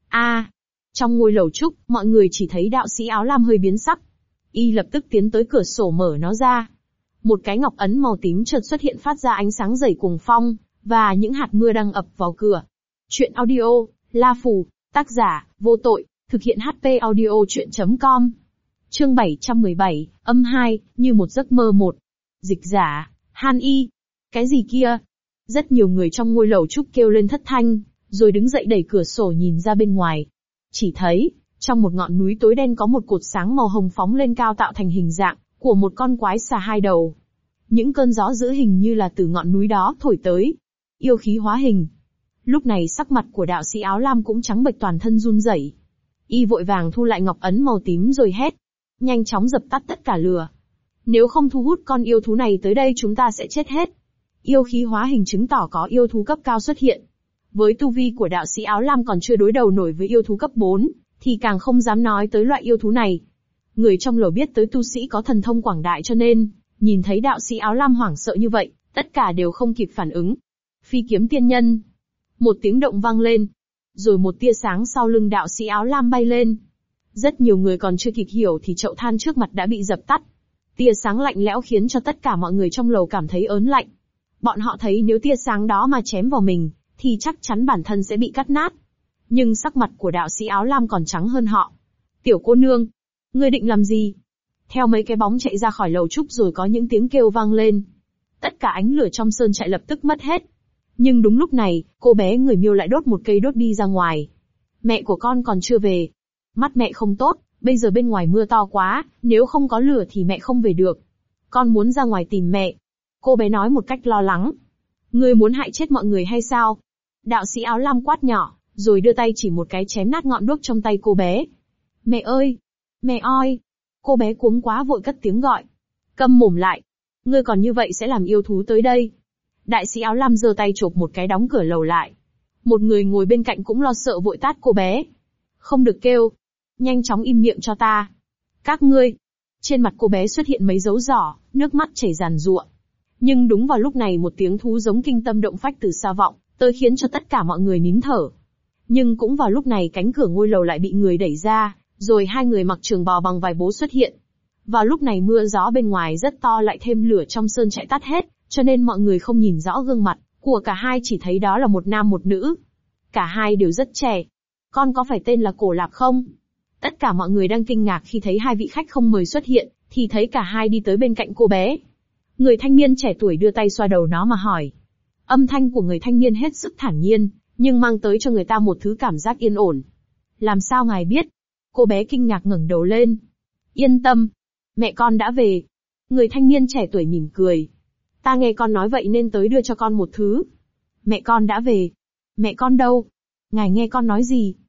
[SPEAKER 1] Trong ngôi lầu trúc, mọi người chỉ thấy đạo sĩ áo lam hơi biến sắc. Y lập tức tiến tới cửa sổ mở nó ra. Một cái ngọc ấn màu tím chợt xuất hiện phát ra ánh sáng rẩy cuồng phong, và những hạt mưa đang ập vào cửa. Chuyện audio, La Phù, tác giả, Vô Tội, thực hiện HP audio chuyện.com. Chương 717, âm 2, như một giấc mơ 1. Dịch giả, Han Y. Cái gì kia? Rất nhiều người trong ngôi lầu trúc kêu lên thất thanh, rồi đứng dậy đẩy cửa sổ nhìn ra bên ngoài. Chỉ thấy, trong một ngọn núi tối đen có một cột sáng màu hồng phóng lên cao tạo thành hình dạng của một con quái xà hai đầu. Những cơn gió dữ hình như là từ ngọn núi đó thổi tới. Yêu khí hóa hình. Lúc này sắc mặt của đạo sĩ áo lam cũng trắng bệch, toàn thân run rẩy. Y vội vàng thu lại ngọc ấn màu tím rồi hét. Nhanh chóng dập tắt tất cả lửa. Nếu không thu hút con yêu thú này tới đây chúng ta sẽ chết hết. Yêu khí hóa hình chứng tỏ có yêu thú cấp cao xuất hiện. Với tu vi của đạo sĩ áo lam còn chưa đối đầu nổi với yêu thú cấp 4, thì càng không dám nói tới loại yêu thú này. Người trong lầu biết tới tu sĩ có thần thông quảng đại cho nên, nhìn thấy đạo sĩ áo lam hoảng sợ như vậy, tất cả đều không kịp phản ứng. Phi kiếm tiên nhân. Một tiếng động vang lên. Rồi một tia sáng sau lưng đạo sĩ áo lam bay lên. Rất nhiều người còn chưa kịp hiểu thì chậu than trước mặt đã bị dập tắt. Tia sáng lạnh lẽo khiến cho tất cả mọi người trong lầu cảm thấy ớn lạnh. Bọn họ thấy nếu tia sáng đó mà chém vào mình, thì chắc chắn bản thân sẽ bị cắt nát. Nhưng sắc mặt của đạo sĩ áo lam còn trắng hơn họ. Tiểu cô nương, ngươi định làm gì? Theo mấy cái bóng chạy ra khỏi lầu trúc rồi có những tiếng kêu vang lên. Tất cả ánh lửa trong sơn trại lập tức mất hết. Nhưng đúng lúc này, cô bé người Miêu lại đốt một cây đốt đi ra ngoài. Mẹ của con còn chưa về. Mắt mẹ không tốt, bây giờ bên ngoài mưa to quá, nếu không có lửa thì mẹ không về được. Con muốn ra ngoài tìm mẹ. Cô bé nói một cách lo lắng. Ngươi muốn hại chết mọi người hay sao? Đạo sĩ áo lam quát nhỏ, rồi đưa tay chỉ một cái chém nát ngọn đuốc trong tay cô bé. Mẹ ơi! Mẹ ơi! Cô bé cuống quá vội cất tiếng gọi. Câm mồm lại! Ngươi còn như vậy sẽ làm yêu thú tới đây. Đại sĩ áo lam giơ tay chộp một cái đóng cửa lầu lại. Một người ngồi bên cạnh cũng lo sợ vội tát cô bé. Không được kêu. Nhanh chóng im miệng cho ta. Các ngươi! Trên mặt cô bé xuất hiện mấy dấu giỏ, nước mắt chảy ràn rụa. Nhưng đúng vào lúc này một tiếng thú giống kinh tâm động phách từ xa vọng tới khiến cho tất cả mọi người nín thở. Nhưng cũng vào lúc này cánh cửa ngôi lầu lại bị người đẩy ra, rồi hai người mặc trường bào bằng vải bố xuất hiện. Vào lúc này mưa gió bên ngoài rất to lại thêm lửa trong sơn trại tắt hết, cho nên mọi người không nhìn rõ gương mặt của cả hai, chỉ thấy đó là một nam một nữ. Cả hai đều rất trẻ. Con có phải tên là Cổ Lạp không? Tất cả mọi người đang kinh ngạc khi thấy hai vị khách không mời xuất hiện, thì thấy cả hai đi tới bên cạnh cô bé. Người thanh niên trẻ tuổi đưa tay xoa đầu nó mà hỏi. Âm thanh của người thanh niên hết sức thản nhiên, nhưng mang tới cho người ta một thứ cảm giác yên ổn. Làm sao ngài biết? Cô bé kinh ngạc ngẩng đầu lên. Yên tâm, mẹ con đã về. Người thanh niên trẻ tuổi mỉm cười. Ta nghe con nói vậy nên tới đưa cho con một thứ. Mẹ con đã về. Mẹ con đâu? Ngài nghe con nói gì?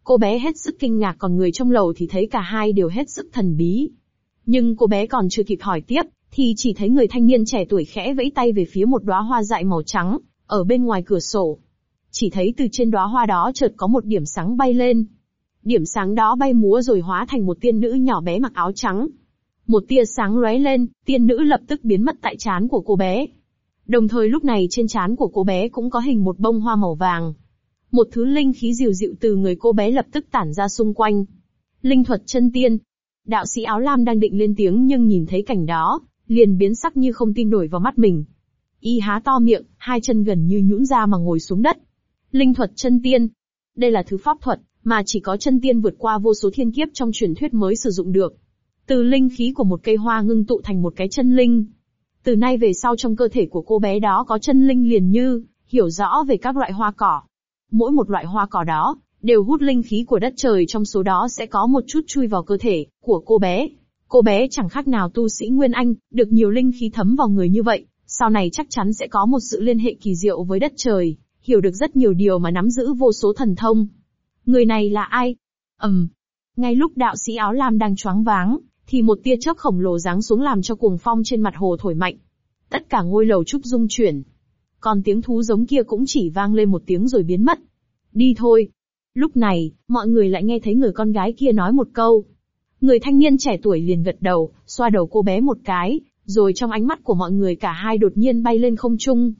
[SPEAKER 1] Cô bé hết sức kinh ngạc, còn người trong lầu thì thấy cả hai đều hết sức thần bí. Nhưng cô bé còn chưa kịp hỏi tiếp, thì chỉ thấy người thanh niên trẻ tuổi khẽ vẫy tay về phía một đóa hoa dại màu trắng, ở bên ngoài cửa sổ. Chỉ thấy từ trên đóa hoa đó chợt có một điểm sáng bay lên. Điểm sáng đó bay múa rồi hóa thành một tiên nữ nhỏ bé mặc áo trắng. Một tia sáng lóe lên, tiên nữ lập tức biến mất tại trán của cô bé. Đồng thời lúc này trên trán của cô bé cũng có hình một bông hoa màu vàng. Một thứ linh khí dịu dịu từ người cô bé lập tức tản ra xung quanh. Linh thuật chân tiên. Đạo sĩ áo lam đang định lên tiếng nhưng nhìn thấy cảnh đó, liền biến sắc như không tin nổi vào mắt mình. Y há to miệng, hai chân gần như nhũn ra mà ngồi xuống đất. Linh thuật chân tiên. Đây là thứ pháp thuật mà chỉ có chân tiên vượt qua vô số thiên kiếp trong truyền thuyết mới sử dụng được. Từ linh khí của một cây hoa ngưng tụ thành một cái chân linh. Từ nay về sau trong cơ thể của cô bé đó có chân linh liền như hiểu rõ về các loại hoa cỏ. Mỗi một loại hoa cỏ đó đều hút linh khí của đất trời, trong số đó sẽ có một chút chui vào cơ thể của cô bé. Cô bé chẳng khác nào tu sĩ Nguyên Anh, được nhiều linh khí thấm vào người như vậy, sau này chắc chắn sẽ có một sự liên hệ kỳ diệu với đất trời, hiểu được rất nhiều điều mà nắm giữ vô số thần thông. Người này là ai? Ngay lúc đạo sĩ áo lam đang choáng váng, thì một tia chớp khổng lồ giáng xuống làm cho cuồng phong trên mặt hồ thổi mạnh. Tất cả ngôi lầu trúc rung chuyển. Còn tiếng thú giống kia cũng chỉ vang lên một tiếng rồi biến mất. Đi thôi. Lúc này, mọi người lại nghe thấy người con gái kia nói một câu. Người thanh niên trẻ tuổi liền gật đầu, xoa đầu cô bé một cái, rồi trong ánh mắt của mọi người cả hai đột nhiên bay lên không trung.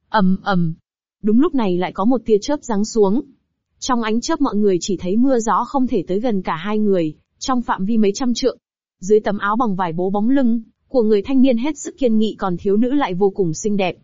[SPEAKER 1] Đúng lúc này lại có một tia chớp giáng xuống. Trong ánh chớp mọi người chỉ thấy mưa gió không thể tới gần cả hai người, trong phạm vi mấy trăm trượng. Dưới tấm áo bằng vải bố bóng lưng của người thanh niên hết sức kiên nghị, còn thiếu nữ lại vô cùng xinh đẹp.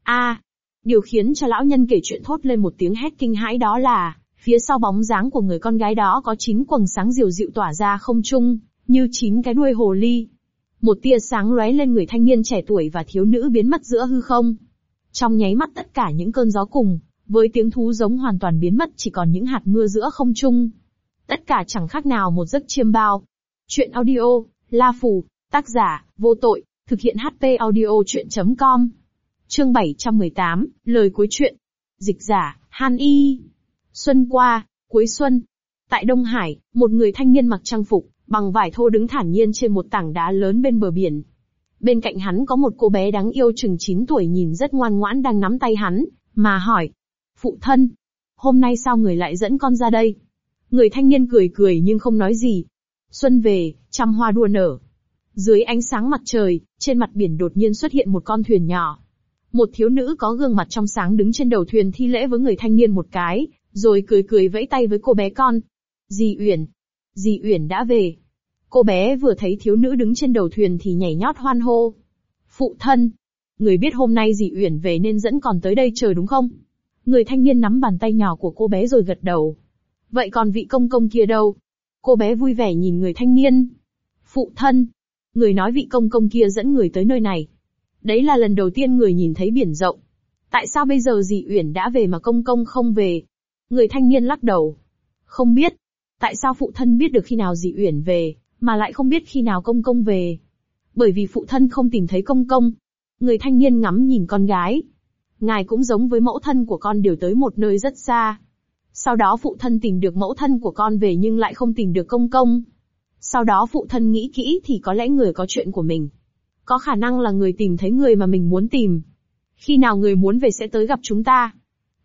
[SPEAKER 1] Điều khiến cho lão nhân kể chuyện thốt lên một tiếng hét kinh hãi đó là, phía sau bóng dáng của người con gái đó có 9 quầng sáng dịu dịu tỏa ra không trung, như 9 cái đuôi hồ ly. Một tia sáng lóe lên, người thanh niên trẻ tuổi và thiếu nữ biến mất giữa hư không. Trong nháy mắt tất cả những cơn gió cùng với tiếng thú giống hoàn toàn biến mất, chỉ còn những hạt mưa giữa không trung. Tất cả chẳng khác nào một giấc chiêm bao. Chuyện audio, La Phù, tác giả, Vô Tội, thực hiện HP audio chuyện.com. Chương 718, lời cuối chuyện. Dịch giả, Han Y. Xuân qua, cuối xuân. Tại Đông Hải, một người thanh niên mặc trang phục bằng vải thô đứng thản nhiên trên một tảng đá lớn bên bờ biển. Bên cạnh hắn có một cô bé đáng yêu chừng 9 tuổi nhìn rất ngoan ngoãn đang nắm tay hắn, mà hỏi. Phụ thân, hôm nay sao người lại dẫn con ra đây? Người thanh niên cười cười nhưng không nói gì. Xuân về, trăm hoa đua nở. Dưới ánh sáng mặt trời, trên mặt biển đột nhiên xuất hiện một con thuyền nhỏ. Một thiếu nữ có gương mặt trong sáng đứng trên đầu thuyền thi lễ với người thanh niên một cái, rồi cười cười vẫy tay với cô bé con. Dì Uyển. Dì Uyển đã về. Cô bé vừa thấy thiếu nữ đứng trên đầu thuyền thì nhảy nhót hoan hô. Phụ thân. Người biết hôm nay dì Uyển về nên dẫn con tới đây chờ đúng không? Người thanh niên nắm bàn tay nhỏ của cô bé rồi gật đầu. Vậy còn vị công công kia đâu? Cô bé vui vẻ nhìn người thanh niên. Phụ thân. Người nói vị công công kia dẫn người tới nơi này. Đấy là lần đầu tiên người nhìn thấy biển rộng. Tại sao bây giờ dì Uyển đã về mà công công không về? Người thanh niên lắc đầu. Không biết. Tại sao phụ thân biết được khi nào dì Uyển về, mà lại không biết khi nào công công về? Bởi vì phụ thân không tìm thấy công công. Người thanh niên ngắm nhìn con gái. Ngài cũng giống với mẫu thân của con, đều tới một nơi rất xa. Sau đó phụ thân tìm được mẫu thân của con về nhưng lại không tìm được công công. Sau đó phụ thân nghĩ kỹ thì có lẽ người có chuyện của mình. Có khả năng là người tìm thấy người mà mình muốn tìm. Khi nào người muốn về sẽ tới gặp chúng ta.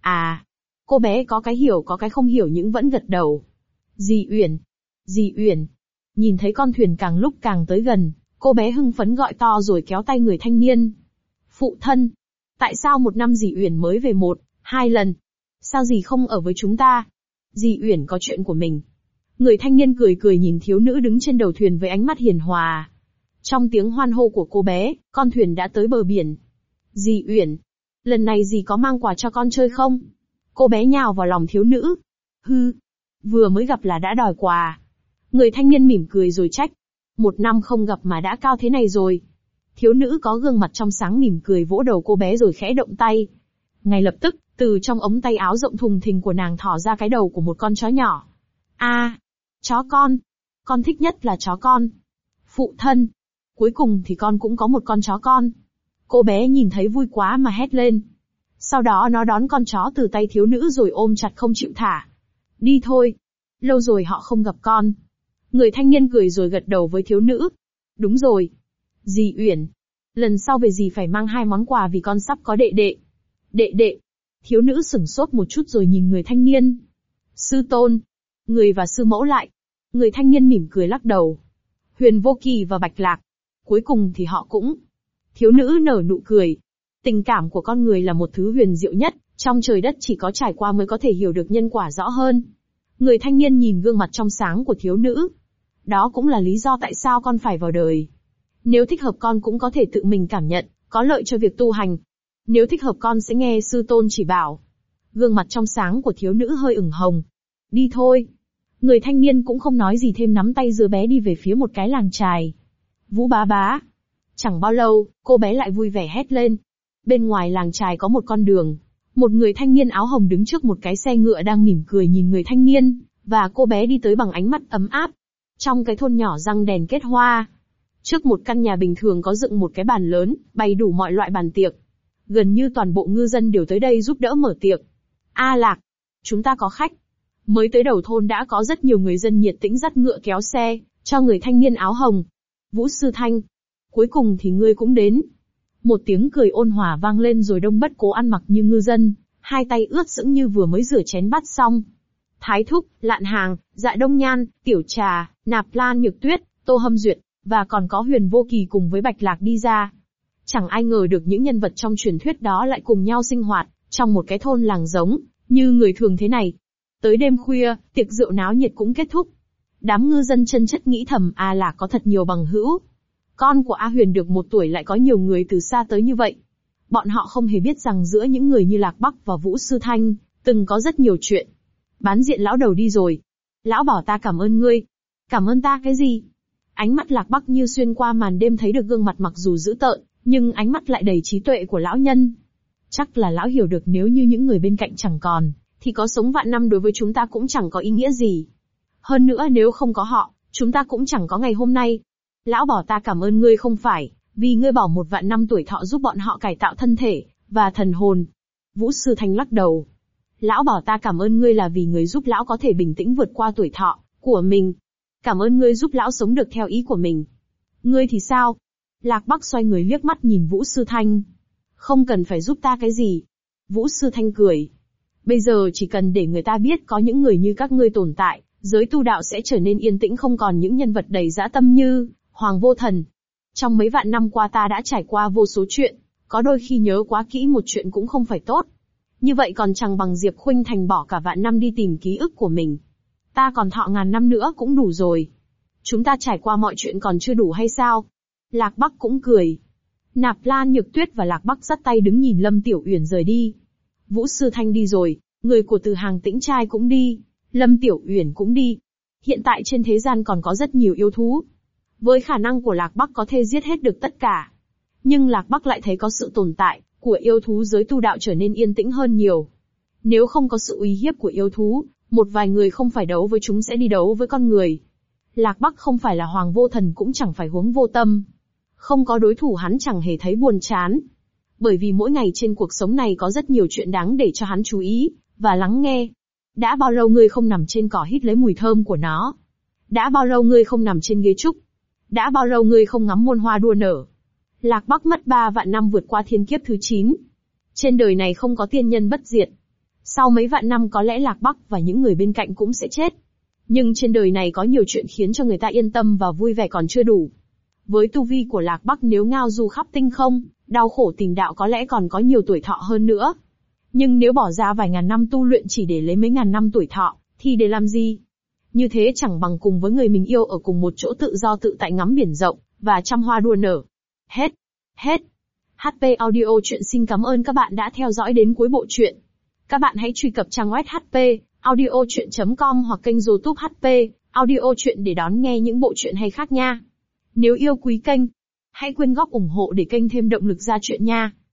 [SPEAKER 1] Cô bé có cái hiểu có cái không hiểu nhưng vẫn gật đầu. Dì Uyển. Dì Uyển. Nhìn thấy con thuyền càng lúc càng tới gần, cô bé hưng phấn gọi to rồi kéo tay người thanh niên. Phụ thân. Tại sao một năm dì Uyển mới về 1-2 lần? Sao dì không ở với chúng ta? Dì Uyển có chuyện của mình. Người thanh niên cười cười nhìn thiếu nữ đứng trên đầu thuyền với ánh mắt hiền hòa. Trong tiếng hoan hô của cô bé, con thuyền đã tới bờ biển. Dì Uyển, lần này dì có mang quà cho con chơi không? Cô bé nhào vào lòng thiếu nữ. Vừa mới gặp là đã đòi quà. Người thanh niên mỉm cười rồi trách. 1 năm không gặp mà đã cao thế này rồi. Thiếu nữ có gương mặt trong sáng mỉm cười vỗ đầu cô bé rồi khẽ động tay. Ngay lập tức, từ trong ống tay áo rộng thùng thình của nàng thỏ ra cái đầu của một con chó nhỏ. Chó con. Con thích nhất là chó con. Phụ thân. Cuối cùng thì con cũng có một con chó con. Cô bé nhìn thấy vui quá mà hét lên. Sau đó nó đón con chó từ tay thiếu nữ rồi ôm chặt không chịu thả. Đi thôi. Lâu rồi họ không gặp con. Người thanh niên cười rồi gật đầu với thiếu nữ. Đúng rồi. Dì Uyển. Lần sau về dì phải mang 2 món quà vì con sắp có đệ đệ. Đệ đệ. Thiếu nữ sửng sốt một chút rồi nhìn người thanh niên. Sư tôn. Người và sư mẫu lại. Người thanh niên mỉm cười lắc đầu. Huyền Vô Kỳ và Bạch Lạc. Cuối cùng thì họ cũng. Thiếu nữ nở nụ cười. Tình cảm của con người là một thứ huyền diệu nhất, trong trời đất chỉ có trải qua mới có thể hiểu được nhân quả rõ hơn. Người thanh niên nhìn gương mặt trong sáng của thiếu nữ. Đó cũng là lý do tại sao con phải vào đời. Nếu thích hợp con cũng có thể tự mình cảm nhận, có lợi cho việc tu hành. Nếu thích hợp con sẽ nghe sư tôn chỉ bảo. Gương mặt trong sáng của thiếu nữ hơi ửng hồng. Đi thôi. Người thanh niên cũng không nói gì thêm, nắm tay đứa bé đi về phía một cái làng chài. Vũ bá bá. Chẳng bao lâu, cô bé lại vui vẻ hét lên. Bên ngoài làng chài có một con đường. Một người thanh niên áo hồng đứng trước một cái xe ngựa đang mỉm cười nhìn người thanh niên, và cô bé đi tới bằng ánh mắt ấm áp. Trong cái thôn nhỏ răng đèn kết hoa. Trước một căn nhà bình thường có dựng một cái bàn lớn, bày đủ mọi loại bàn tiệc. Gần như toàn bộ ngư dân đều tới đây giúp đỡ mở tiệc. A Lạc, chúng ta có khách. Mới tới đầu thôn đã có rất nhiều người dân nhiệt tĩnh dắt ngựa kéo xe, cho người thanh niên áo hồng. Vũ Sư Thanh, cuối cùng thì ngươi cũng đến. Một tiếng cười ôn hòa vang lên rồi Đông Bất Cố ăn mặc như ngư dân, hai tay ướt sũng như vừa mới rửa chén bát xong. Thái Thúc, Lạn Hàng, Dạ Đông Nhan, Tiểu Trà, Nạp Lan Nhược Tuyết, Tô Hâm Duyệt, và còn có Huyền Vô Kỳ cùng với Bạch Lạc đi ra. Chẳng ai ngờ được những nhân vật trong truyền thuyết đó lại cùng nhau sinh hoạt, trong một cái thôn làng giống, như người thường thế này. Tới đêm khuya, tiệc rượu náo nhiệt cũng kết thúc. Đám ngư dân chân chất nghĩ thầm A Lạc có thật nhiều bằng hữu. Con của A Huyền được 1 tuổi lại có nhiều người từ xa tới như vậy. Bọn họ không hề biết rằng giữa những người như Lạc Bắc và Vũ Sư Thanh, từng có rất nhiều chuyện. Bán diện lão đầu đi rồi. Lão bảo ta cảm ơn ngươi. Cảm ơn ta cái gì? Ánh mắt Lạc Bắc như xuyên qua màn đêm thấy được gương mặt mặc dù dữ tợn, nhưng ánh mắt lại đầy trí tuệ của lão nhân. Chắc là lão hiểu được nếu như những người bên cạnh chẳng còn, thì có sống vạn năm đối với chúng ta cũng chẳng có ý nghĩa gì. Hơn nữa nếu không có họ, chúng ta cũng chẳng có ngày hôm nay. Lão bảo ta cảm ơn ngươi không phải, vì ngươi bỏ 1 vạn năm tuổi thọ giúp bọn họ cải tạo thân thể, và thần hồn. Vũ Sư Thanh lắc đầu. Lão bảo ta cảm ơn ngươi là vì ngươi giúp lão có thể bình tĩnh vượt qua tuổi thọ của mình. Cảm ơn ngươi giúp lão sống được theo ý của mình. Ngươi thì sao? Lạc Bắc xoay người liếc mắt nhìn Vũ Sư Thanh. Không cần phải giúp ta cái gì. Vũ Sư Thanh cười. Bây giờ chỉ cần để người ta biết có những người như các ngươi tồn tại, giới tu đạo sẽ trở nên yên tĩnh, không còn những nhân vật đầy dã tâm như Hoàng Vô Thần. Trong mấy vạn năm qua ta đã trải qua vô số chuyện, có đôi khi nhớ quá kỹ một chuyện cũng không phải tốt. Như vậy còn chẳng bằng Diệp Khuynh Thành bỏ cả vạn năm đi tìm ký ức của mình. Ta còn thọ ngàn năm nữa cũng đủ rồi. Chúng ta trải qua mọi chuyện còn chưa đủ hay sao? Lạc Bắc cũng cười. Nạp Lan Nhược Tuyết và Lạc Bắc dắt tay đứng nhìn Lâm Tiểu Uyển rời đi. Vũ Sư Thanh đi rồi, người của Từ Hàng Tĩnh Trai cũng đi, Lâm Tiểu Uyển cũng đi. Hiện tại trên thế gian còn có rất nhiều yêu thú. Với khả năng của Lạc Bắc có thể giết hết được tất cả. Nhưng Lạc Bắc lại thấy có sự tồn tại của yêu thú, giới tu đạo trở nên yên tĩnh hơn nhiều. Nếu không có sự uy hiếp của yêu thú, một vài người không phải đấu với chúng sẽ đi đấu với con người. Lạc Bắc không phải là Hoàng Vô Thần cũng chẳng phải Hướng Vô Tâm. Không có đối thủ hắn chẳng hề thấy buồn chán. Bởi vì mỗi ngày trên cuộc sống này có rất nhiều chuyện đáng để cho hắn chú ý, và lắng nghe. Đã bao lâu ngươi không nằm trên cỏ hít lấy mùi thơm của nó? Đã bao lâu ngươi không nằm trên ghế trúc? Đã bao lâu ngươi không ngắm muôn hoa đua nở? Lạc Bắc mất 3 vạn năm vượt qua thiên kiếp thứ 9. Trên đời này không có tiên nhân bất diệt. Sau mấy vạn năm có lẽ Lạc Bắc và những người bên cạnh cũng sẽ chết. Nhưng trên đời này có nhiều chuyện khiến cho người ta yên tâm và vui vẻ còn chưa đủ. Với tu vi của Lạc Bắc nếu ngao du khắp tinh không, đau khổ tìm đạo có lẽ còn có nhiều tuổi thọ hơn nữa. Nhưng nếu bỏ ra vài ngàn năm tu luyện chỉ để lấy mấy ngàn năm tuổi thọ, thì để làm gì? Như thế chẳng bằng cùng với người mình yêu ở cùng một chỗ tự do tự tại ngắm biển rộng, và trăm hoa đua nở. Hết. HP Audio Chuyện xin cảm ơn các bạn đã theo dõi đến cuối bộ truyện. Các bạn hãy truy cập trang web HP audiochuyen.com hoặc kênh YouTube HP Audio Chuyện để đón nghe những bộ truyện hay khác nha. Nếu yêu quý kênh, hãy quyên góp ủng hộ để kênh thêm động lực ra chuyện nha.